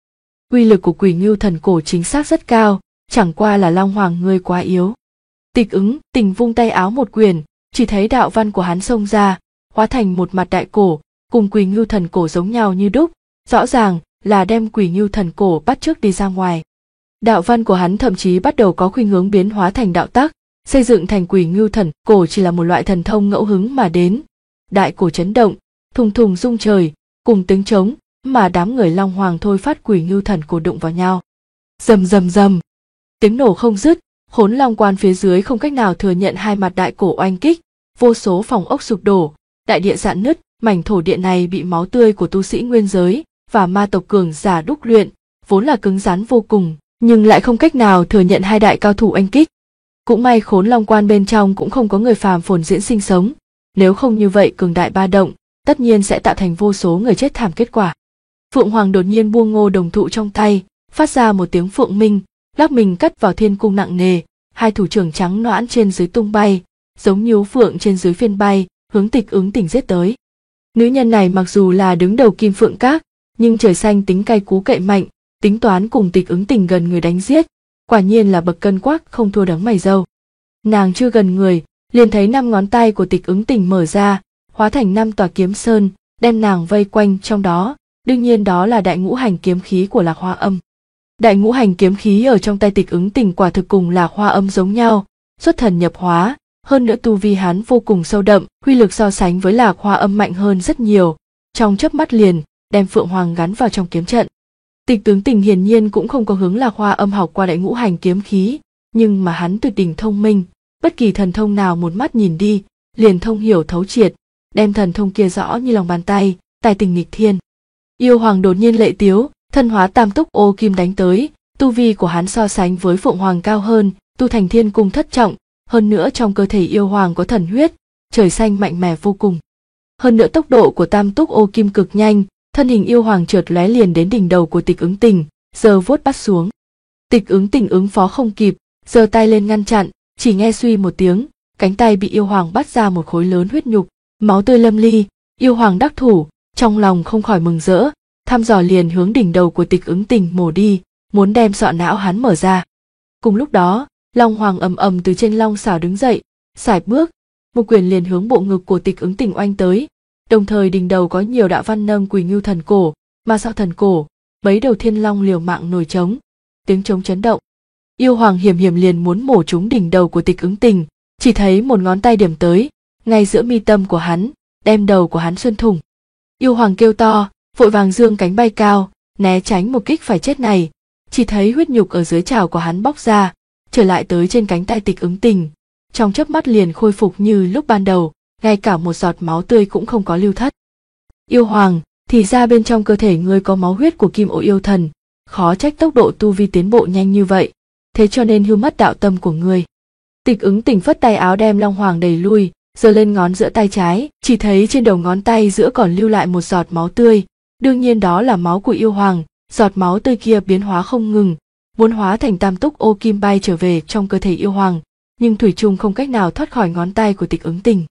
Uy lực của Quỳ Ngưu thần cổ chính xác rất cao, chẳng qua là Long Hoàng ngươi quá yếu. Tịch Ứng Tình vung tay áo một quyền, chỉ thấy đạo văn của hắn xông ra, hóa thành một mặt đại cổ, cùng Quỳ Ngưu thần cổ giống nhau như đúc, rõ ràng là đem Quỳ Ngưu thần cổ bắt chước đi ra ngoài. Đạo văn của hắn thậm chí bắt đầu có khuynh hướng biến hóa thành đạo tắc, xây dựng thành Quỷ Ngưu Thần Cổ chỉ là một loại thần thông ngẫu hứng mà đến. Đại cổ chấn động, thùng thùng rung trời, cùng tiếng trống mà đám người Long Hoàng thôi phát Quỷ Ngưu Thần Cổ đụng vào nhau. Rầm rầm rầm, tiếng nổ không dứt, Khốn Long Quan phía dưới không cách nào thừa nhận hai mặt đại cổ oanh kích, vô số phòng ốc sụp đổ, đại địa rạn nứt, mảnh thổ địa này bị máu tươi của tu sĩ nguyên giới và ma tộc cường giả đúc luyện, vốn là cứng rắn vô cùng, nhưng lại không cách nào thừa nhận hai đại cao thủ oanh kích. Cũng may Khốn Long Quan bên trong cũng không có người phàm phồn diễn sinh sống, nếu không như vậy cường đại ba động, tất nhiên sẽ tạo thành vô số người chết thảm kết quả. Phượng Hoàng đột nhiên buông Ngô Đồng Thụ trong tay, phát ra một tiếng phượng minh, lắc mình cất vào thiên cung nặng nề, hai thủ trưởng trắng nõn trên dưới tung bay, giống như phượng trên dưới phiên bay, hướng Tịch Ứng Tình giết tới. Nữ nhân này mặc dù là đứng đầu Kim Phượng Các, nhưng trời xanh tính cay cú cậy mạnh, tính toán cùng Tịch Ứng Tình gần người đánh giết, quả nhiên là bậc cân quắc không thua đấng mày râu. Nàng chưa gần người, liền thấy 5 ngón tay của Tịch Ứng Tình mở ra, hóa thành 5 tòa kiếm sơn, đem nàng vây quanh trong đó, đương nhiên đó là đại ngũ hành kiếm khí của Lạc Hoa Âm. Đại ngũ hành kiếm khí ở trong tay Tịch Ứng Tình quả thực cùng Lạc Hoa Âm giống nhau, xuất thần nhập hóa, hơn nữa tu vi hắn vô cùng sâu đậm, uy lực so sánh với Lạc Hoa Âm mạnh hơn rất nhiều, trong chớp mắt liền đem Phượng Hoàng gắn vào trong kiếm trận. Tịch Ứng Tình hiển nhiên cũng không có hướng Lạc Hoa Âm học qua đại ngũ hành kiếm khí, nhưng mà hắn tuyệt đỉnh thông minh, bất kỳ thần thông nào một mắt nhìn đi, liền thông hiểu thấu triệt, đem thần thông kia rõ như lòng bàn tay, tài tình nghịch thiên. Yêu Hoàng đột nhiên lệ tiếu, thân hóa tam túc ô kim đánh tới, tu vi của hắn so sánh với Phượng Hoàng cao hơn, tu thành thiên cung thất trọng, hơn nữa trong cơ thể Yêu Hoàng có thần huyết, trời xanh mạnh mẽ vô cùng. Hơn nữa tốc độ của tam túc ô kim cực nhanh, thân hình Yêu Hoàng chợt lóe liền đến đỉnh đầu của Tịch Ứng Tình, giơ vuốt bắt xuống. Tịch Ứng Tình ứng phó không kịp, giơ tay lên ngăn chặn, chỉ nghe suy một tiếng, cánh tay bị Yêu Hoàng bắt ra một khối lớn huyết nhục, máu tươi lâm ly. Yêu Hoàng đắc thủ, trong lòng không khỏi mừng rỡ, thăm dò liền hướng đỉnh đầu của Tịch Ứng Tình mổ đi, muốn đem sọ não hắn mở ra. Cùng lúc đó, Long Hoàng ầm ầm từ trên long xảo đứng dậy, sải bước, một quyền liền hướng bộ ngực của Tịch Ứng Tình oanh tới, đồng thời đỉnh đầu có nhiều đạo văn nâng Quỷ Ngưu Thần Cổ, ma sọ thần cổ, mấy đầu thiên long liều mạng nổi trống, tiếng trống chấn động. Yêu Hoàng hiểm hiểm liền muốn mổ trúng đỉnh đầu của Tịch Ứng Tình, chỉ thấy một ngón tay điểm tới, ngay giữa mi tâm của hắn, đem đầu của hắn xuyên thủng. Yêu Hoàng kêu to, vội vàng dương cánh bay cao, né tránh một kích phải chết này, chỉ thấy huyết nhục ở dưới trào của hắn bóc ra, trở lại tới trên cánh tay Tịch Ứng Tình, trong chớp mắt liền khôi phục như lúc ban đầu, ngay cả một giọt máu tươi cũng không có lưu thất. Yêu Hoàng, thì ra bên trong cơ thể ngươi có máu huyết của Kim Ô Yêu Thần, khó trách tốc độ tu vi tiến bộ nhanh như vậy, thế cho nên hư mất đạo tâm của ngươi. Tịch Ứng Tình phất tay áo đem Long Hoàng đẩy lui, giơ lên ngón giữa tay trái, chỉ thấy trên đầu ngón tay giữa còn lưu lại một giọt máu tươi, đương nhiên đó là máu của Yêu Hoàng, giọt máu tươi kia biến hóa không ngừng, muốn hóa thành tam túc ô kim bay trở về trong cơ thể Yêu Hoàng, nhưng thủy chung không cách nào thoát khỏi ngón tay của Tịch Ứng Tình.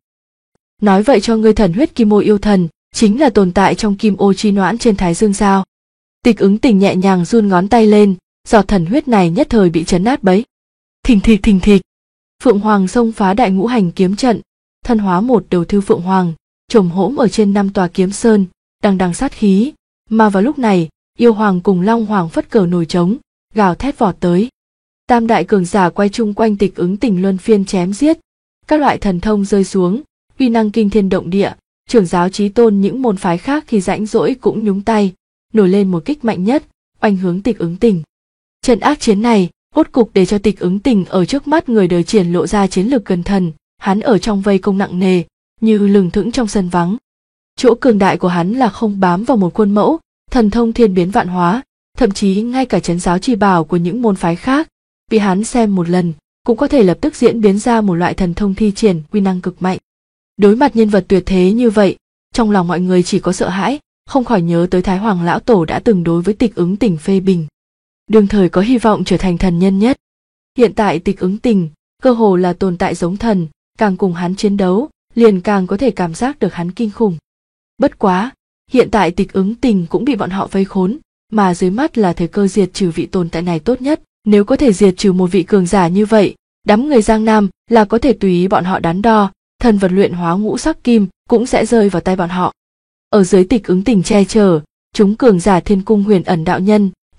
Nói vậy cho ngươi thần huyết Kim Ô Yêu Thần, chính là tồn tại trong Kim Ô chi noãn trên Thái Dương sao? Tịch Ứng Tình nhẹ nhàng giun ngón tay lên, giọt thần huyết này nhất thời bị chấn nát bấy. Thình thịch. Phượng Hoàng xông phá đại ngũ hành kiếm trận, thân hóa một đầu thư Phượng Hoàng, chồm hỗn ở trên 5 tòa kiếm sơn, đằng đằng sát khí, mà vào lúc này, Yêu Hoàng cùng Long Hoàng phất cờ nổi trống, gào thét vọt tới. Tam đại cường giả quay chung quanh Tịch Ứng Tình luân phiên chém giết, các loại thần thông rơi xuống, uy năng kinh thiên động địa, trưởng giáo chí tôn những môn phái khác khi rãnh rỗi cũng nhúng tay, nổi lên một kích mạnh nhất, oanh hướng Tịch Ứng Tình. Trận ác chiến này, rốt cục để cho Tịch Ứng Tình ở trước mắt người đời triển lộ ra chiến lược gần thần, hắn ở trong vây công nặng nề, như lừng thững trong sân vắng. Chỗ cường đại của hắn là không bám vào một khuôn mẫu, thần thông thiên biến vạn hóa, thậm chí ngay cả trấn giáo chi bảo của những môn phái khác, vì hắn xem một lần, cũng có thể lập tức diễn biến ra một loại thần thông thi triển uy năng cực mạnh. Đối mặt nhân vật tuyệt thế như vậy, trong lòng mọi người chỉ có sợ hãi, không khỏi nhớ tới Thái Hoàng lão tổ đã từng đối với Tịch Ứng Tình phê bình. Đương thời có hy vọng trở thành thần nhân nhất. Hiện tại Tịch Ứng Tình, cơ hồ là tồn tại giống thần, càng cùng hắn chiến đấu, liền càng có thể cảm giác được hắn kinh khủng. Bất quá, hiện tại Tịch Ứng Tình cũng bị bọn họ vây khốn, mà dưới mắt là thời cơ diệt trừ vị tồn tại này tốt nhất. Nếu có thể diệt trừ một vị cường giả như vậy, đám người Giang Nam là có thể tùy ý bọn họ đắn đo, thần vật luyện hóa ngũ sắc kim cũng sẽ rơi vào tay bọn họ. Ở dưới Tịch Ứng Tình che chở, chúng cường giả Thiên Cung Huyền Ẩn đạo nhân,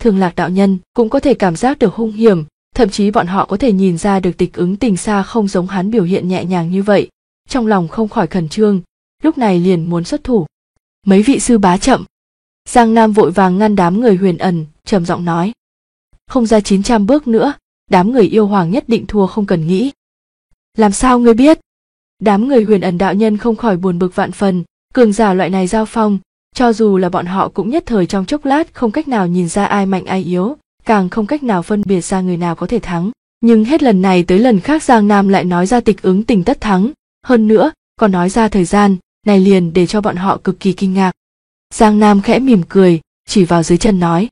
Thường Lạc đạo nhân cũng có thể cảm giác được hung hiểm, thậm chí bọn họ có thể nhìn ra được Tịch Ứng Tình xa không giống hắn biểu hiện nhẹ nhàng như vậy, trong lòng không khỏi khẩn trương, lúc này liền muốn xuất thủ. Mấy vị sư bá chậm. Giang Nam vội vàng ngăn đám người Huyền Ẩn, trầm giọng nói. Không ra 900 bước nữa, đám người yêu hoàng nhất định thua không cần nghĩ. Làm sao ngươi biết? Đám người Huyền Ẩn đạo nhân không khỏi buồn bực vạn phần, cường giả loại này giao phong, cho dù là bọn họ cũng nhất thời trong chốc lát không cách nào nhìn ra ai mạnh ai yếu, càng không cách nào phân biệt ra người nào có thể thắng. Nhưng hết lần này tới lần khác Giang Nam lại nói ra Tịch Ứng Tình tất thắng, hơn nữa còn nói ra thời gian, này liền để cho bọn họ cực kỳ kinh ngạc. Giang Nam khẽ mỉm cười, chỉ vào dưới chân nói.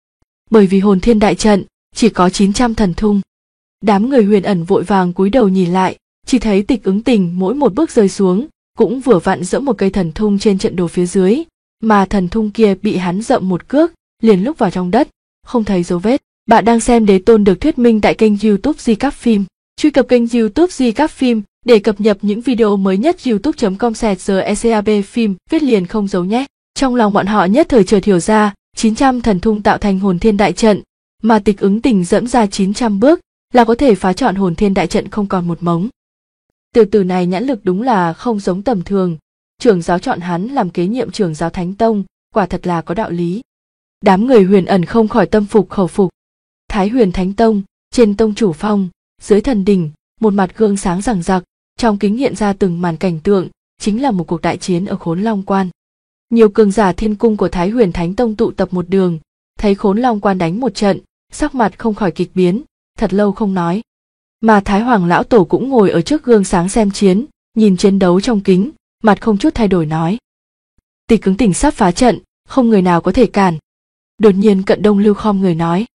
Bởi vì hồn thiên đại trận, chỉ có 900 thần thung. Đám người Huyền Ẩn vội vàng cúi đầu nhìn lại, chỉ thấy Tịch Ứng Tình mỗi một bước rơi xuống, cũng vừa vặn giẫm một cây thần thung trên trận đồ phía dưới, mà thần thung kia bị hắn dậm một cước, liền lúc vào trong đất, không thấy dấu vết. Bạn đang xem Đế Tôn được thuyết minh tại kênh YouTube Di Cáp Phim. Truy cập kênh YouTube Di Cáp Phim để cập nhật những video mới nhất. youtube.com/secab phim viết liền không giấu nhé. Trong lòng bọn họ nhất thời chợt hiểu ra, 900 thần thung tạo thành hồn thiên đại trận, mà Tịch Ứng Tình dẫm ra 900 bước là có thể phá trọn hồn thiên đại trận không còn một mống. Tiểu tử này nhãn lực đúng là không giống tầm thường, trưởng giáo chọn hắn làm kế nhiệm trưởng giáo Thánh Tông, quả thật là có đạo lý. Đám người Huyền Ẩn không khỏi tâm phục khẩu phục. Thái Huyền Thánh Tông, trên tông chủ phong, dưới thần đỉnh, một mặt gương sáng rạng rạc, trong kính hiện ra từng màn cảnh tượng, chính là một cuộc đại chiến ở Khốn Long Quan. Nhiều cường giả thiên cung của Thái Huyền Thánh Tông tụ tập một đường, thấy Khốn Long Quan đánh một trận, sắc mặt không khỏi kịch biến, thật lâu không nói. Mà Thái Hoàng lão tổ cũng ngồi ở trước gương sáng xem chiến, nhìn chiến đấu trong kính, mặt không chút thay đổi nói. Tịch Ứng Tình sắp phá trận, không người nào có thể cản. Đột nhiên Cận Đông Lưu khom người nói.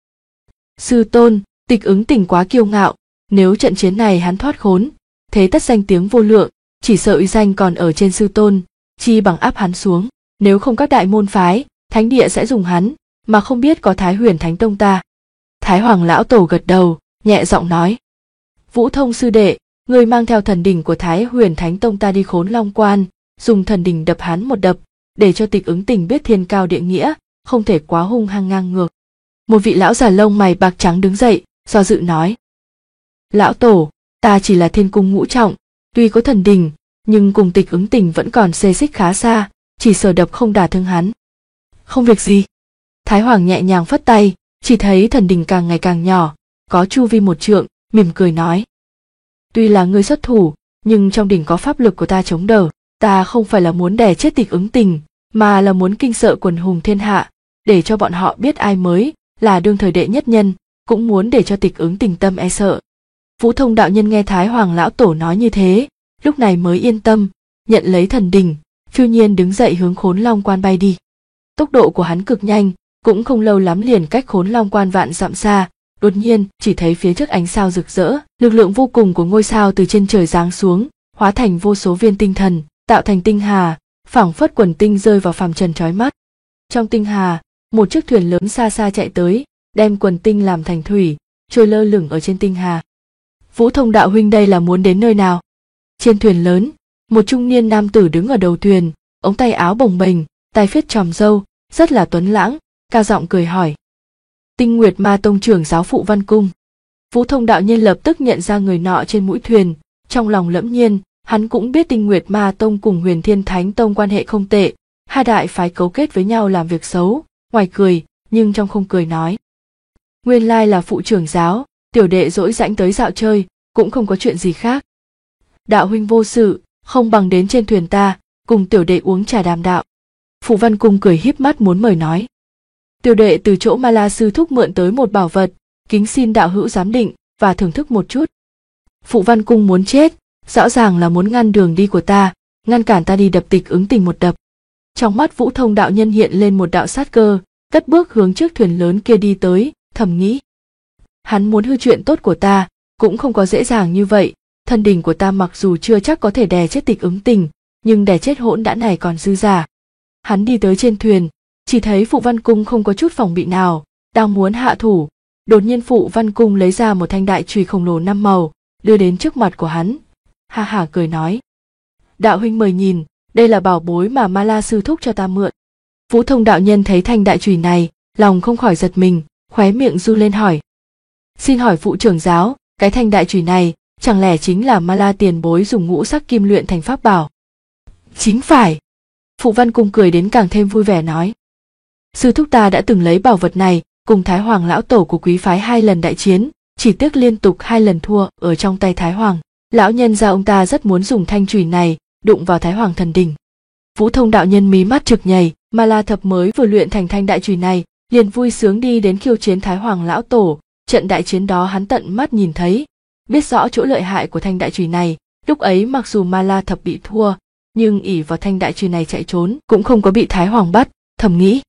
Sư tôn, Tịch Ứng Tình quá kiêu ngạo, nếu trận chiến này hắn thoát khốn, thế tất danh tiếng vô lượng, chỉ sợ uy danh còn ở trên sư tôn, chi bằng áp hắn xuống, nếu không các đại môn phái, thánh địa sẽ dùng hắn, mà không biết có Thái Huyền Thánh Tông ta. Thái Hoàng lão tổ gật đầu, nhẹ giọng nói. Vũ Thông sư đệ, người mang theo thần đỉnh của Thái Huyền Thánh Tông ta đi Khốn Long Quan, dùng thần đỉnh đập hắn một đập, để cho Tịch Ứng Tình biết thiên cao địa nghĩa, không thể quá hung hăng ngang ngược. Một vị lão già lông mày bạc trắng đứng dậy, do dự nói. Lão tổ, ta chỉ là thiên cung ngũ trọng, tuy có thần đỉnh, nhưng cùng Tịch Ứng Tình vẫn còn xê xích khá xa, chỉ sợ đập không đả thương hắn. Không việc gì. Thái Hoàng nhẹ nhàng phất tay, chỉ thấy thần đỉnh càng ngày càng nhỏ, có chu vi 1 trượng, mỉm cười nói. Tuy là ngươi xuất thủ, nhưng trong đỉnh có pháp lực của ta chống đỡ, ta không phải là muốn đè chết Tịch Ứng Tình, mà là muốn kinh sợ quần hùng thiên hạ, để cho bọn họ biết ai mới là đương thời đệ nhất nhân, cũng muốn để cho Tịch Ứng Tình tâm e sợ. Vũ Thông đạo nhân nghe Thái Hoàng lão tổ nói như thế, lúc này mới yên tâm, nhận lấy thần đỉnh, phiêu nhiên đứng dậy hướng Khốn Long Quan bay đi. Tốc độ của hắn cực nhanh, cũng không lâu lắm liền cách Khốn Long Quan vạn dặm xa, đột nhiên chỉ thấy phía trước ánh sao rực rỡ, lực lượng vô cùng của ngôi sao từ trên trời giáng xuống, hóa thành vô số viên tinh thần, tạo thành tinh hà, phảng phất quần tinh rơi vào phàm trần chói mắt. Trong tinh hà, một chiếc thuyền lớn xa xa chạy tới, đem quần tinh làm thành thủy, trôi lơ lửng ở trên tinh hà. Vũ Thông đạo huynh đây là muốn đến nơi nào? Trên thuyền lớn, một trung niên nam tử đứng ở đầu thuyền, ống tay áo bồng bềnh, tai phết tròm râu, rất là tuấn lãng, cao giọng cười hỏi. Tinh Nguyệt Ma Tông trưởng giáo Phụ Văn Cung. Vũ Thông đạo nhân lập tức nhận ra người nọ trên mũi thuyền, trong lòng lẫm nhiên, hắn cũng biết Tinh Nguyệt Ma Tông cùng Huyền Thiên Thánh Tông quan hệ không tệ, hai đại phái cấu kết với nhau làm việc xấu, ngoài cười, nhưng trong không cười nói. Nguyên lai là phụ trưởng giáo, tiểu đệ dỗi rãnh tới dạo chơi, cũng không có chuyện gì khác. Đạo huynh vô sự, không bằng đến trên thuyền ta, cùng tiểu đệ uống trà đàm đạo. Phụ Văn Cung cười híp mắt muốn mời nói. Tiểu đệ từ chỗ Ma La sư thúc mượn tới một bảo vật, kính xin đạo hữu giám định và thưởng thức một chút. Phụ Văn Cung muốn chết, rõ ràng là muốn ngăn đường đi của ta, ngăn cản ta đi đập Tịch Ứng Tình một đập. Trong mắt Vũ Thông đạo nhân hiện lên một đạo sát cơ, cất bước hướng trước thuyền lớn kia đi tới, thầm nghĩ. Hắn muốn hư chuyện tốt của ta, cũng không có dễ dàng như vậy, thân đỉnh của ta mặc dù chưa chắc có thể đè chết Tịch Ứng Tình, nhưng đè chết hỗn đản này còn dư giả. Hắn đi tới trên thuyền, chỉ thấy Phụ Văn Cung không có chút phòng bị nào, đang muốn hạ thủ, đột nhiên Phụ Văn Cung lấy ra một thanh đại chùy khổng lồ 5 màu, đưa đến trước mặt của hắn, ha hả cười nói. Đạo huynh mời nhìn, đây là bảo bối mà Ma La sư thúc cho ta mượn. Vũ Thông đạo nhân thấy thanh đại chùy này, lòng không khỏi giật mình, khóe miệng du lên hỏi. Xin hỏi phụ trưởng giáo, cái thanh đại chùy này chẳng lẽ chính là Ma La tiền bối dùng ngũ sắc kim luyện thành pháp bảo? Chính phải. Phụ Văn Cung cười đến càng thêm vui vẻ nói. Sư thúc ta đã từng lấy bảo vật này cùng Thái Hoàng lão tổ của quý phái 2 lần đại chiến, chỉ tiếc liên tục 2 lần thua ở trong tay Thái Hoàng. Lão nhân gia ông ta rất muốn dùng thanh chùy này đụng vào Thái Hoàng thần đỉnh. Vũ Thông đạo nhân mí mắt trực nhảy, Ma La thập mới vừa luyện thành thanh đại chùy này, liền vui sướng đi đến khiêu chiến Thái Hoàng lão tổ. Trận đại chiến đó hắn tận mắt nhìn thấy, biết rõ chỗ lợi hại của thanh đại chùy này. Lúc ấy mặc dù Ma La thập bị thua, nhưng ỷ vào thanh đại chùy này chạy trốn cũng không có bị Thái Hoàng bắt. Thầm nghĩ,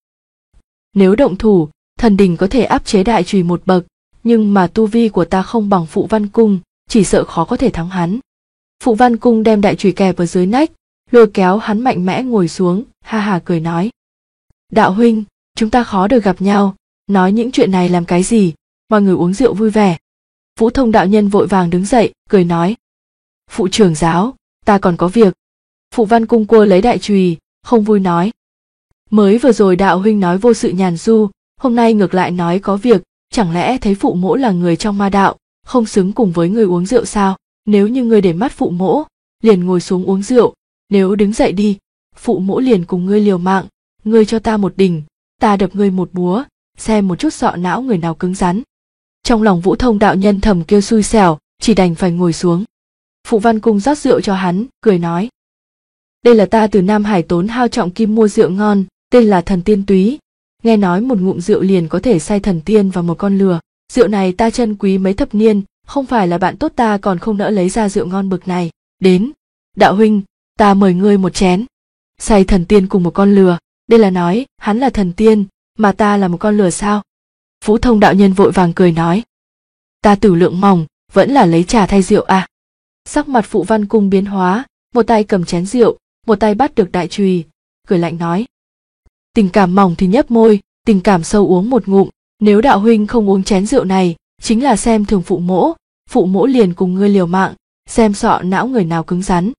nếu động thủ, thần đình có thể áp chế đại chùy một bậc, nhưng mà tu vi của ta không bằng Phụ Văn Cung, chỉ sợ khó có thể thắng hắn. Phụ Văn Cung đem đại chùy kẹp ở dưới nách, lôi kéo hắn mạnh mẽ ngồi xuống, ha ha cười nói. Đạo huynh, chúng ta khó được gặp nhau, nói những chuyện này làm cái gì, mọi người uống rượu vui vẻ. Vũ Thông đạo nhân vội vàng đứng dậy, cười nói. Phụ trưởng giáo, ta còn có việc. Phụ Văn Cung cua lấy đại chùy, không vui nói. Mới vừa rồi đạo huynh nói vô sự nhàn du, hôm nay ngược lại nói có việc, chẳng lẽ thấy phụ mỗ là người trong ma đạo, không xứng cùng với người uống rượu sao? Nếu như ngươi để mắt phụ mỗ, liền ngồi xuống uống rượu, nếu đứng dậy đi, phụ mỗ liền cùng ngươi liều mạng, ngươi cho ta một đỉnh, ta đập ngươi một búa, xem một chút sọ não người nào cứng rắn. Trong lòng Vũ Thông đạo nhân thầm kêu xui xẻo, chỉ đành phải ngồi xuống. Phụ Văn Cung rót rượu cho hắn, cười nói. Đây là ta từ Nam Hải tốn hao trọng kim mua rượu ngon, tên là Thần Tiên Túy. Nghe nói một ngụm rượu liền có thể say thần tiên vào một con lừa. Rượu này ta trân quý mấy thập niên, không phải là bạn tốt ta còn không nỡ lấy ra rượu ngon bực này. Đến, đạo huynh, ta mời ngươi một chén. Say thần tiên cùng một con lừa, đây là nói hắn là thần tiên, mà ta là một con lừa sao? Vũ Thông đạo nhân vội vàng cười nói. Ta tử lượng mỏng, vẫn là lấy trà thay rượu à? Sắc mặt Phụ Văn Cung biến hóa, một tay cầm chén rượu, một tay bắt được đại chùy, cười lạnh nói. Tình cảm mỏng thì nhấp môi, tình cảm sâu uống một ngụm, nếu đạo huynh không uống chén rượu này, chính là xem thường phụ mỗ liền cùng ngươi liều mạng, xem sọ não người nào cứng rắn.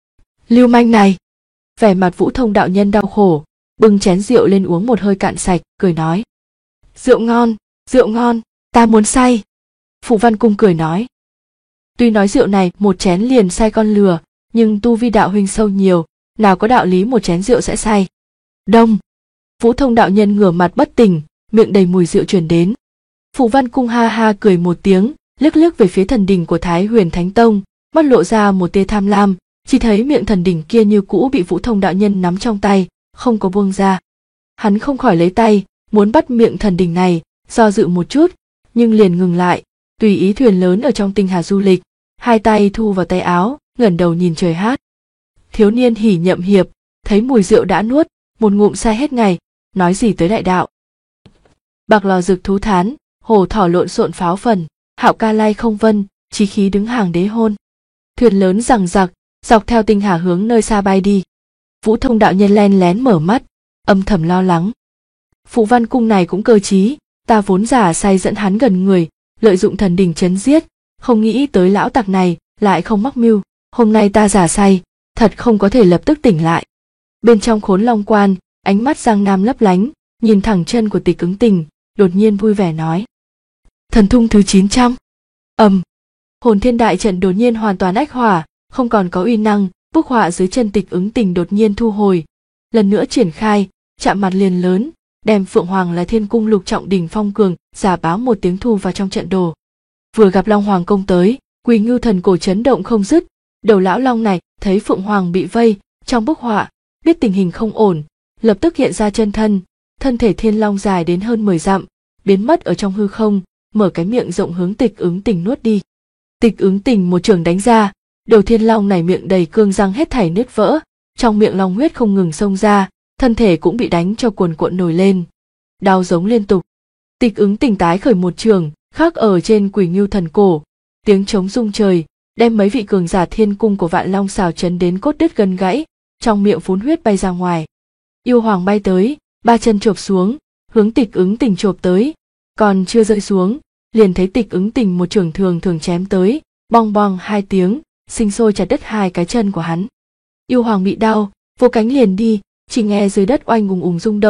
Lưu manh này! Vẻ mặt Vũ Thông đạo nhân đau khổ, bưng chén rượu lên uống một hơi cạn sạch, cười nói. Rượu ngon, ta muốn say. Phụ Văn Cung cười nói. Tuy nói rượu này một chén liền say con lừa, nhưng tu vi đạo huynh sâu nhiều, nào có đạo lý một chén rượu sẽ say. Đông! Vũ Thông đạo nhân ngửa mặt bất tỉnh, miệng đầy mùi rượu truyền đến. Phụ Văn Cung ha ha cười một tiếng, liếc về phía thần đỉnh của Thái Huyền Thánh Tông, mắt lộ ra một tia tham lam, chỉ thấy miệng thần đỉnh kia như cũ bị Vũ Thông đạo nhân nắm trong tay, không có buông ra. Hắn không khỏi lấy tay, muốn bắt miệng thần đỉnh này, do dự một chút, nhưng liền ngừng lại, tùy ý thuyền lớn ở trong tinh hà du lịch, hai tay thu vào tay áo, ngẩng đầu nhìn trời hát. Thiếu niên hỉ nhậm hiệp, thấy mùi rượu đã nuốt, một ngụm say hết ngày, nói gì tới đại đạo. Bạc lò rực thú thán, hồ thỏ lộn xộn pháo phần, hạo ca lai không vân, chí khí đứng hàng đế hôn. Thuyền lớn giằng giặc, dọc theo tinh hà hướng nơi xa bay đi. Vũ Thông đạo nhân len lén mở mắt, âm thầm lo lắng. Phụ Văn Cung này cũng cơ trí, ta vốn giả say dẫn hắn gần người, lợi dụng thần đỉnh chấn giết, không nghĩ tới lão tặc này lại không mắc mưu. Hôm nay ta giả say, thật không có thể lập tức tỉnh lại. Bên trong Khốn Long Quan, ánh mắt Giang Nam lấp lánh, nhìn thẳng chân của Tịch Ứng Tình, đột nhiên vui vẻ nói. Thần thung thứ 900. Hồn thiên đại trận đột nhiên hoàn toàn ách hỏa, không còn có uy năng, bức họa dưới chân Tịch Ứng Tình đột nhiên thu hồi, lần nữa triển khai, chạm mặt liền lớn, đem Phượng Hoàng là Thiên Cung lục trọng đỉnh phong cường giả báo một tiếng thu vào trong trận đồ. Vừa gặp Long Hoàng công tới, Quỳ Ngưu thần cổ chấn động không dứt, đầu lão long này thấy Phượng Hoàng bị vây trong bức họa, biết tình hình không ổn, lập tức hiện ra chân thân, thân thể thiên long dài đến hơn 10 dặm, biến mất ở trong hư không, mở cái miệng rộng hướng Tịch Ứng Tình nuốt đi. Tịch Ứng Tình một trường đánh ra, đầu thiên long này miệng đầy cương răng hết thảy nứt vỡ, trong miệng long huyết không ngừng xông ra, thân thể cũng bị đánh cho cuồn cuộn nổi lên, đau giống liên tục. Tịch Ứng Tình tái khởi một trường, khắc ở trên Quỳ Ngưu thần cổ, tiếng trống rung trời, đem mấy vị cường giả thiên cung của Vạn Long xào chấn đến cốt đứt gân gãy, trong miệng phun huyết bay ra ngoài. Yêu Hoàng bay tới, ba chân chộp xuống, hướng Tịch Ứng Tình chộp tới, còn chưa rơi xuống, liền thấy Tịch Ứng Tình một trường thường chém tới, bong bong hai tiếng, sinh sôi chặt đứt hai cái chân của hắn. Yêu Hoàng bị đau, vô cánh liền đi, chỉ nghe dưới đất oanh ùng ùng rung động,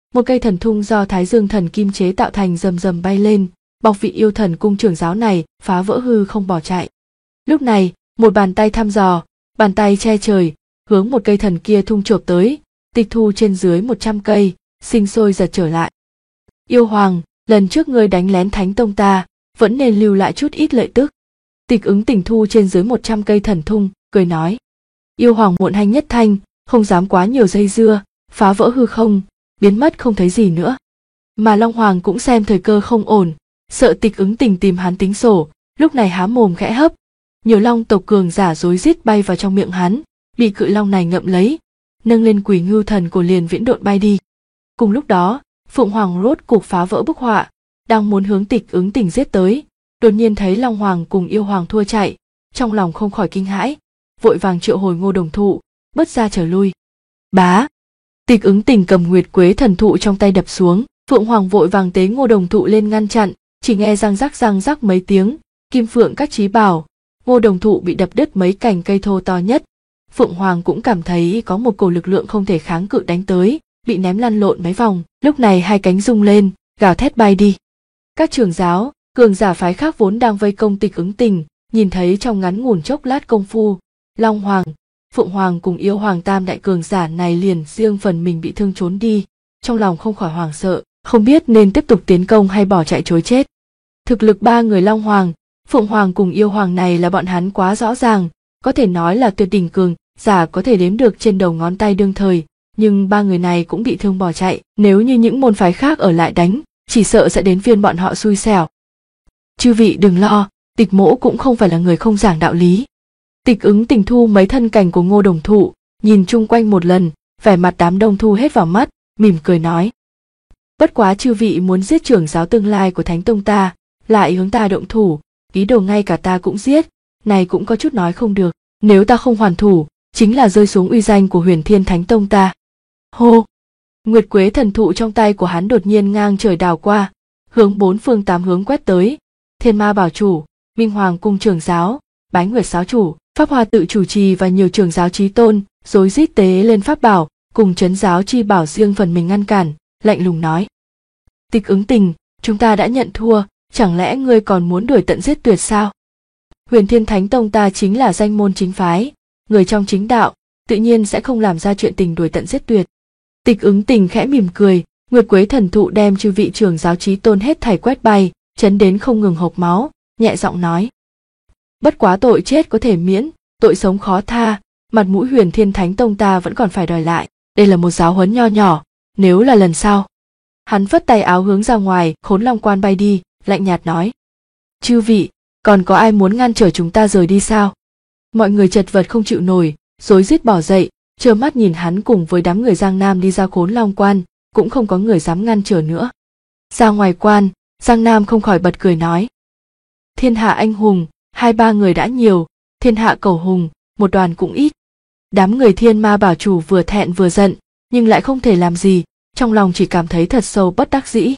một cây thần thung do Thái Dương thần kim chế tạo thành rầm rầm bay lên, bọc vị yêu thần cung trưởng giáo này, phá vỡ hư không bỏ chạy. Lúc này, một bàn tay thăm dò, bàn tay che trời, hướng một cây thần kia thung chộp tới, tịch thu trên dưới 100 cây, sinh sôi giật trở lại. Yêu hoàng, lần trước ngươi đánh lén Thánh Tông ta, vẫn nên lưu lại chút ít lợi tức. Tịch Ứng Tình thu trên dưới 100 cây thần thung, cười nói. Yêu hoàng muộn hanh nhất thanh, không dám quá nhiều dây dưa, phá vỡ hư không, biến mất không thấy gì nữa. Mà Long Hoàng cũng xem thời cơ không ổn, sợ Tịch Ứng Tình tìm hắn tính sổ, lúc này há mồm khẽ hấp. Nhiều long tộc cường giả rối rít bay vào trong miệng hắn, bị cự long này ngậm lấy, nâng lên Quỷ Ngưu thần cổ liền viễn độn bay đi. Cùng lúc đó, Phượng Hoàng rốt cục phá vỡ bức họa, đang muốn hướng Tịch Ứng Tình giết tới, đột nhiên thấy Long Hoàng cùng Yêu Hoàng thua chạy, trong lòng không khỏi kinh hãi, vội vàng triệu hồi Ngô Đồng Thụ, bứt ra trở lui. Bá! Tịch Ứng Tình cầm Nguyệt Quế thần thụ trong tay đập xuống, Phượng Hoàng vội vàng tế Ngô Đồng Thụ lên ngăn chặn, chỉ nghe răng rắc mấy tiếng, kim phượng các chí bảo, Ngô Đồng Thụ bị đập đứt mấy cành cây thô to nhất. Phượng Hoàng cũng cảm thấy có một cổ lực lượng không thể kháng cự đánh tới, bị ném lăn lộn mấy vòng, lúc này hai cánh rung lên, gào thét bay đi. Các trưởng giáo, cường giả phái khác vốn đang vây công Tịch Ứng Tình, nhìn thấy trong ngắn ngủn chốc lát công phu, Long Hoàng, Phượng Hoàng cùng Yêu Hoàng tam đại cường giả này liền riêng phần mình bị thương trốn đi, trong lòng không khỏi hoảng sợ, không biết nên tiếp tục tiến công hay bỏ chạy trối chết. Thực lực ba người Long Hoàng, Phượng Hoàng cùng Yêu Hoàng này là bọn hắn quá rõ ràng, có thể nói là tuyệt đỉnh cường giả có thể đếm được trên đầu ngón tay đương thời, nhưng ba người này cũng bị thương bỏ chạy, nếu như những môn phái khác ở lại đánh, chỉ sợ sẽ đến phiên bọn họ xui xẻo. Chư vị đừng lo, Tịch mỗ cũng không phải là người không giảng đạo lý. Tịch Ứng Tình thu mấy thân cành của Ngô Đồng Thụ, nhìn chung quanh một lần, vẻ mặt đám đông thu hết vào mắt, mỉm cười nói. Bất quá chư vị muốn giết trưởng giáo tương lai của Thánh Tông ta, lại hướng ta động thủ, ý đồ ngay cả ta cũng giết, này cũng có chút nói không được, nếu ta không hoàn thủ, chính là rơi xuống uy danh của Huyền Thiên Thánh Tông ta. Hô! Nguyệt Quế thần thụ trong tay của hắn đột nhiên ngang trời đào qua, hướng bốn phương tám hướng quét tới, Thiên Ma Bảo Chủ, Minh Hoàng Cung trưởng giáo, Bái Nguyệt Giáo Chủ, Pháp Hoa Tự chủ trì và nhiều trưởng giáo chí tôn, rối rít tế lên pháp bảo, cùng trấn giáo chi bảo riêng phần mình ngăn cản, lạnh lùng nói. Tịch Ứng Tình, chúng ta đã nhận thua, chẳng lẽ ngươi còn muốn đuổi tận giết tuyệt sao? Huyền Thiên Thánh Tông ta chính là danh môn chính phái, người trong chính đạo, tự nhiên sẽ không làm ra chuyện tình đuổi tận giết tuyệt. Tịch Ứng Tình khẽ mỉm cười, Nguyệt Quế thần thụ đem chư vị trưởng giáo chí tôn hết thảy quét bay, chấn đến không ngừng hộc máu, nhẹ giọng nói. Bất quá tội chết có thể miễn, tội sống khó tha, mặt mũi Huyền Thiên Thánh Tông ta vẫn còn phải đòi lại, đây là một giáo huấn nho nhỏ, nếu là lần sau. Hắn phất tay áo hướng ra ngoài, Khốn Long Quan bay đi, lạnh nhạt nói. Chư vị, còn có ai muốn ngăn trở chúng ta rời đi sao? Mọi người chật vật không chịu nổi, rối rít bỏ dậy, trơ mắt nhìn hắn cùng với đám người Giang Nam đi ra Khốn Long Quan, cũng không có người dám ngăn trở nữa. Ra ngoài quan, Giang Nam không khỏi bật cười nói. Thiên hạ anh hùng, 2-3 người đã nhiều, thiên hạ cầu hùng, một đoàn cũng ít. Đám người Thiên Ma Bảo Chủ vừa thẹn vừa giận, nhưng lại không thể làm gì, trong lòng chỉ cảm thấy thật sâu bất đắc dĩ.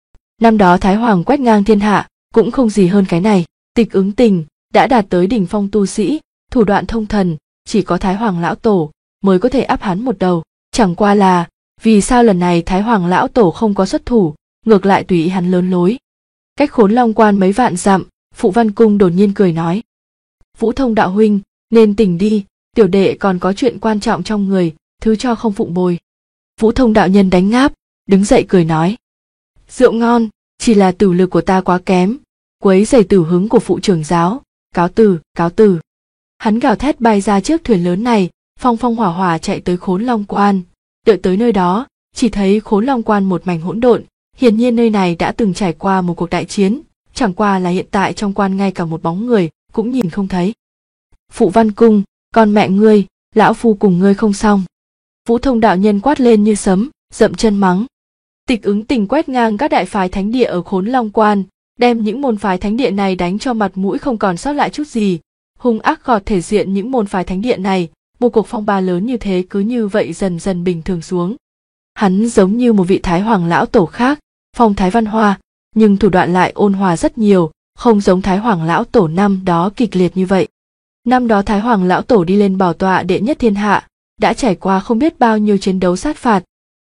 Năm đó Thái Hoàng quét ngang thiên hạ, cũng không gì hơn cái này. Tịch Ứng Tình đã đạt tới đỉnh phong tu sĩ, thủ đoạn thông thần, chỉ có Thái Hoàng lão tổ mới có thể áp hắn một đầu. Chẳng qua là, vì sao lần này Thái Hoàng lão tổ không có xuất thủ, ngược lại tùy ý hắn lớn lối. Cách Khốn Long Quan mấy vạn dặm, Phụ Văn Cung đột nhiên cười nói. Vũ Thông đạo huynh, nên tỉnh đi, tiểu đệ còn có chuyện quan trọng trong người, thứ cho không phụng bồi. Vũ Thông đạo nhân đánh ngáp, đứng dậy cười nói. Rượu ngon, chỉ là tử lực của ta quá kém, quấy rầy tử hứng của phụ trưởng giáo, cáo từ, cáo từ. Hắn gào thét bay ra chiếc thuyền lớn này, phong phong hỏa hỏa chạy tới Khốn Long Quan. Đợi tới nơi đó, chỉ thấy Khốn Long Quan một mảnh hỗn độn, hiển nhiên nơi này đã từng trải qua một cuộc đại chiến, chẳng qua là hiện tại trong quan ngay cả một bóng người cũng nhìn không thấy. Phụ Văn Cung, con mẹ ngươi, lão phu cùng ngươi không xong. Vũ Thông đạo nhân quát lên như sấm, dậm chân mắng. Tịch Ứng Tình quét ngang các đại phái thánh địa ở Khốn Long Quan, đem những môn phái thánh địa này đánh cho mặt mũi không còn sót lại chút gì, hung ác gọt thể diện những môn phái thánh địa này, một cuộc phong ba lớn như thế cứ như vậy dần dần bình thường xuống. Hắn giống như một vị Thái Hoàng lão tổ khác, phong thái văn hoa, nhưng thủ đoạn lại ôn hòa rất nhiều, không giống Thái Hoàng lão tổ năm đó kịch liệt như vậy. Năm đó Thái Hoàng lão tổ đi lên bảo tọa đệ nhất thiên hạ, đã trải qua không biết bao nhiêu chiến đấu sát phạt,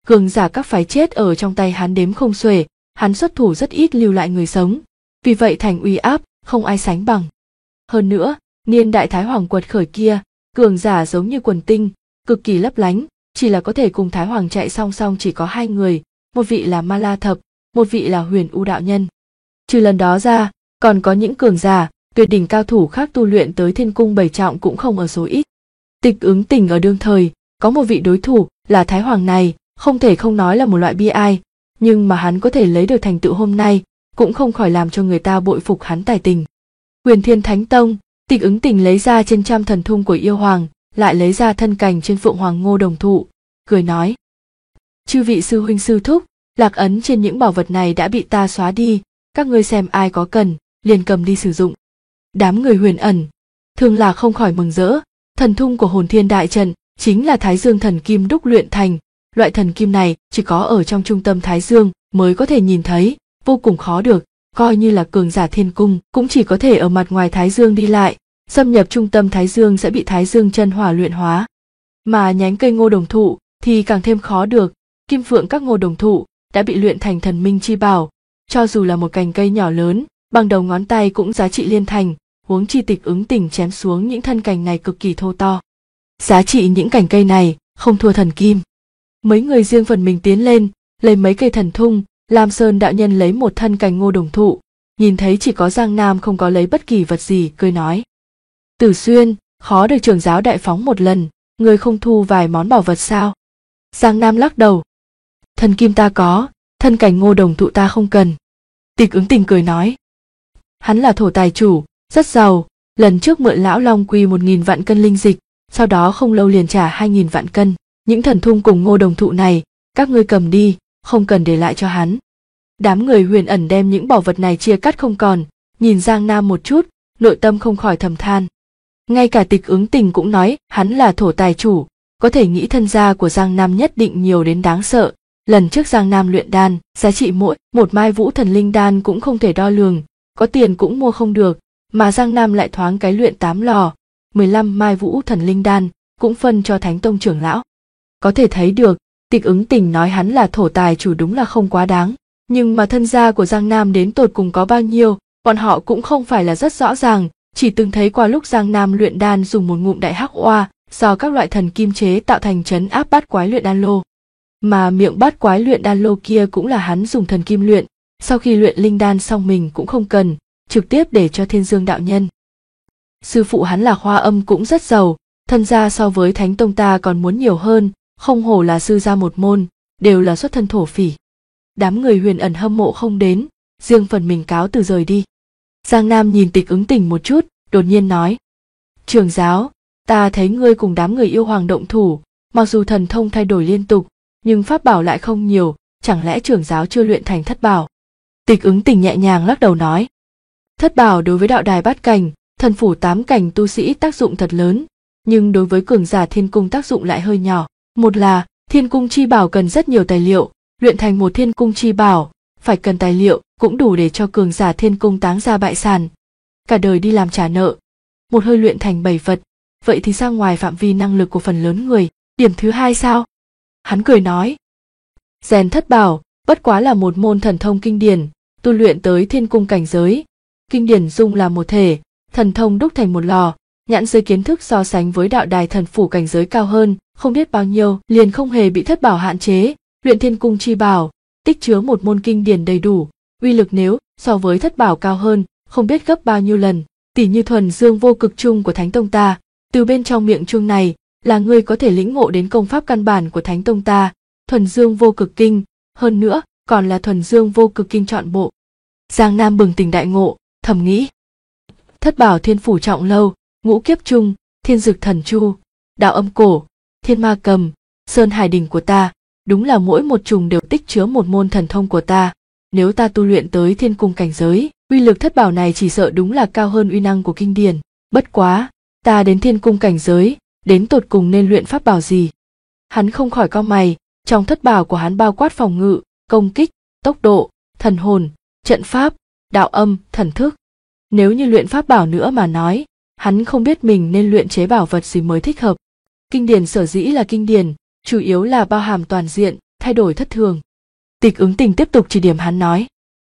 cường giả các phái chết ở trong tay hắn đếm không xuể, hắn xuất thủ rất ít lưu lại người sống, vì vậy thành uy áp không ai sánh bằng. Hơn nữa, niên đại Thái Hoàng quật khởi kia, cường giả giống như quần tinh, cực kỳ lấp lánh, chỉ là có thể cùng Thái Hoàng chạy song song chỉ có 2 người, một vị là Ma La Thập, một vị là Huyền U đạo nhân. Trừ lần đó ra, còn có những cường giả, tuyệt đỉnh cao thủ khác tu luyện tới thiên cung 7 trọng cũng không ở số ít. Tịch Ứng Tình ở đương thời, có một vị đối thủ là Thái Hoàng này, không thể không nói là một loại bi ai, nhưng mà hắn có thể lấy được thành tựu hôm nay, cũng không khỏi làm cho người ta bội phục hắn tài tình. Huyền Thiên Thánh Tông, Tịch Ứng Tình lấy ra trên trăm thần thung của yêu hoàng, lại lấy ra thân cành trên Phượng Hoàng Ngô Đồng Thụ, cười nói: chư vị sư huynh sư thúc, lạc ấn trên những bảo vật này đã bị ta xóa đi, các ngươi xem ai có cần, liền cầm đi sử dụng. Đám người Huyền Ẩn, Thương Lạc không khỏi mừng rỡ, thần thung của Hồn Thiên Đại Trận chính là Thái Dương thần kim đúc luyện thành, loại thần kim này chỉ có ở trong trung tâm Thái Dương mới có thể nhìn thấy, vô cùng khó được, coi như là cường giả thiên cung cũng chỉ có thể ở mặt ngoài Thái Dương đi lại, xâm nhập trung tâm Thái Dương sẽ bị Thái Dương chân hỏa luyện hóa. Mà nhánh cây Ngô Đồng Thụ thì càng thêm khó được, kim phượng các Ngô Đồng Thụ đã bị luyện thành thần minh chi bảo, cho dù là một cành cây nhỏ lớn, bằng đầu ngón tay cũng giá trị liên thành, huống chi Tịch Ứng Tình chém xuống những thân cành này cực kỳ thô to. Giá trị những cành cây này không thua thần kim. Mấy người riêng phần mình tiến lên, lấy mấy cây thần thung, Lam Sơn đạo nhân lấy một thân cành Ngô Đồng Thụ, nhìn thấy chỉ có Giang Nam không có lấy bất kỳ vật gì, cười nói: Tử Xuyên, khó được trưởng giáo đại phóng một lần, người không thu vài món bảo vật sao? Giang Nam lắc đầu: thần kim ta có, thân cành Ngô Đồng Thụ ta không cần. Tịch Ứng Tình cười nói: hắn là thổ tài chủ, rất giàu, lần trước mượn lão Long Quy 1000 vạn cân linh dịch, sau đó không lâu liền trả 2000 vạn cân. Những thần thung cùng Ngô Đồng Thụ này, các ngươi cầm đi, không cần để lại cho hắn. Đám người Huyền Ẩn đem những bảo vật này chia cắt không còn, nhìn Giang Nam một chút, nội tâm không khỏi thầm than. Ngay cả Tịch Ứng Tình cũng nói hắn là thổ tài chủ, có thể nghĩ thân gia của Giang Nam nhất định nhiều đến đáng sợ. Lần trước Giang Nam luyện đan, giá trị mỗi một mai Vũ Thần Linh đan cũng không thể đo lường, có tiền cũng mua không được, mà Giang Nam lại thoáng cái luyện 8 lò, 15 mai Vũ Thần Linh đan, cũng phân cho Thánh Tông trưởng lão. Có thể thấy được, Tịch Ứng Tình nói hắn là thổ tài chủ đúng là không quá đáng, nhưng mà thân gia của Giang Nam đến tột cùng có bao nhiêu, bọn họ cũng không phải là rất rõ ràng, chỉ từng thấy qua lúc Giang Nam luyện đan dùng một ngụm đại hắc oa, do các loại thần kim chế tạo thành trấn áp bát quái luyện đan lô. Mà miệng bát quái luyện đan lô kia cũng là hắn dùng thần kim luyện, sau khi luyện linh đan xong mình cũng không cần, trực tiếp để cho Thiên Dương đạo nhân. Sư phụ hắn là Hoa Âm cũng rất giàu, thân gia so với Thánh Tông ta còn muốn nhiều hơn, không hổ là sư gia một môn, đều là xuất thân thổ phỉ. Đám người Huyền Ẩn hâm mộ không đến, riêng phần mình cáo từ rời đi. Giang Nam nhìn Tịch Ứng Tình một chút, đột nhiên nói: trưởng giáo, ta thấy ngươi cùng đám người yêu hoàng động thủ, mặc dù thần thông thay đổi liên tục, nhưng pháp bảo lại không nhiều, chẳng lẽ trưởng giáo chưa luyện thành thất bảo? Tịch Ứng Tình nhẹ nhàng lắc đầu nói: thất bảo đối với đạo đài bát cảnh, thần phủ 8 cảnh tu sĩ tác dụng thật lớn, nhưng đối với cường giả thiên cung tác dụng lại hơi nhỏ. Một là thiên cung chi bảo cần rất nhiều tài liệu, luyện thành một thiên cung chi bảo phải cần tài liệu cũng đủ để cho cường giả thiên cung táng ra bại sản, cả đời đi làm trả nợ. Một hơi luyện thành 7 vật, vậy thì ra ngoài phạm vi năng lực của phần lớn người. Điểm thứ hai sao? Hắn cười nói: rèn thất bảo bất quá là một môn thần thông kinh điển, tu luyện tới thiên cung cảnh giới, kinh điển dung làm một thể, thần thông đúc thành một lò, nhãn giới kiến thức so sánh với đạo đài thần phủ cảnh giới cao hơn không biết bao nhiêu, liền không hề bị thất bảo hạn chế. Luyện thiên cung chi bảo tích chứa một môn kinh điển đầy đủ, uy lực nếu so với thất bảo cao hơn không biết gấp bao nhiêu lần. Tỉ như thuần dương vô cực chung của Thánh Tông ta, từ bên trong miệng chuông này là ngươi có thể lĩnh ngộ đến công pháp căn bản của Thánh Tông ta, thuần dương vô cực kinh, hơn nữa còn là thuần dương vô cực kinh trọn bộ. Giang Nam bừng tỉnh đại ngộ, thầm nghĩ: thất bảo thiên phủ trọng lâu, ngũ kiếp trung, thiên dực thần chu, đạo âm cổ, thiên ma cầm, sơn hải đỉnh của ta, đúng là mỗi một trùng đều tích chứa một môn thần thông của ta. Nếu ta tu luyện tới thiên cung cảnh giới, uy lực thất bảo này chỉ sợ đúng là cao hơn uy năng của kinh điển. Bất quá, ta đến thiên cung cảnh giới, đến tột cùng nên luyện pháp bảo gì? Hắn không khỏi cau mày, trong thất bảo của hắn bao quát phòng ngự, công kích, tốc độ, thần hồn, trận pháp, đạo âm, thần thức. Nếu như luyện pháp bảo nữa mà nói, hắn không biết mình nên luyện chế bảo vật gì mới thích hợp. Kinh điển sở dĩ là kinh điển, chủ yếu là bao hàm toàn diện, thay đổi thất thường. Tịch Ứng Tình tiếp tục chỉ điểm hắn nói.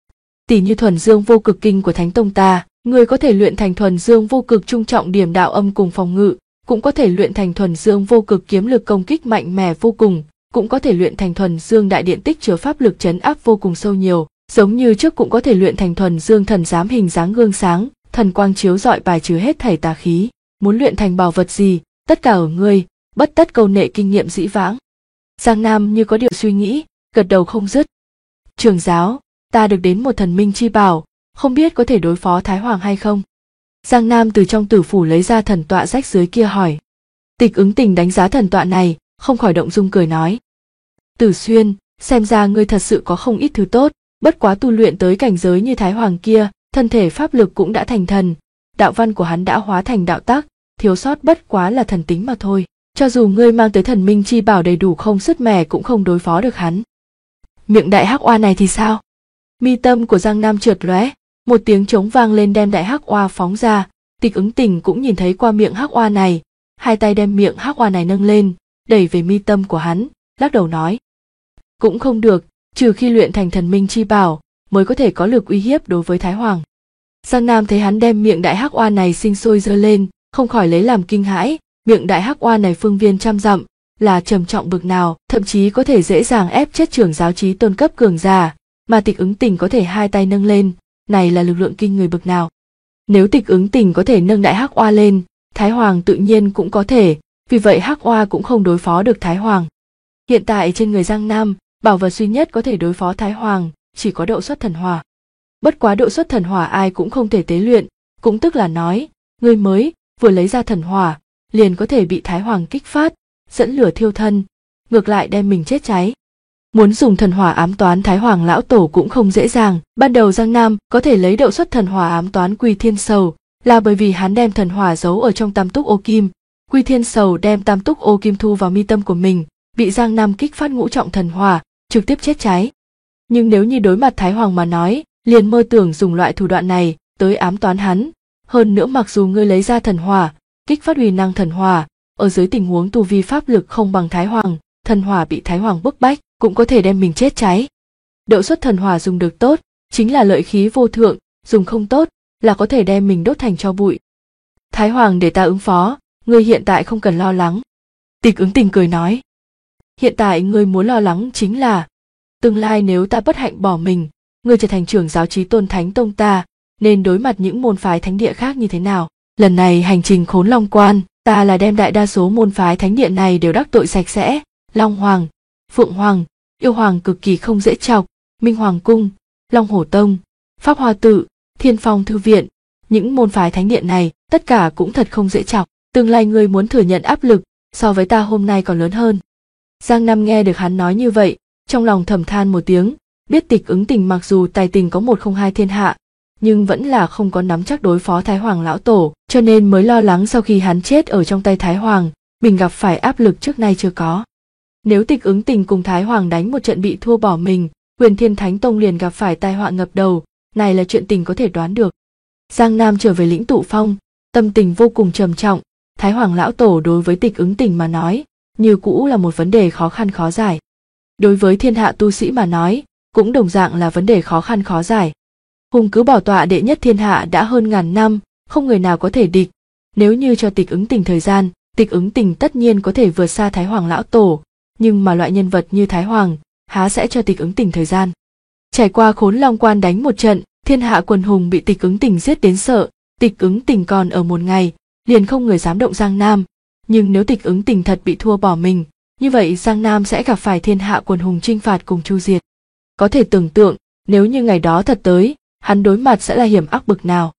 Tỷ như thuần dương vô cực kinh của Thánh Tông ta, người có thể luyện thành thuần dương vô cực trung trọng điểm đạo âm cùng phòng ngự, cũng có thể luyện thành thuần dương vô cực kiếm lực công kích mạnh mẽ vô cùng, cũng có thể luyện thành thuần dương đại điện tích chứa pháp lực trấn áp vô cùng sâu nhiều, giống như trước cũng có thể luyện thành thuần dương thần giám hình dáng gương sáng, thần quang chiếu rọi bài trừ hết thảy tà khí. Muốn luyện thành bảo vật gì, tất cả ở ngươi, bất tất câu nệ kinh nghiệm dĩ vãng. Giang Nam như có điều suy nghĩ, gật đầu không dứt. Trưởng giáo, ta được đến một thần minh chi bảo, không biết có thể đối phó Thái Hoàng hay không? Giang Nam từ trong tử phủ lấy ra thần tọa rách dưới kia hỏi. Tịch Ứng Tình đánh giá thần tọa này, không khỏi động dung cười nói. Tử Xuyên, xem ra ngươi thật sự có không ít thứ tốt, bất quá tu luyện tới cảnh giới như Thái Hoàng kia, thân thể pháp lực cũng đã thành thần, đạo văn của hắn đã hóa thành đạo tác, thiếu sót bất quá là thần tính mà thôi. Cho dù ngươi mang tới thần minh chi bảo đầy đủ không sứt mẻ cũng không đối phó được hắn. Miệng đại hắc oa này thì sao? Mi tâm của Giang Nam trượt lóe, một tiếng trống vang lên đem đại hắc oa phóng ra. Tịch Ứng Tình cũng nhìn thấy qua miệng hắc oa này, hai tay đem miệng hắc oa này nâng lên, đẩy về mi tâm của hắn, lắc đầu nói. Cũng không được, trừ khi luyện thành thần minh chi bảo, mới có thể có lực uy hiếp đối với Thái Hoàng. Giang Nam thấy hắn đem miệng đại hắc oa này sinh sôi giơ lên, không khỏi lấy làm kinh hãi, miệng đại hắc oa này phương viên trăm dặm, là trầm trọng bực nào, thậm chí có thể dễ dàng ép chết trưởng giáo chí tôn cấp cường giả, mà Tịch Ứng Tình có thể hai tay nâng lên, này là lực lượng kinh người bực nào. Nếu Tịch Ứng Tình có thể nâng đại hắc oa lên, Thái Hoàng tự nhiên cũng có thể, vì vậy hắc oa cũng không đối phó được Thái Hoàng. Hiện tại trên người Giang Nam, bảo vật duy nhất có thể đối phó Thái Hoàng, chỉ có độ xuất thần hỏa. Bất quá độ xuất thần hỏa ai cũng không thể tế luyện, cũng tức là nói, người mới vừa lấy ra thần hỏa, liền có thể bị Thái Hoàng kích phát, dẫn lửa thiêu thân, ngược lại đem mình chết cháy. Muốn dùng thần hỏa ám toán Thái Hoàng lão tổ cũng không dễ dàng. Ban đầu Giang Nam có thể lấy độ xuất thần hỏa ám toán Quy Thiên Sầu, là bởi vì hắn đem thần hỏa giấu ở trong tam túc ô kim. Quy Thiên Sầu đem tam túc ô kim thu vào mi tâm của mình, bị Giang Nam kích phát ngũ trọng thần hỏa, trực tiếp chết cháy. Nhưng nếu như đối mặt Thái Hoàng mà nói, liền mơ tưởng dùng loại thủ đoạn này tới ám toán hắn. Hơn nữa mặc dù ngươi lấy ra thần hỏa, kích phát uy năng thần hỏa, ở dưới tình huống tu vi pháp lực không bằng Thái Hoàng, thần hỏa bị Thái Hoàng bức bách, cũng có thể đem mình chết cháy. Độ xuất thần hỏa dùng được tốt, chính là lợi khí vô thượng, dùng không tốt, là có thể đem mình đốt thành tro bụi. Thái Hoàng để ta ứng phó, ngươi hiện tại không cần lo lắng. Tịch Ứng Tình cười nói. Hiện tại ngươi muốn lo lắng chính là, tương lai nếu ta bất hạnh bỏ mình, ngươi trở thành trưởng giáo chí tôn Thánh Tông ta, nên đối mặt những môn phái thánh địa khác như thế nào? Lần này hành trình Khốn Long Quan, ta là đem đại đa số môn phái thánh địa này đều đắc tội sạch sẽ. Long Hoàng, Phượng Hoàng, Yêu Hoàng cực kỳ không dễ chọc, Minh Hoàng Cung, Long Hổ Tông, Pháp Hoa Tự, Thiên Phong Thư Viện, những môn phái thánh địa này, tất cả cũng thật không dễ chọc. Tương lai ngươi muốn thừa nhận áp lực, so với ta hôm nay còn lớn hơn. Giang Nam nghe được hắn nói như vậy, trong lòng thầm than một tiếng, biết Tịch Ứng Tình mặc dù tài tình có 102 thiên hạ, nhưng vẫn là không có nắm chắc đối phó Thái Hoàng lão tổ, cho nên mới lo lắng sau khi hắn chết ở trong tay Thái Hoàng, mình gặp phải áp lực trước nay chưa có. Nếu Tịch Ứng Tình cùng Thái Hoàng đánh một trận bị thua bỏ mình, Huyền Thiên Thánh Tông liền gặp phải tai họa ngập đầu, này là chuyện tình có thể đoán được. Giang Nam trở về lĩnh Tụ Phong, tâm tình vô cùng trầm trọng, Thái Hoàng lão tổ đối với Tịch Ứng Tình mà nói, như cũ là một vấn đề khó khăn khó giải. Đối với thiên hạ tu sĩ mà nói, cũng đồng dạng là vấn đề khó khăn khó giải. Hùng cứ bảo tọa đệ nhất thiên hạ đã hơn ngàn năm, không người nào có thể địch. Nếu như cho Tịch Ứng Tình thời gian, Tịch Ứng Tình tất nhiên có thể vượt xa Thái Hoàng lão tổ, nhưng mà loại nhân vật như Thái Hoàng, há sẽ cho Tịch Ứng Tình thời gian. Trải qua Khốn Long Quan đánh một trận, thiên hạ quần hùng bị Tịch Ứng Tình giết đến sợ, Tịch Ứng Tình còn ở một ngày, liền không người dám động Giang Nam. Nhưng nếu Tịch Ứng Tình thật bị thua bỏ mình, như vậy Giang Nam sẽ gặp phải thiên hạ quần hùng chinh phạt cùng chu diệt. Có thể tưởng tượng, nếu như ngày đó thật tới, hắn đối mặt sẽ là hiểm ác bực nào.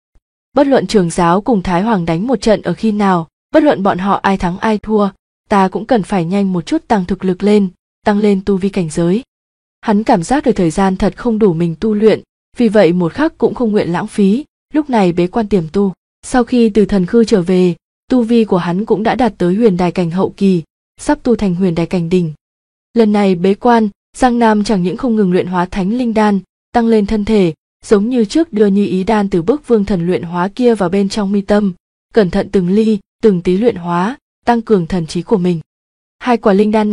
Bất luận trưởng giáo cùng Thái Hoàng đánh một trận ở khi nào, bất luận bọn họ ai thắng ai thua, ta cũng cần phải nhanh một chút tăng thực lực lên, tăng lên tu vi cảnh giới. Hắn cảm giác được thời gian thật không đủ mình tu luyện, vì vậy một khắc cũng không nguyện lãng phí, lúc này bế quan tiềm tu. Sau khi từ thần khư trở về, tu vi của hắn cũng đã đạt tới huyền đài cảnh hậu kỳ, sắp tu thành huyền đài cảnh đỉnh. Lần này bế quan, Giang Nam chẳng những không ngừng luyện hóa thánh linh đan, tăng lên thân thể, giống như trước đưa Như Ý đan từ bức vương thần luyện hóa kia vào bên trong mi tâm, cẩn thận từng ly, từng tí luyện hóa, tăng cường thần trí của mình. Hai quả linh đan này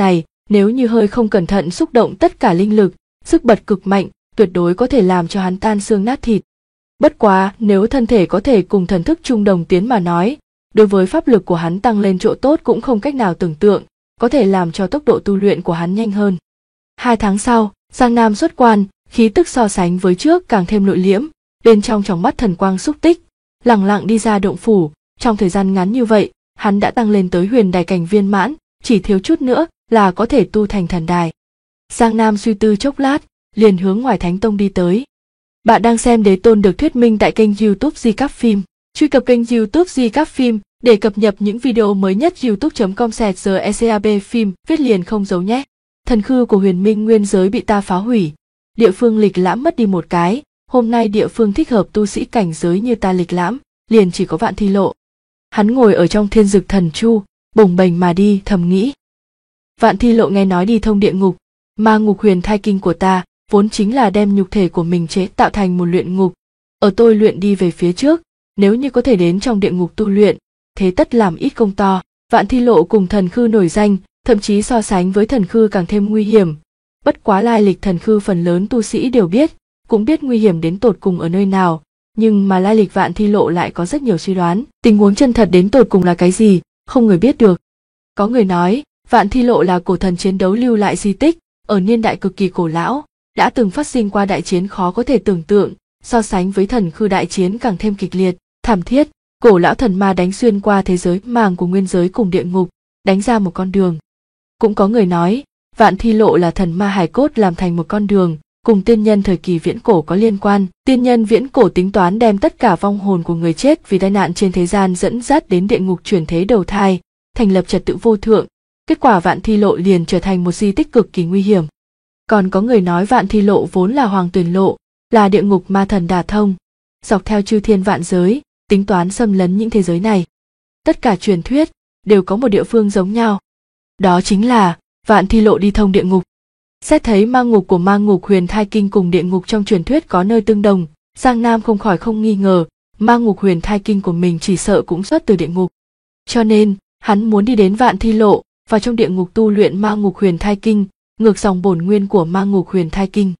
Nếu như hơi không cẩn thận xúc động tất cả linh lực, sức bật cực mạnh, tuyệt đối có thể làm cho hắn tan xương nát thịt. Bất quá, nếu thân thể có thể cùng thần thức chung đồng tiến mà nói, đối với pháp lực của hắn tăng lên chỗ tốt cũng không cách nào tưởng tượng, có thể làm cho tốc độ tu luyện của hắn nhanh hơn. 2 tháng sau, Giang Nam xuất quan, khí tức so sánh với trước càng thêm nội liễm, bên trong tròng mắt thần quang xúc tích, lẳng lặng đi ra động phủ. Trong thời gian ngắn như vậy, hắn đã tăng lên tới huyền đài cảnh viên mãn, chỉ thiếu chút nữa là có thể tu thành thần đài. Giang Nam suy tư chốc lát, liền hướng ngoài Thánh Tông đi tới. Bạn đang xem Đế Tôn được thuyết minh tại kênh YouTube Di Các Phim. Truy cập kênh YouTube Di Các Phim để cập nhật những video mới nhất. youtube.com/GECAB phim viết liền không giấu nhé. Thần khư của Huyền Minh nguyên giới bị ta phá hủy, địa phương lịch lãm mất đi một cái, hôm nay địa phương thích hợp tu sĩ cảnh giới như ta lịch lãm, liền chỉ có Vạn Thi Lộ. Hắn ngồi ở trong thiên dực thần chu, bồng bềnh mà đi, thầm nghĩ. Vạn Thi Lộ nghe nói đi thông địa ngục, ma ngục huyền thai kinh của ta, vốn chính là đem nhục thể của mình chế tạo thành một luyện ngục. Ở tôi luyện đi về phía trước, nếu như có thể đến trong địa ngục tu luyện, thế tất làm ít công to. Vạn Thi Lộ cùng thần khư nổi danh, thậm chí so sánh với thần khư càng thêm nguy hiểm. Bất quá lai lịch thần khư phần lớn tu sĩ đều biết, cũng biết nguy hiểm đến tột cùng ở nơi nào, nhưng mà lai lịch Vạn Thi Lộ lại có rất nhiều suy đoán. Tình huống chân thật đến tột cùng là cái gì, không người biết được. Có người nói, Vạn Thi Lộ là cổ thần chiến đấu lưu lại di tích, ở niên đại cực kỳ cổ lão, đã từng phát sinh qua đại chiến khó có thể tưởng tượng, so sánh với thần khư đại chiến càng thêm kịch liệt, thảm thiết. Cổ lão thần ma đánh xuyên qua thế giới màng của nguyên giới cùng địa ngục, đánh ra một con đường. Cũng có người nói, Vạn Thi Lộ là thần ma hài cốt làm thành một con đường, cùng tiên nhân thời kỳ viễn cổ có liên quan. Tiên nhân viễn cổ tính toán đem tất cả vong hồn của người chết vì tai nạn trên thế gian dẫn dắt đến địa ngục chuyển thế đầu thai, thành lập trật tự vô thượng. Kết quả Vạn Thi Lộ liền trở thành một di tích cực kỳ nguy hiểm. Còn có người nói Vạn Thi Lộ vốn là Hoàng Tuyền Lộ, là địa ngục ma thần đả thông, dọc theo chư thiên vạn giới, tính toán xâm lấn những thế giới này. Tất cả truyền thuyết đều có một địa phương giống nhau. Đó chính là Vạn Thi Lộ đi thông địa ngục. Xét thấy ma ngục của ma ngục huyền thai kinh cùng địa ngục trong truyền thuyết có nơi tương đồng, Giang Nam không khỏi không nghi ngờ, ma ngục huyền thai kinh của mình chỉ sợ cũng xuất từ địa ngục. Cho nên, hắn muốn đi đến Vạn Thi Lộ, và trong địa ngục tu luyện ma ngục huyền thai kinh, ngược dòng bổn nguyên của ma ngục huyền thai kinh.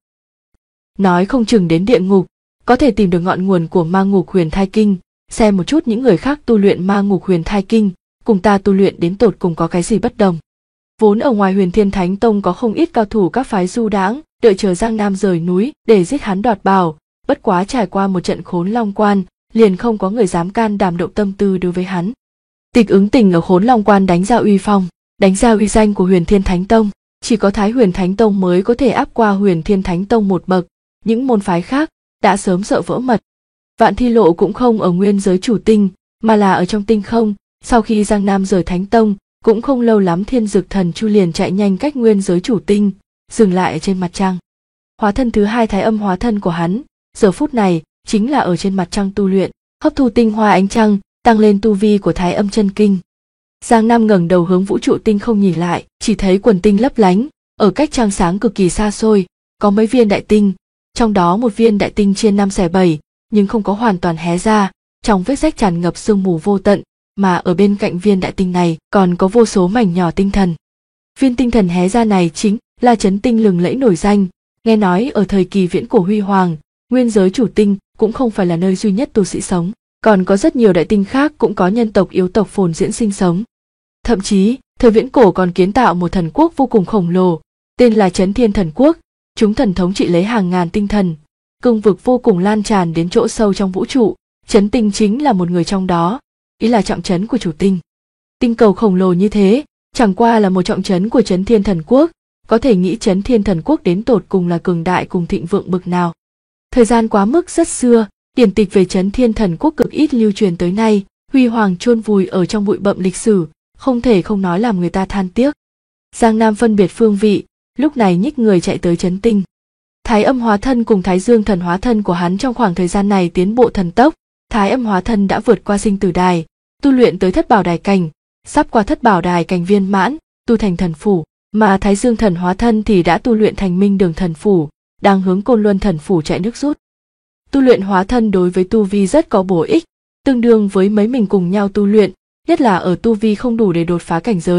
Nói không chừng đến địa ngục, có thể tìm được ngọn nguồn của ma ngục huyền thai kinh, xem một chút những người khác tu luyện ma ngục huyền thai kinh, cùng ta tu luyện đến tột cùng có cái gì bất đồng. Vốn ở ngoài Huyền Thiên Thánh Tông có không ít cao thủ các phái du đãng, đợi chờ Giang Nam rời núi để giết hắn đoạt bảo, bất quá trải qua một trận Khốn Long Quan, liền không có người dám can đảm động tâm tư đối với hắn. Tịch Ứng Tình ở Khốn Long Quan đánh ra uy phong, đánh ra uy danh của Huyền Thiên Thánh Tông, chỉ có Thái Huyền Thánh Tông mới có thể áp qua Huyền Thiên Thánh Tông một bậc, những môn phái khác đã sớm sợ vỡ mật. Vạn Thi Lộ cũng không ở nguyên giới chủ tinh, mà là ở trong tinh không. Sau khi Giang Nam rời Thánh Tông, cũng không lâu lắm Thiên Dực Thần Chu liền chạy nhanh cách nguyên giới chủ tinh, dừng lại ở trên mặt trăng. Hóa thân thứ hai Thái Âm hóa thân của hắn, giờ phút này chính là ở trên mặt trăng tu luyện, hấp thu tinh hoa ánh trăng, tăng lên tu vi của Thái Âm chân kinh. Giang Nam ngẩng đầu hướng vũ trụ tinh không nhìn lại, chỉ thấy quần tinh lấp lánh, ở cách trăng sáng cực kỳ xa xôi, có mấy viên đại tinh, trong đó một viên đại tinh chia 5 xẻ 7, nhưng không có hoàn toàn hé ra, trong vết rách tràn ngập sương mù vô tận, mà ở bên cạnh viên đại tinh này còn có vô số mảnh nhỏ tinh thần. Viên tinh thần hé ra này chính là chấn tinh lừng lẫy nổi danh, nghe nói ở thời kỳ viễn cổ huy hoàng, nguyên giới chủ tinh cũng không phải là nơi duy nhất tu sĩ sống, còn có rất nhiều đại tinh khác cũng có nhân tộc yếu tộc phồn diễn sinh sống. Thậm chí, thời viễn cổ còn kiến tạo một thần quốc vô cùng khổng lồ, tên là Chấn Thiên Thần Quốc, chúng thần thống trị lấy hàng ngàn tinh thần, cương vực vô cùng lan tràn đến chỗ sâu trong vũ trụ, Chấn Tinh chính là một người trong đó, ý là trọng trấn của chủ tinh. Tinh cầu khổng lồ như thế, chẳng qua là một trọng trấn của Chấn Thiên Thần Quốc, có thể nghĩ Chấn Thiên Thần Quốc đến tột cùng là cường đại cùng thịnh vượng bực nào. Thời gian quá mức rất xưa, điển tịch về Chấn Thiên Thần Quốc cực ít lưu truyền tới nay, huy hoàng chôn vùi ở trong bụi bặm lịch sử, không thể không nói làm người ta than tiếc. Giang Nam phân biệt phương vị, lúc này nhích người chạy tới Chấn Tinh. Thái Âm hóa thân cùng Thái Dương thần hóa thân của hắn trong khoảng thời gian này tiến bộ thần tốc. Thái Âm hóa thân đã vượt qua sinh tử đài, tu luyện tới thất bảo đài cảnh, sắp qua thất bảo đài cảnh viên mãn, tu thành thần phủ, mà Thái Dương thần hóa thân thì đã tu luyện thành Minh Đường thần phủ, đang hướng Côn Luân thần phủ chạy nước rút. Tu luyện hóa thân đối với tu vi rất có bổ ích, tương đương với mấy mình cùng nhau tu luyện, nhất là ở tu vi không đủ để đột phá cảnh giới,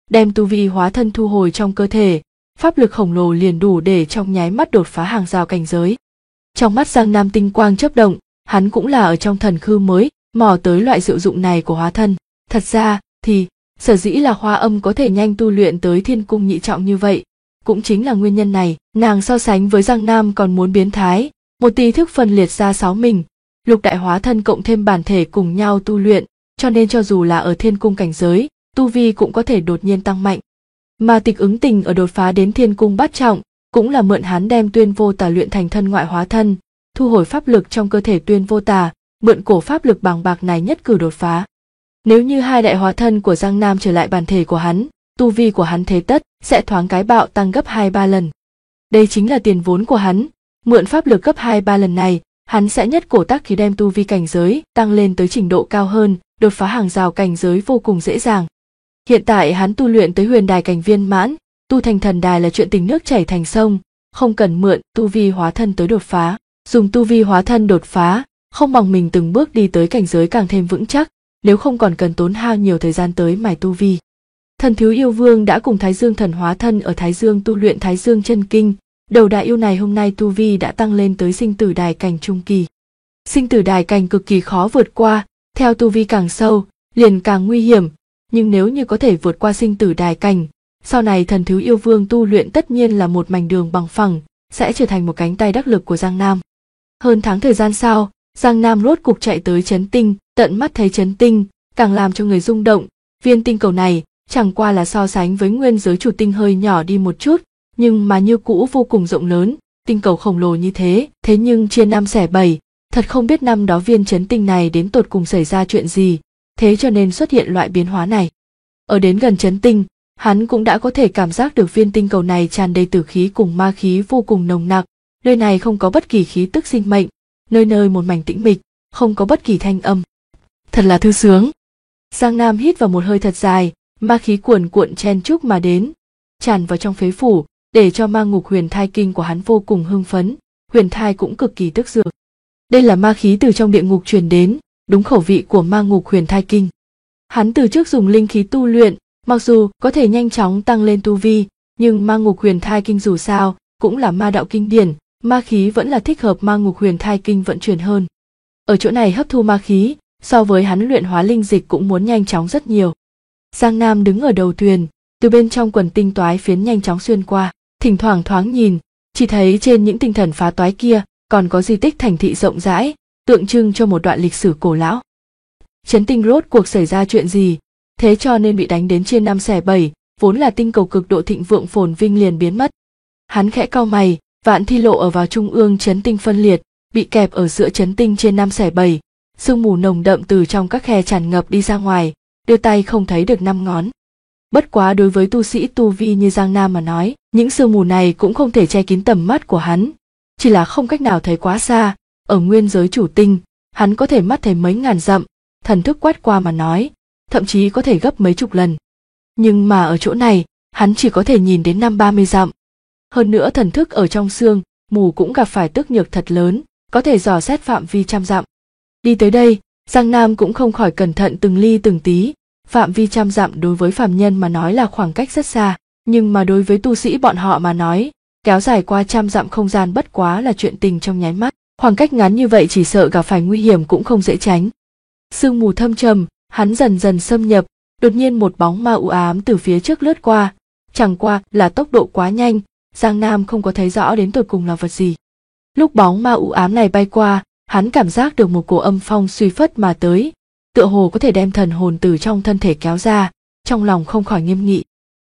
đem tu vi hóa thân thu hồi trong cơ thể, pháp lực khổng lồ liền đủ để trong nháy mắt đột phá hàng rào cảnh giới. Trong mắt Giang Nam tinh quang chớp động, hắn cũng là ở trong thần khư mới mò tới loại diệu dụng này của hóa thân. Thật ra thì sở dĩ là Hoa Âm có thể nhanh tu luyện tới thiên cung nhị trọng như vậy, cũng chính là nguyên nhân này. Nàng so sánh với Giang Nam còn muốn biến thái, một tí thức phân liệt ra 6 mình, lục đại hóa thân cộng thêm bản thể cùng nhau tu luyện, cho nên cho dù là ở thiên cung cảnh giới, tu vi cũng có thể đột nhiên tăng mạnh. Mà Tịch Ứng Tình ở đột phá đến thiên cung bát trọng, cũng là mượn hắn đem Tuyên Vô Tà luyện thành thân ngoại hóa thân, thu hồi pháp lực trong cơ thể Tuyên Vô Tà, mượn cổ pháp lực bàng bạc này nhất cử đột phá. Nếu như hai đại hóa thân của Giang Nam trở lại bản thể của hắn, tu vi của hắn thế tất sẽ thoáng cái bạo tăng gấp 2-3 lần. Đây chính là tiền vốn của hắn, mượn pháp lực gấp 2-3 lần này, hắn sẽ nhất cổ tác khí đem tu vi cảnh giới tăng lên tới trình độ cao hơn, đột phá hàng rào cảnh giới vô cùng dễ dàng. Hiện tại hắn tu luyện tới huyền đài cảnh viên mãn, tu thành thần đài là chuyện tình nước chảy thành sông, không cần mượn tu vi hóa thân tới đột phá. Dùng tu vi hóa thân đột phá, không bằng mình từng bước đi tới cảnh giới càng thêm vững chắc, nếu không còn cần tốn hao nhiều thời gian tới mài tu vi. Thần Thiếu Yêu Vương đã cùng Thái Dương Thần hóa thân ở Thái Dương tu luyện Thái Dương chân kinh, đầu đại yêu này hôm nay tu vi đã tăng lên tới sinh tử đài cảnh trung kỳ. Sinh tử đài cảnh cực kỳ khó vượt qua, theo tu vi càng sâu, liền càng nguy hiểm, nhưng nếu như có thể vượt qua sinh tử đài cảnh, sau này Thần Thiếu Yêu Vương tu luyện tất nhiên là một mảnh đường bằng phẳng, sẽ trở thành một cánh tay đắc lực của Giang Nam. Hơn tháng thời gian sau, Giang Nam rốt cục chạy tới Chấn Tinh, tận mắt thấy Chấn Tinh, càng làm cho người rung động. Viên tinh cầu này chẳng qua là so sánh với nguyên giới chủ tinh hơi nhỏ đi một chút, nhưng mà như cũ vô cùng rộng lớn. Tinh cầu khổng lồ như thế nhưng chia năm xẻ bảy, thật không biết năm đó viên Chấn Tinh này đến tột cùng xảy ra chuyện gì, thế cho nên xuất hiện loại biến hóa này. Ở đến gần Chấn Tinh, hắn cũng đã có thể cảm giác được viên tinh cầu này tràn đầy tử khí cùng ma khí vô cùng nồng nặc. Nơi này không có bất kỳ khí tức sinh mệnh, nơi nơi một mảnh tĩnh mịch, không có bất kỳ thanh âm. Thật là thư sướng. Giang Nam hít vào một hơi thật dài, ma khí cuồn cuộn chen chúc mà đến, tràn vào trong phế phủ, để cho ma ngục huyền thai kinh của hắn vô cùng hưng phấn, huyền thai cũng cực kỳ tức giận. Đây là ma khí từ trong địa ngục truyền đến, đúng khẩu vị của ma ngục huyền thai kinh. Hắn từ trước dùng linh khí tu luyện, mặc dù có thể nhanh chóng tăng lên tu vi, nhưng ma ngục huyền thai kinh dù sao cũng là ma đạo kinh điển, ma khí vẫn là thích hợp ma ngục huyền thai kinh vận chuyển hơn. Ở chỗ này hấp thu ma khí, so với hắn luyện hóa linh dịch cũng muốn nhanh chóng rất nhiều. Giang Nam đứng ở đầu thuyền, từ bên trong quần tinh toái phiến nhanh chóng xuyên qua, thỉnh thoảng thoáng nhìn, chỉ thấy trên những tinh thần phá toái kia còn có di tích thành thị rộng rãi, tượng trưng cho một đoạn lịch sử cổ lão. Chấn Tinh rốt cuộc xảy ra chuyện gì, thế cho nên bị đánh đến chia năm xẻ bảy, vốn là tinh cầu cực độ thịnh vượng phồn vinh liền biến mất. Hắn khẽ cau mày, Vạn Thi Lộ ở vào trung ương Chấn Tinh phân liệt, bị kẹp ở giữa Chấn Tinh chia năm xẻ bảy, sương mù nồng đậm từ trong các khe tràn ngập đi ra ngoài, đưa tay không thấy được 5 ngón. Bất quá đối với tu sĩ tu vi như Giang Nam mà nói, những sương mù này cũng không thể che kín tầm mắt của hắn, chỉ là không cách nào thấy quá xa. Ở nguyên giới chủ tinh, hắn có thể mắt thấy mấy ngàn dặm, thần thức quét qua mà nói, thậm chí có thể gấp mấy chục lần. Nhưng mà ở chỗ này, hắn chỉ có thể nhìn đến 50-30 dặm. Hơn nữa thần thức ở trong sương mù cũng gặp phải tức nhược thật lớn, có thể dò xét phạm vi trăm dặm. Đi tới đây, Giang Nam cũng không khỏi cẩn thận từng ly từng tí. Phạm vi trăm dặm đối với phàm nhân mà nói là khoảng cách rất xa, nhưng mà đối với tu sĩ bọn họ mà nói, kéo dài qua trăm dặm không gian bất quá là chuyện tình trong nháy mắt. Khoảng cách ngắn như vậy chỉ sợ gặp phải nguy hiểm cũng không dễ tránh. Sương mù thâm trầm, hắn dần dần xâm nhập, đột nhiên một bóng ma u ám từ phía trước lướt qua, chẳng qua là tốc độ quá nhanh, Giang Nam không có thấy rõ đến tột cùng là vật gì. Lúc bóng ma u ám này bay qua, hắn cảm giác được một cổ âm phong suy phất mà tới, tựa hồ có thể đem thần hồn từ trong thân thể kéo ra, trong lòng không khỏi nghiêm nghị.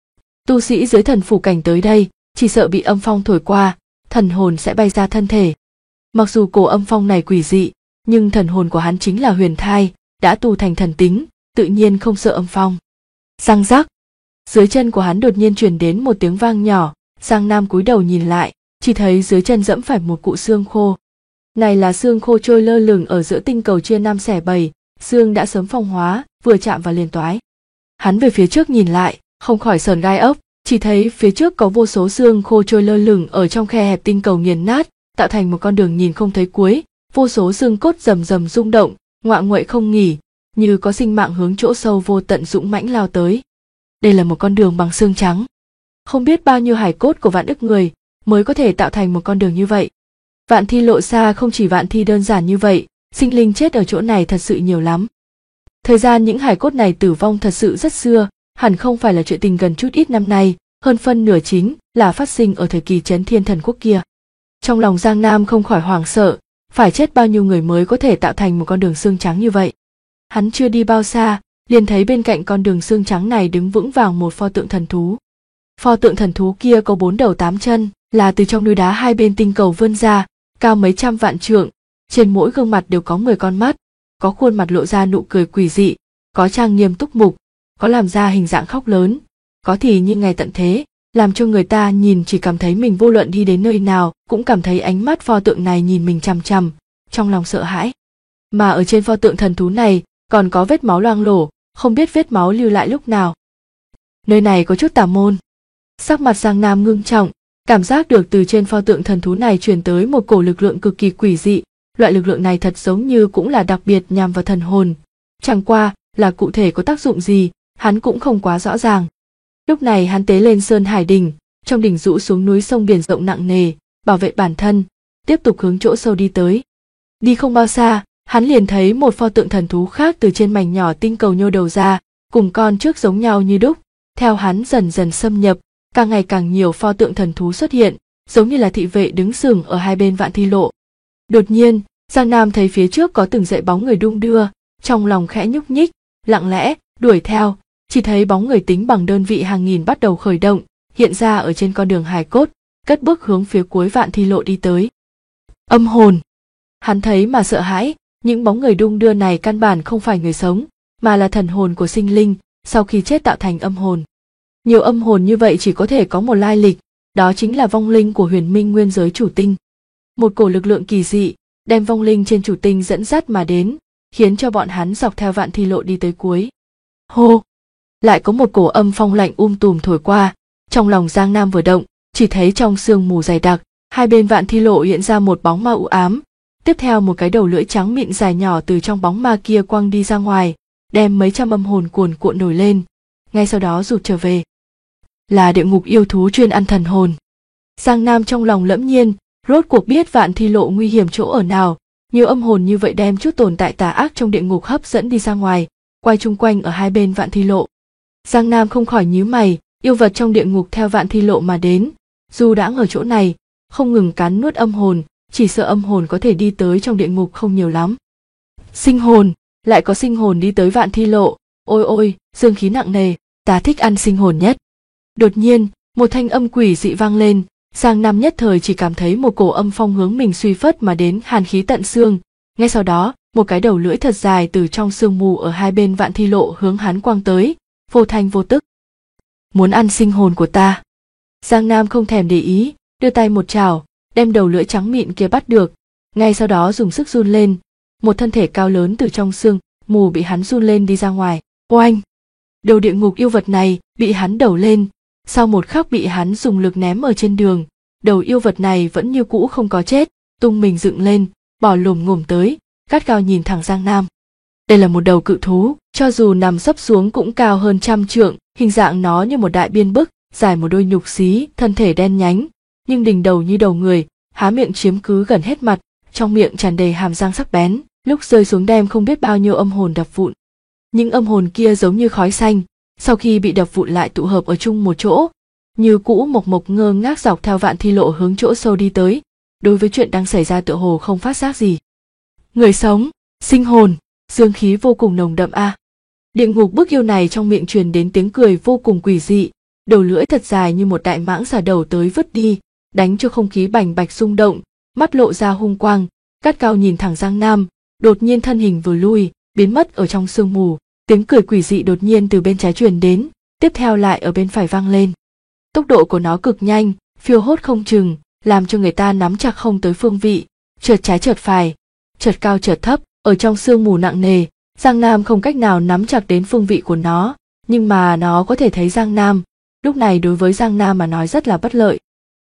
Tu sĩ dưới thần phủ cảnh tới đây, chỉ sợ bị âm phong thổi qua, thần hồn sẽ bay ra thân thể. Mặc dù cổ âm phong này quỷ dị, nhưng thần hồn của hắn chính là huyền thai, đã tu thành thần tính, tự nhiên không sợ âm phong. Răng rắc, dưới chân của hắn đột nhiên truyền đến một tiếng vang nhỏ, Giang Nam cúi đầu nhìn lại, chỉ thấy dưới chân dẫm phải một cụ xương khô. Này là xương khô trôi lơ lửng ở giữa tinh cầu chia năm xẻ bảy, xương đã sớm phong hóa, vừa chạm vào liền toái. Hắn về phía trước nhìn lại, không khỏi sởn gai ốc, chỉ thấy phía trước có vô số xương khô trôi lơ lửng ở trong khe hẹp tinh cầu nghiền nát, tạo thành một con đường nhìn không thấy cuối, vô số xương cốt rầm rầm rung động, ngoạ nguậy không nghỉ, như có sinh mạng hướng chỗ sâu vô tận dũng mãnh lao tới. Đây là một con đường bằng xương trắng. Không biết bao nhiêu hài cốt của vạn ức người mới có thể tạo thành một con đường như vậy. Vạn thi lộ xa không chỉ vạn thi đơn giản như vậy, sinh linh chết ở chỗ này thật sự nhiều lắm. Thời gian những hài cốt này tử vong thật sự rất xưa, hẳn không phải là chuyện tình gần chút ít năm nay, hơn phân nửa chính là phát sinh ở thời kỳ Chấn Thiên Thần Quốc kia. Trong lòng Giang Nam không khỏi hoảng sợ, phải chết bao nhiêu người mới có thể tạo thành một con đường xương trắng như vậy. Hắn chưa đi bao xa, liền thấy bên cạnh con đường xương trắng này đứng vững vàng một pho tượng thần thú. Pho tượng thần thú kia có 4 đầu 8 chân, là từ trong núi đá hai bên tinh cầu vươn ra, cao mấy trăm vạn trượng, trên mỗi gương mặt đều có 10 con mắt, có khuôn mặt lộ ra nụ cười quỷ dị, có trang nghiêm túc mục, có làm ra hình dạng khóc lớn, có thì như ngày tận thế, làm cho người ta nhìn chỉ cảm thấy mình vô luận đi đến nơi nào cũng cảm thấy ánh mắt pho tượng này nhìn mình chằm chằm, trong lòng sợ hãi. Mà ở trên pho tượng thần thú này còn có vết máu loang lổ, không biết vết máu lưu lại lúc nào. Nơi này có chút tà môn. Sắc mặt Giang Nam ngưng trọng, cảm giác được từ trên pho tượng thần thú này truyền tới một cổ lực lượng cực kỳ quỷ dị, loại lực lượng này thật giống như cũng là đặc biệt nhằm vào thần hồn. Chẳng qua là cụ thể có tác dụng gì, hắn cũng không quá rõ ràng. Lúc này hắn tế lên Sơn Hải đỉnh, trong đỉnh rũ xuống núi sông biển rộng nặng nề, bảo vệ bản thân, tiếp tục hướng chỗ sâu đi tới. Đi không bao xa, hắn liền thấy một pho tượng thần thú khác từ trên mảnh nhỏ tinh cầu nhô đầu ra, cùng con trước giống nhau như đúc. Theo hắn dần dần xâm nhập, càng ngày càng nhiều pho tượng thần thú xuất hiện, giống như là thị vệ đứng sừng ở hai bên vạn thi lộ. Đột nhiên, Giang Nam thấy phía trước có từng dãy bóng người đung đưa, trong lòng khẽ nhúc nhích, lặng lẽ đuổi theo, chỉ thấy bóng người tính bằng đơn vị hàng nghìn bắt đầu khởi động, hiện ra ở trên con đường hài cốt, cất bước hướng phía cuối vạn thi lộ đi tới. Âm hồn. Hắn thấy mà sợ hãi, những bóng người đung đưa này căn bản không phải người sống, mà là thần hồn của sinh linh, sau khi chết tạo thành âm hồn. Nhiều âm hồn như vậy chỉ có thể có một lai lịch, đó chính là vong linh của Huyền Minh nguyên giới chủ tinh. Một cổ lực lượng kỳ dị đem vong linh trên chủ tinh dẫn dắt mà đến, khiến cho bọn hắn dọc theo vạn thi lộ đi tới cuối. Hô! Lại có một cổ âm phong lạnh tùm thổi qua, trong lòng Giang Nam vừa động, chỉ thấy trong sương mù dày đặc, hai bên vạn thi lộ hiện ra một bóng ma u ám, tiếp theo một cái đầu lưỡi trắng mịn dài nhỏ từ trong bóng ma kia quăng đi ra ngoài, đem mấy trăm âm hồn cuồn cuộn nổi lên, ngay sau đó rụt trở về. Là địa ngục yêu thú chuyên ăn thần hồn. Giang Nam trong lòng lẫm nhiên, rốt cuộc biết vạn thi lộ nguy hiểm chỗ ở nào, nhiều âm hồn như vậy đem chút tồn tại tà ác trong địa ngục hấp dẫn đi ra ngoài, quay chung quanh ở hai bên vạn thi lộ. Giang Nam không khỏi nhíu mày, yêu vật trong địa ngục theo vạn thi lộ mà đến, dù đãng ở chỗ này, không ngừng cắn nuốt âm hồn, chỉ sợ âm hồn có thể đi tới trong địa ngục không nhiều lắm. Sinh hồn, lại có sinh hồn đi tới vạn thi lộ, ôi ôi, dương khí nặng nề, ta thích ăn sinh hồn nhất. Đột nhiên, một thanh âm quỷ dị vang lên, Giang Nam nhất thời chỉ cảm thấy một cổ âm phong hướng mình suy phất mà đến, hàn khí tận xương. Ngay sau đó, một cái đầu lưỡi thật dài từ trong sương mù ở hai bên vạn thi lộ hướng hắn quang tới, vô thanh vô tức. Muốn ăn sinh hồn của ta. Giang Nam không thèm để ý, đưa tay một chảo, đem đầu lưỡi trắng mịn kia bắt được, ngay sau đó dùng sức run lên, một thân thể cao lớn từ trong sương mù bị hắn run lên đi ra ngoài. Oanh! Đầu địa ngục yêu vật này bị hắn đẩu lên, sau một khắc bị hắn dùng lực ném ở trên đường, đầu yêu vật này vẫn như cũ không có chết, tung mình dựng lên, bò lồm ngồm tới, gắt gao nhìn thẳng Giang Nam. Đây là một đầu cự thú, cho dù nằm sấp xuống cũng cao hơn 100 trượng, hình dạng nó như một đại biên bức, dài một đôi nhục xí, thân thể đen nhánh, nhưng đỉnh đầu như đầu người, há miệng chiếm cứ gần hết mặt, trong miệng tràn đầy hàm răng sắc bén, lúc rơi xuống đem không biết bao nhiêu âm hồn đập vụn. Những âm hồn kia giống như khói xanh, sau khi bị đập vụn lại tụ hợp ở chung một chỗ, như cũ mộc mộc ngơ ngác dọc theo vạn thi lộ hướng chỗ sâu đi tới, đối với chuyện đang xảy ra tựa hồ không phát giác gì. Người sống, sinh hồn, dương khí vô cùng nồng đậm a. Địa ngục bức yêu này trong miệng truyền đến tiếng cười vô cùng quỷ dị, đầu lưỡi thật dài như một đại mãng xả đầu tới vứt đi, đánh cho không khí bành bạch rung động, mắt lộ ra hung quang, gắt gao nhìn thẳng Giang Nam, đột nhiên thân hình vừa lui, biến mất ở trong sương mù. Tiếng cười quỷ dị đột nhiên từ bên trái truyền đến, tiếp theo lại ở bên phải vang lên. Tốc độ của nó cực nhanh, phiêu hốt không chừng, làm cho người ta nắm chặt không tới phương vị, chợt trái chợt phải, chợt cao chợt thấp, ở trong sương mù nặng nề, Giang Nam không cách nào nắm chặt đến phương vị của nó, nhưng mà nó có thể thấy Giang Nam, lúc này đối với Giang Nam mà nói rất là bất lợi.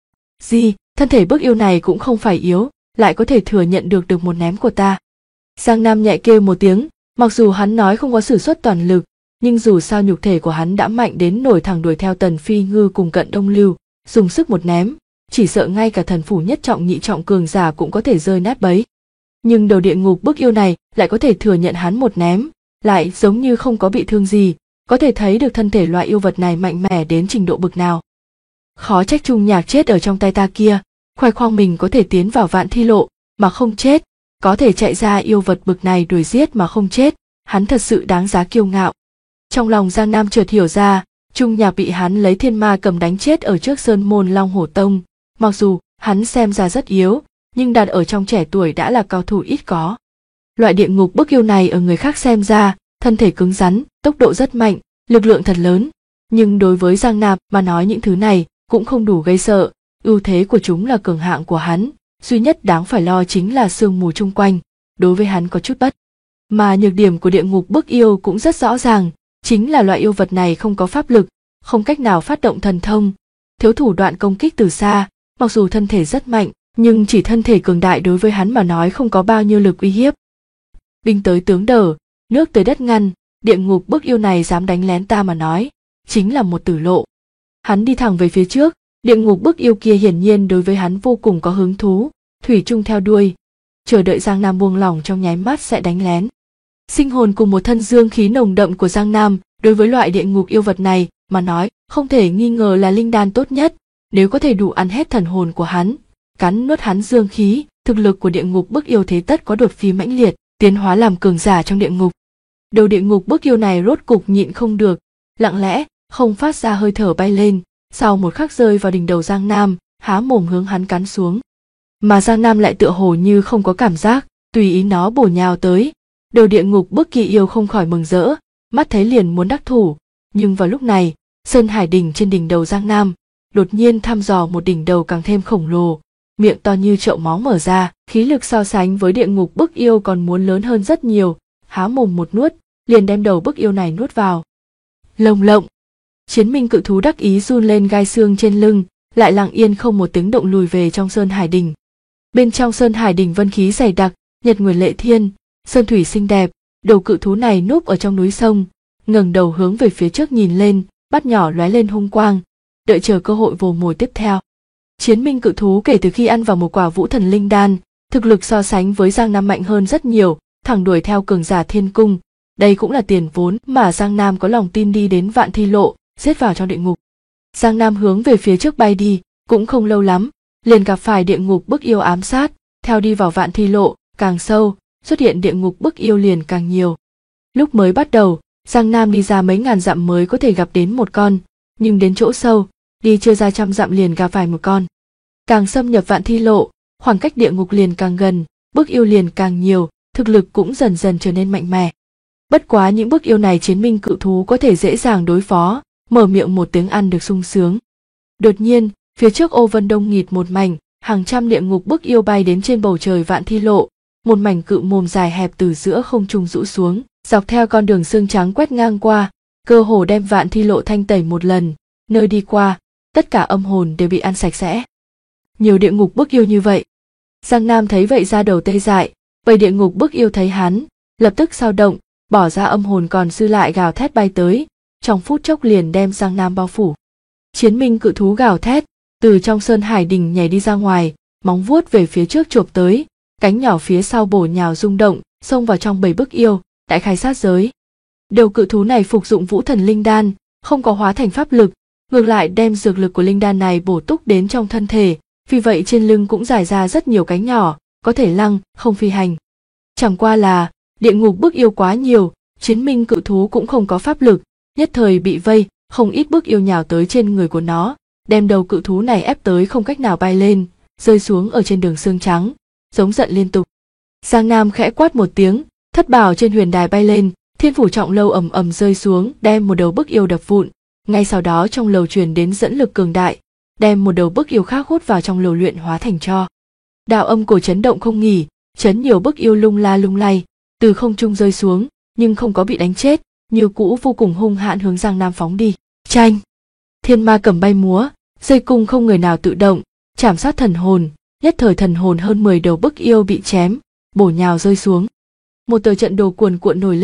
Gì, thân thể bức yêu này cũng không phải yếu, lại có thể thừa nhận được một ném của ta. Giang Nam nhẹ kêu một tiếng, mặc dù hắn nói không có sử xuất toàn lực, nhưng dù sao nhục thể của hắn đã mạnh đến nổi thẳng đuổi theo Tần Phi Ngư cùng Cận Đông Lưu, dùng sức một ném, chỉ sợ ngay cả thần phủ nhất trọng nhị trọng cường giả cũng có thể rơi nát bấy. Nhưng đầu địa ngục bức yêu này lại có thể thừa nhận hắn một ném, lại giống như không có bị thương gì, có thể thấy được thân thể loại yêu vật này mạnh mẽ đến trình độ bực nào. Khó trách Trung Nhạc chết ở trong tay ta kia, khoe khoang mình có thể tiến vào vạn thi lộ mà không chết, có thể chạy ra yêu vật bực này đuổi giết mà không chết, hắn thật sự đáng giá kiêu ngạo. Trong lòng Giang Nam chợt hiểu ra, Trung Nhạc bị hắn lấy thiên ma cầm đánh chết ở trước sơn môn Long Hổ Tông, mặc dù hắn xem ra rất yếu, nhưng đặt ở trong trẻ tuổi đã là cao thủ ít có. Loại địa ngục bức yêu này ở người khác xem ra, thân thể cứng rắn, tốc độ rất mạnh, lực lượng thật lớn, nhưng đối với Giang Nam mà nói những thứ này cũng không đủ gây sợ, ưu thế của chúng là cường hạng của hắn, duy nhất đáng phải lo chính là sương mù chung quanh, đối với hắn có chút bất. Mà nhược điểm của địa ngục bức yêu cũng rất rõ ràng, chính là loại yêu vật này không có pháp lực, không cách nào phát động thần thông, thiếu thủ đoạn công kích từ xa, mặc dù thân thể rất mạnh, nhưng chỉ thân thể cường đại đối với hắn mà nói không có bao nhiêu lực uy hiếp. Binh tới tướng đỡ, nước tới đất ngăn, địa ngục bức yêu này dám đánh lén ta mà nói, chính là một tử lộ. Hắn đi thẳng về phía trước, địa ngục bức yêu kia hiển nhiên đối với hắn vô cùng có hứng thú, thủy chung theo đuôi, chờ đợi Giang Nam buông lỏng trong nháy mắt sẽ đánh lén. Sinh hồn cùng một thân dương khí nồng đậm của Giang Nam, đối với loại địa ngục yêu vật này mà nói, không thể nghi ngờ là linh đan tốt nhất, nếu có thể đủ ăn hết thần hồn của hắn, cắn nuốt hắn dương khí, thực lực của địa ngục bức yêu thế tất có đột phá mãnh liệt, tiến hóa làm cường giả trong địa ngục. Đầu địa ngục bức yêu này rốt cục nhịn không được, lặng lẽ, không phát ra hơi thở bay lên, sau một khắc rơi vào đỉnh đầu Giang Nam, há mồm hướng hắn cắn xuống. Mà Giang Nam lại tựa hồ như không có cảm giác, tùy ý nó bổ nhào tới. Đầu địa ngục bức kỳ yêu không khỏi mừng rỡ, mắt thấy liền muốn đắc thủ, nhưng vào lúc này, Sơn Hải đỉnh trên đỉnh đầu Giang Nam đột nhiên thăm dò một đỉnh đầu càng thêm khổng lồ, miệng to như chậu máu mở ra, khí lực so sánh với địa ngục bức yêu còn muốn lớn hơn rất nhiều, há mồm một nuốt, liền đem đầu bức yêu này nuốt vào. Lồng lộng, Chiến Minh cự thú đắc ý run lên gai xương trên lưng, lại lặng yên không một tiếng động lùi về trong Sơn Hải đỉnh. Bên trong Sơn Hải đỉnh vân khí dày đặc, nhật nguyệt lệ thiên, sơn thủy xinh đẹp, đầu cự thú này núp ở trong núi sông, ngẩng đầu hướng về phía trước nhìn lên, mắt nhỏ lóe lên hung quang, đợi chờ cơ hội vồ mồi tiếp theo. Chiến Minh cự thú kể từ khi ăn vào một quả Vũ Thần Linh Đan, thực lực so sánh với Giang Nam mạnh hơn rất nhiều, thẳng đuổi theo cường giả thiên cung. Đây cũng là tiền vốn mà Giang Nam có lòng tin đi đến vạn thi lộ, giết vào trong địa ngục. Giang Nam hướng về phía trước bay đi, cũng không lâu lắm, liền gặp phải địa ngục bức yêu ám sát, theo đi vào vạn thi lộ, càng sâu, xuất hiện địa ngục bức yêu liền càng nhiều. Lúc mới bắt đầu, Giang Nam đi ra mấy ngàn dặm mới có thể gặp đến một con, nhưng đến chỗ sâu, đi chưa ra trăm dặm liền gặp phải một con. Càng xâm nhập vạn thi lộ, khoảng cách địa ngục liền càng gần, bức yêu liền càng nhiều, thực lực cũng dần dần trở nên mạnh mẽ. Bất quá những bức yêu này Chiến Minh cự thú có thể dễ dàng đối phó, mở miệng một tiếng ăn được sung sướng. Đột nhiên, phía trước ô vân đông nghịt một mảnh, hàng trăm địa ngục bức yêu bay đến trên bầu trời vạn thi lộ, một mảnh cự mồm dài hẹp từ giữa không trung rũ xuống, dọc theo con đường xương trắng quét ngang qua, cơ hồ đem vạn thi lộ thanh tẩy một lần, nơi đi qua, tất cả âm hồn đều bị ăn sạch sẽ. Nhiều địa ngục bức yêu như vậy. Giang Nam thấy vậy ra đầu tê dại, vậy địa ngục bức yêu thấy hắn, lập tức dao động, bỏ ra âm hồn còn dư lại gào thét bay tới, trong phút chốc liền đem Giang Nam bao phủ. Chiến Minh cự thú gào thét, từ trong Sơn Hải đỉnh nhảy đi ra ngoài, móng vuốt về phía trước chộp tới, cánh nhỏ phía sau bổ nhào rung động, xông vào trong bầy bức yêu, đại khai sát giới. Đầu cự thú này phục dụng Vũ Thần Linh Đan, không có hóa thành pháp lực, ngược lại đem dược lực của linh đan này bổ túc đến trong thân thể, vì vậy trên lưng cũng dài ra rất nhiều cánh nhỏ, có thể lăng, không phi hành. Chẳng qua là, địa ngục bức yêu quá nhiều, Chiến Minh cự thú cũng không có pháp lực, nhất thời bị vây, không ít bức yêu nhào tới trên người của nó, đem đầu cự thú này ép tới không cách nào bay lên, rơi xuống ở trên đường xương trắng, giống giận liên tục. Giang Nam khẽ quát một tiếng, thất bảo trên huyền đài bay lên, thiên phủ trọng lâu ầm ầm rơi xuống, đem một đầu bức yêu đập vụn. Ngay sau đó trong lầu truyền đến dẫn lực cường đại, đem một đầu bức yêu khác hút vào trong lầu luyện hóa thành tro. Đạo âm cổ chấn động không nghỉ, chấn nhiều bức yêu lung la lung lay, từ không trung rơi xuống, nhưng không có bị đánh chết, như cũ vô cùng hung hãn hướng Giang Nam phóng đi. Tranh, thiên ma cầm bay múa, dây cung không người nào tự động, chảm sát thần hồn, nhất thời thần hồn hơn 10 đầu bức yêu bị chém, bổ nhào rơi xuống. Một tờ trận đồ cuồn cuộn nổi lên,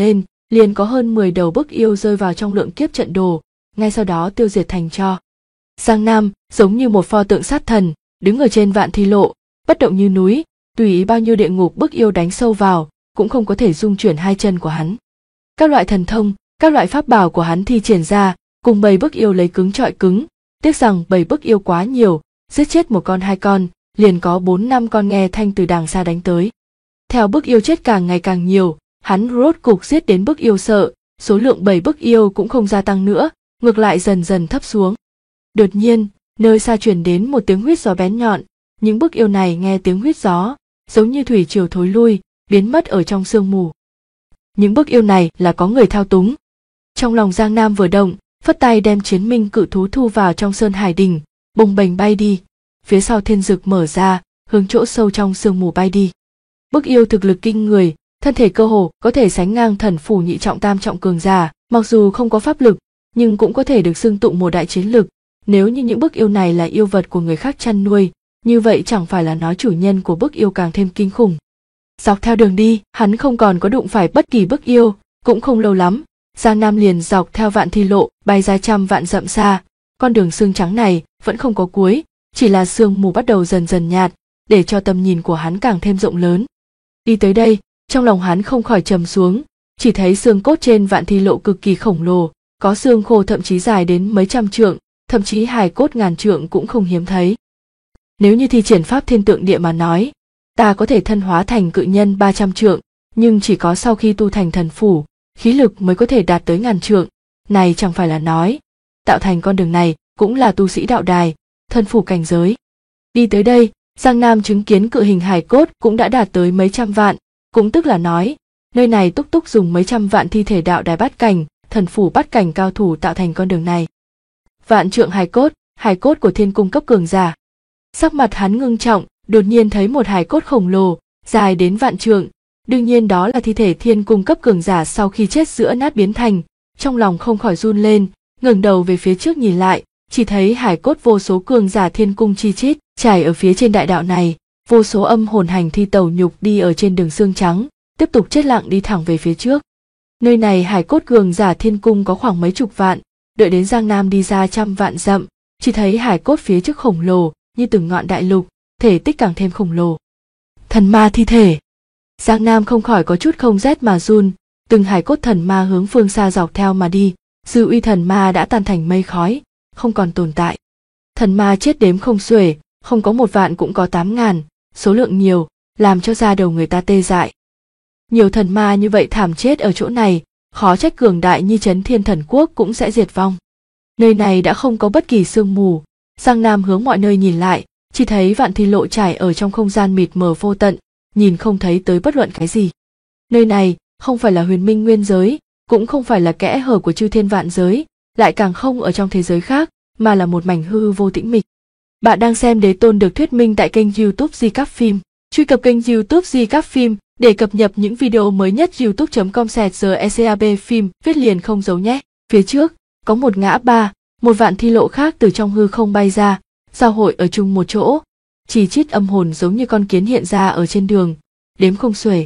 liền có hơn 10 đầu bức yêu rơi vào trong lượng kiếp trận đồ, ngay sau đó tiêu diệt thành tro. Giang Nam giống như một pho tượng sát thần, đứng ở trên vạn thi lộ, bất động như núi, tùy ý bao nhiêu địa ngục bức yêu đánh sâu vào, cũng không có thể dung chuyển hai chân của hắn. Các loại thần thông, các loại pháp bảo của hắn thi triển ra, cùng bầy bức yêu lấy cứng trọi cứng, tiếc rằng bầy bức yêu quá nhiều, giết chết một con hai con, liền có 4-5 con nghe thanh từ đàng xa đánh tới. Theo bức yêu chết càng ngày càng nhiều, hắn rốt cục giết đến bức yêu sợ, số lượng bầy bức yêu cũng không gia tăng nữa, ngược lại dần dần thấp xuống. Đột nhiên, nơi xa truyền đến một tiếng huýt gió bén nhọn, những bức yêu này nghe tiếng huýt gió, giống như thủy triều thối lui, biến mất ở trong sương mù. Những bức yêu này là có người thao túng. Trong lòng Giang Nam vừa động, phất tay đem chiến minh cự thú thu vào trong sơn hải đỉnh, bồng bềnh bay đi. Phía sau thiên dực mở ra, hướng chỗ sâu trong sương mù bay đi. Bức yêu thực lực kinh người, thân thể cơ hồ có thể sánh ngang thần phủ nhị trọng tam trọng cường giả, mặc dù không có pháp lực, nhưng cũng có thể được xưng tụng một đại chiến lực. Nếu như những bức yêu này là yêu vật của người khác chăn nuôi, như vậy chẳng phải là nói chủ nhân của bức yêu càng thêm kinh khủng. Dọc theo đường đi, hắn không còn có đụng phải bất kỳ bức yêu, cũng không lâu lắm, Giang Nam liền dọc theo vạn thi lộ bay ra trăm vạn dặm xa. Con đường xương trắng này vẫn không có cuối, chỉ là sương mù bắt đầu dần dần nhạt, để cho tầm nhìn của hắn càng thêm rộng lớn. Đi tới đây, trong lòng hắn không khỏi trầm xuống, chỉ thấy xương cốt trên vạn thi lộ cực kỳ khổng lồ, có xương khô thậm chí dài đến mấy trăm trượng, thậm chí hài cốt ngàn trượng cũng không hiếm thấy. Nếu như thi triển pháp thiên tượng địa mà nói, ta có thể thân hóa thành cự nhân 300 trượng, nhưng chỉ có sau khi tu thành thần phủ, khí lực mới có thể đạt tới ngàn trượng. Này chẳng phải là nói, tạo thành con đường này cũng là tu sĩ đạo đài, thần phủ cảnh giới. Đi tới đây, Giang Nam chứng kiến cự hình hài cốt cũng đã đạt tới mấy trăm vạn, cũng tức là nói, nơi này túc túc dùng mấy trăm vạn thi thể đạo đài bát cảnh, thần phủ bát cảnh cao thủ tạo thành con đường này. Vạn trượng hài cốt của thiên cung cấp cường giả. Sắc mặt hắn ngưng trọng, đột nhiên thấy một hài cốt khổng lồ, dài đến vạn trượng, đương nhiên đó là thi thể thiên cung cấp cường giả sau khi chết giữa nát biến thành, trong lòng không khỏi run lên, ngẩng đầu về phía trước nhìn lại, chỉ thấy hài cốt vô số cường giả thiên cung chi chít, trải ở phía trên đại đạo này, vô số âm hồn hành thi tẩu nhục đi ở trên đường xương trắng, tiếp tục chết lặng đi thẳng về phía trước. Nơi này hài cốt cường giả thiên cung có khoảng mấy chục vạn, đợi đến Giang Nam đi ra trăm vạn dặm, chỉ thấy hài cốt phía trước khổng lồ, như từng ngọn đại lục, thể tích càng thêm khổng lồ. Thần ma thi thể. Giang Nam không khỏi có chút không rét mà run, từng hài cốt thần ma hướng phương xa dọc theo mà đi, dư uy thần ma đã tan thành mây khói, không còn tồn tại. Thần ma chết đếm không xuể, không có 1 vạn cũng có 8.000, số lượng nhiều, làm cho da đầu người ta tê dại. Nhiều thần ma như vậy thảm chết ở chỗ này, khó trách cường đại như Chấn Thiên Thần Quốc cũng sẽ diệt vong. Nơi này đã không có bất kỳ sương mù, Giang Nam hướng mọi nơi nhìn lại, chỉ thấy vạn thi lộ trải ở trong không gian mịt mờ vô tận, nhìn không thấy tới bất luận cái gì. Nơi này không phải là huyền minh nguyên giới, cũng không phải là kẽ hở của chư thiên vạn giới, lại càng không ở trong thế giới khác, mà là một mảnh hư vô tĩnh mịch. Bạn đang xem Đế Tôn được thuyết minh tại kênh YouTube Di Cáp Phim. Truy cập kênh YouTube Di Cáp Phim để cập nhật những video mới nhất. youtube.com/GECAB phim viết liền không dấu nhé. Phía trước có một ngã ba, một vạn thi lộ khác từ trong hư không bay ra, giao hội ở chung một chỗ, chỉ chít âm hồn giống như con kiến hiện ra ở trên đường, đếm không xuể.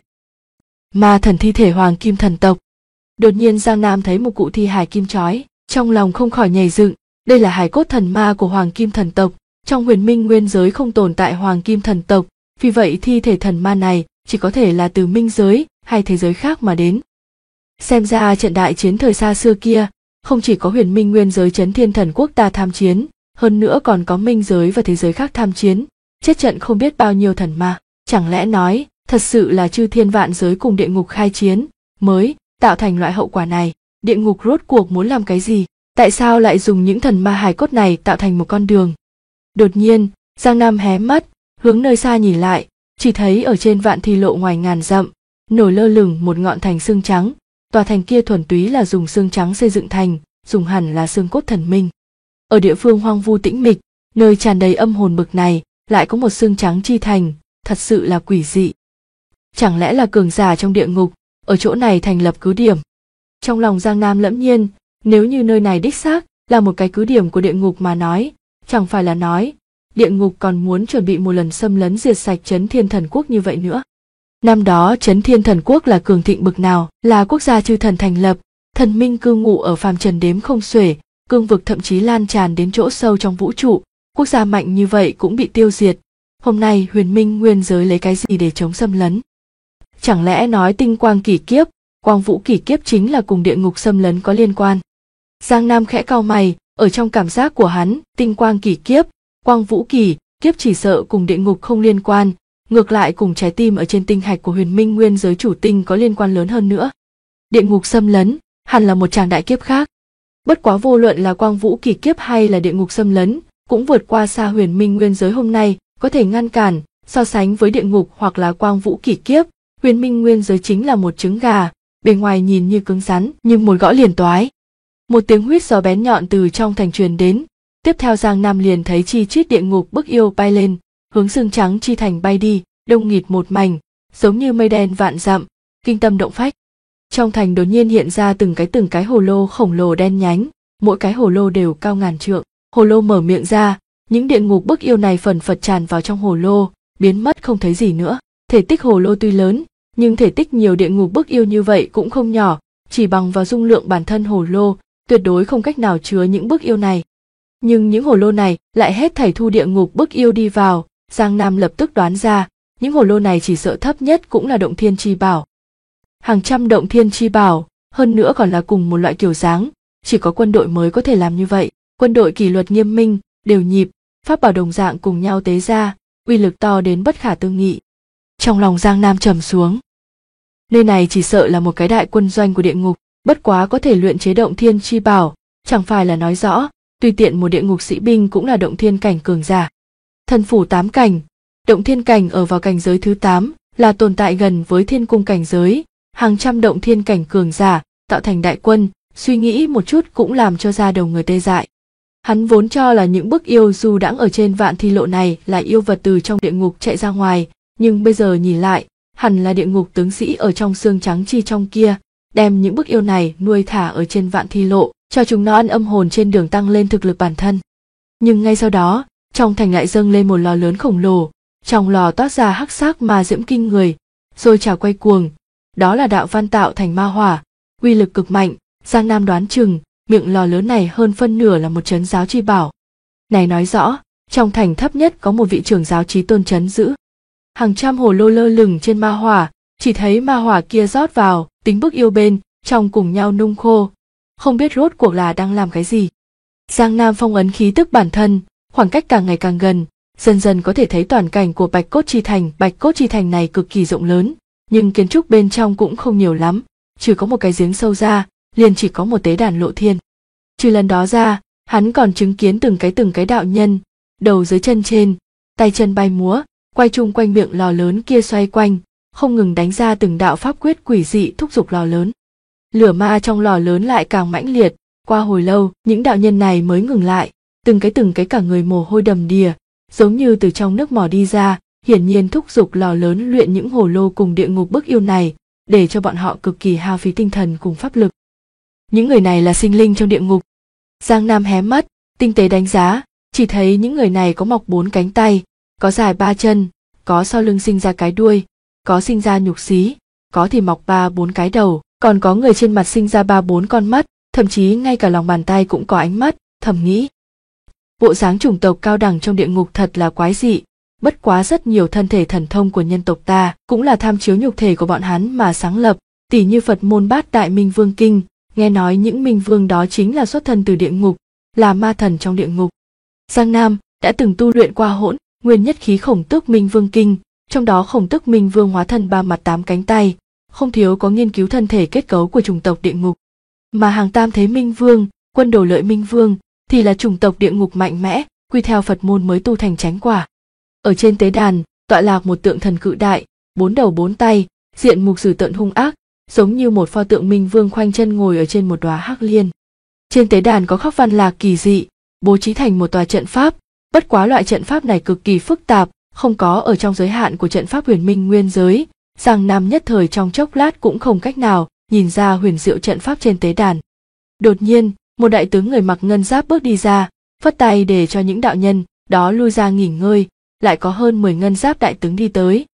Ma thần thi thể Hoàng Kim thần tộc. Đột nhiên Giang Nam thấy một cụ thi hài kim chói, trong lòng không khỏi nhảy dựng, đây là hài cốt thần ma của Hoàng Kim thần tộc, trong huyền minh nguyên giới không tồn tại Hoàng Kim thần tộc, vì vậy thi thể thần ma này chỉ có thể là từ minh giới hay thế giới khác mà đến. Xem ra trận đại chiến thời xa xưa kia, không chỉ có huyền minh nguyên giới Chấn Thiên Thần Quốc ta tham chiến, hơn nữa còn có minh giới và thế giới khác tham chiến, chết trận không biết bao nhiêu thần ma. Chẳng lẽ nói, thật sự là chư thiên vạn giới cùng địa ngục khai chiến, mới tạo thành loại hậu quả này. Địa ngục rốt cuộc muốn làm cái gì? Tại sao lại dùng những thần ma hài cốt này tạo thành một con đường? Đột nhiên, Giang Nam hé mắt, hướng nơi xa nhìn lại, chỉ thấy ở trên vạn thi lộ ngoài ngàn dặm, nổi lơ lửng một ngọn thành xương trắng. Tòa thành kia thuần túy là dùng xương trắng xây dựng thành, dùng hẳn là xương cốt thần minh. Ở địa phương hoang vu tĩnh mịch, nơi tràn đầy âm hồn bực này, lại có một xương trắng chi thành, thật sự là quỷ dị. Chẳng lẽ là cường giả trong địa ngục, ở chỗ này thành lập cứ điểm? Trong lòng Giang Nam lẫm nhiên, nếu như nơi này đích xác là một cái cứ điểm của địa ngục mà nói, chẳng phải là nói, địa ngục còn muốn chuẩn bị một lần xâm lấn diệt sạch Chấn Thiên Thần Quốc như vậy nữa. Năm đó Trấn Thiên Thần Quốc là cường thịnh bực nào, là quốc gia chư thần thành lập, thần minh cư ngụ ở phàm trần đếm không xuể, cương vực thậm chí lan tràn đến chỗ sâu trong vũ trụ, quốc gia mạnh như vậy cũng bị tiêu diệt. Hôm nay Huyền Minh nguyên giới lấy cái gì để chống xâm lấn? Chẳng lẽ nói tinh quang kỷ kiếp, quang vũ kỷ kiếp chính là cùng địa ngục xâm lấn có liên quan? Giang Nam khẽ cau mày, ở trong cảm giác của hắn, tinh quang kỷ kiếp, quang vũ kỷ kiếp chỉ sợ cùng địa ngục không liên quan, ngược lại cùng trái tim ở trên tinh hạch của Huyền Minh nguyên giới chủ tinh có liên quan lớn hơn nữa. Địa ngục xâm lấn hẳn là một tràng đại kiếp khác. Bất quá vô luận là quang vũ kỷ kiếp hay là địa ngục xâm lấn, cũng vượt qua xa Huyền Minh nguyên giới hôm nay có thể ngăn cản. So sánh với địa ngục hoặc là quang vũ kỷ kiếp, Huyền Minh nguyên giới chính là một trứng gà, bề ngoài nhìn như cứng rắn nhưng một gõ liền toái. Một tiếng huýt gió bén nhọn từ trong thành truyền đến, tiếp theo Giang Nam liền thấy chi chít địa ngục bức yêu bay lên, hướng xương trắng chi thành bay đi, đông nghịt một mảnh, giống như mây đen vạn dặm, kinh tâm động phách. Trong thành đột nhiên hiện ra từng cái hồ lô khổng lồ đen nhánh, mỗi cái hồ lô đều cao ngàn trượng. Hồ lô mở miệng ra, những địa ngục bức yêu này phần phật tràn vào trong hồ lô, biến mất không thấy gì nữa. Thể tích hồ lô tuy lớn, nhưng thể tích nhiều địa ngục bức yêu như vậy cũng không nhỏ, chỉ bằng vào dung lượng bản thân hồ lô, tuyệt đối không cách nào chứa những bức yêu này. Nhưng những hồ lô này lại hết thảy thu địa ngục bức yêu đi vào, Giang Nam lập tức đoán ra, những hồ lô này chỉ sợ thấp nhất cũng là động thiên chi bảo. Hàng trăm động thiên chi bảo, hơn nữa còn là cùng một loại kiểu dáng, chỉ có quân đội mới có thể làm như vậy. Quân đội kỷ luật nghiêm minh, đều nhịp, pháp bảo đồng dạng cùng nhau tế ra, uy lực to đến bất khả tư nghị. Trong lòng Giang Nam trầm xuống. Nơi này chỉ sợ là một cái đại quân doanh của địa ngục, bất quá có thể luyện chế động thiên chi bảo, chẳng phải là nói rõ, tùy tiện một địa ngục sĩ binh cũng là động thiên cảnh cường giả. Thần phủ 8 cảnh, động thiên cảnh ở vào cảnh giới thứ 8, là tồn tại gần với thiên cung cảnh giới, hàng trăm động thiên cảnh cường giả tạo thành đại quân, suy nghĩ một chút cũng làm cho da đầu người tê dại. Hắn vốn cho là những bức yêu du đãng ở trên vạn thi lộ này là yêu vật từ trong địa ngục chạy ra ngoài, nhưng bây giờ nhìn lại, hẳn là địa ngục tướng sĩ ở trong xương trắng chi trong kia, đem những bức yêu này nuôi thả ở trên vạn thi lộ, cho chúng nó ăn âm hồn trên đường tăng lên thực lực bản thân. Nhưng ngay sau đó, trong thành lại dâng lên một lò lớn khổng lồ, trong lò toát ra hắc sắc ma diễm kinh người, rồi trào quay cuồng, đó là đạo văn tạo thành ma hỏa, uy lực cực mạnh. Giang Nam đoán chừng miệng lò lớn này hơn phân nửa là một trấn giáo chi bảo. Này nói rõ, trong thành thấp nhất có một vị trưởng giáo chí tôn trấn giữ. Hàng trăm hồ lô lơ lửng trên ma hỏa, chỉ thấy ma hỏa kia rót vào, tính bức yêu bên trong cùng nhau nung khô, không biết rốt cuộc là đang làm cái gì. Giang Nam phong ấn khí tức bản thân, khoảng cách càng ngày càng gần, dần dần có thể thấy toàn cảnh của Bạch Cốt chi thành. Bạch Cốt chi thành này cực kỳ rộng lớn, nhưng kiến trúc bên trong cũng không nhiều lắm, chỉ có một cái giếng sâu ra, liền chỉ có một tế đàn lộ thiên. Trừ lần đó ra, hắn còn chứng kiến từng cái đạo nhân, đầu dưới chân trên, tay chân bay múa, quay chung quanh miệng lò lớn kia xoay quanh, không ngừng đánh ra từng đạo pháp quyết quỷ dị thúc giục lò lớn. Lửa ma trong lò lớn lại càng mãnh liệt, qua hồi lâu, những đạo nhân này mới ngừng lại, từng cái cả người mồ hôi đầm đìa, giống như từ trong nước mỏ đi ra, hiển nhiên thúc giục lò lớn luyện những hồ lô cùng địa ngục bức yêu này, để cho bọn họ cực kỳ hao phí tinh thần cùng pháp lực. Những người này là sinh linh trong địa ngục. Giang Nam hé mắt, tinh tế đánh giá, chỉ thấy những người này có mọc 4 cánh tay, có dài 3 chân, có sau lưng sinh ra cái đuôi, có sinh ra nhục xí, có thì mọc 3-4 cái đầu, còn có người trên mặt sinh ra 3-4 con mắt, thậm chí ngay cả lòng bàn tay cũng có ánh mắt, thầm nghĩ. Bộ dáng chủng tộc cao đẳng trong địa ngục thật là quái dị, bất quá rất nhiều thân thể thần thông của nhân tộc ta cũng là tham chiếu nhục thể của bọn hắn mà sáng lập, tỉ như Phật môn Bát Đại Minh Vương Kinh, nghe nói những minh vương đó chính là xuất thân từ địa ngục, là ma thần trong địa ngục. Giang Nam đã từng tu luyện qua Hỗn Nguyên Nhất Khí Khổng Tước Minh Vương Kinh, trong đó Khổng Tước Minh Vương hóa thân 3 mặt 8 cánh tay, không thiếu có nghiên cứu thân thể kết cấu của chủng tộc địa ngục. Mà hàng Tam Thế Minh Vương, Quân Đồ Lợi Minh Vương thì là chủng tộc địa ngục mạnh mẽ, quy theo Phật môn mới tu thành chánh quả. Ở trên tế đàn, tọa lạc một tượng thần cự đại, 4 đầu 4 tay, diện mục dữ tợn hung ác, giống như một pho tượng Minh Vương khoanh chân ngồi ở trên một đóa hắc liên. Trên tế đàn có khắc văn lạc kỳ dị, bố trí thành một tòa trận pháp, bất quá loại trận pháp này cực kỳ phức tạp, không có ở trong giới hạn của trận pháp Huyền Minh nguyên giới, Giang Nam nhất thời trong chốc lát cũng không cách nào nhìn ra huyền diệu trận pháp trên tế đàn. Đột nhiên, một đại tướng người mặc ngân giáp bước đi ra, phất tay để cho những đạo nhân đó lui ra nghỉ ngơi, lại có hơn 10 ngân giáp đại tướng đi tới.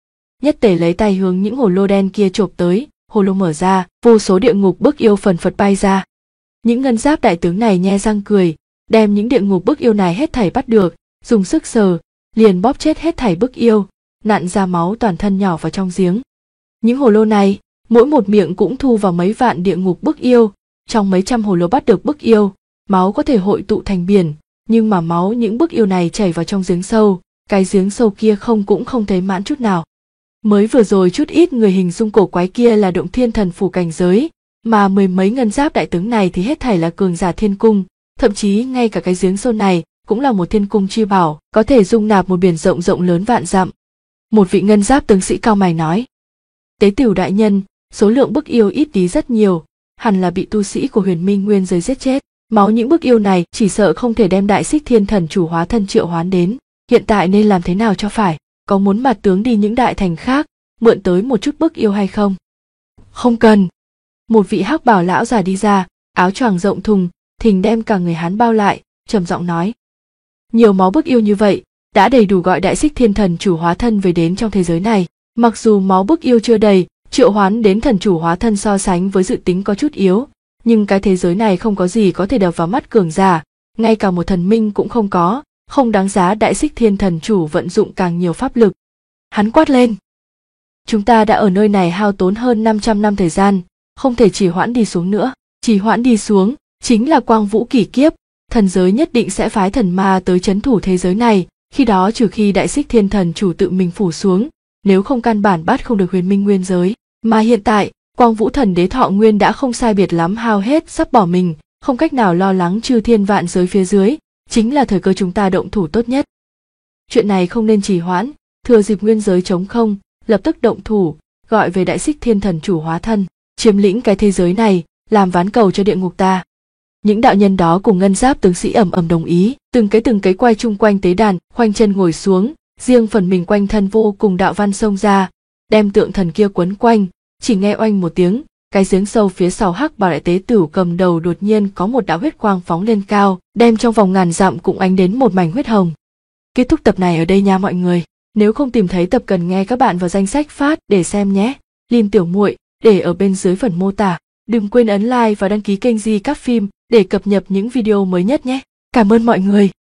Nhất Tể lấy tay hướng những hồ lô đen kia chộp tới, hồ lô mở ra, vô số địa ngục bức yêu phần phật bay ra. Những ngân giáp đại tướng này nhe răng cười, đem những địa ngục bức yêu này hết thảy bắt được, dùng sức sờ, liền bóp chết hết thảy bức yêu, nặn ra máu toàn thân nhỏ vào trong giếng. Những hồ lô này, mỗi một miệng cũng thu vào mấy vạn địa ngục bức yêu, trong mấy trăm hồ lô bắt được bức yêu, máu có thể hội tụ thành biển, nhưng mà máu những bức yêu này chảy vào trong giếng sâu, cái giếng sâu kia cũng không thấy mãn chút nào. Mới vừa rồi chút ít người hình dung cổ quái kia là Động Thiên Thần Phủ cảnh giới, mà mười mấy ngân giáp đại tướng này thì hết thảy là cường giả thiên cung, thậm chí ngay cả cái giếng sâu này cũng là một thiên cung chi bảo, có thể dung nạp một biển rộng rộng lớn vạn dặm. Một vị ngân giáp tướng sĩ cao mày nói: Tế Tửu đại nhân, số lượng bức yêu ít đi rất nhiều, hẳn là bị tu sĩ của Huyền Minh Nguyên giới giết chết. Máu những bức yêu này chỉ sợ không thể đem Đại Xích Thiên Thần chủ hóa thân triệu hoán đến. Hiện tại nên làm thế nào cho phải? Có muốn mặt tướng đi những đại thành khác, mượn tới một chút bức yêu hay không? Không cần. Một vị hắc bảo lão già đi ra, áo choàng rộng thùng thình đem cả người hắn bao lại, trầm giọng nói: Nhiều máu bức yêu như vậy, đã đầy đủ gọi Đại Xích Thiên Thần chủ hóa thân về đến trong thế giới này. Mặc dù máu bức yêu chưa đầy, triệu hoán đến thần chủ hóa thân so sánh với dự tính có chút yếu, nhưng cái thế giới này không có gì có thể đập vào mắt cường giả, ngay cả một thần minh cũng không có, không đáng giá Đại Xích Thiên Thần chủ vận dụng càng nhiều pháp lực. Hắn quát lên: Chúng ta đã ở nơi này hao tốn hơn 500 năm thời gian, không thể trì hoãn đi xuống nữa. Trì hoãn đi xuống, chính là quang vũ kỷ kiếp, thần giới nhất định sẽ phái thần ma tới trấn thủ thế giới này, khi đó trừ khi Đại Xích Thiên Thần chủ tự mình phủ xuống, nếu không căn bản bắt không được Huyền Minh Nguyên giới. Mà hiện tại, Quang Vũ Thần Đế Thọ Nguyên đã không sai biệt lắm hao hết, sắp bỏ mình, không cách nào lo lắng chư thiên vạn giới phía dưới, chính là thời cơ chúng ta động thủ tốt nhất. Chuyện này không nên trì hoãn, thừa dịp nguyên giới trống không, lập tức động thủ, gọi về Đại Xích Thiên Thần chủ hóa thân, chiếm lĩnh cái thế giới này, làm ván cầu cho địa ngục ta. Những đạo nhân đó cùng ngân giáp tướng sĩ ầm ầm đồng ý, từng cái quay chung quanh tế đàn, khoanh chân ngồi xuống, riêng phần mình quanh thân vô cùng đạo văn xông ra, đem tượng thần kia quấn quanh. Chỉ nghe oanh một tiếng, cái giếng sâu phía sau hắc bảo đại tế tử cầm đầu đột nhiên có một đạo huyết quang phóng lên cao, đem trong vòng ngàn dặm cũng ánh đến một mảnh huyết hồng. Kết thúc tập này ở đây nha mọi người. Nếu không tìm thấy tập cần nghe các bạn vào danh sách phát để xem nhé. Link tiểu muội để ở bên dưới phần mô tả. Đừng quên ấn like và đăng ký kênh Di Các Phim để cập nhật những video mới nhất nhé. Cảm ơn mọi người.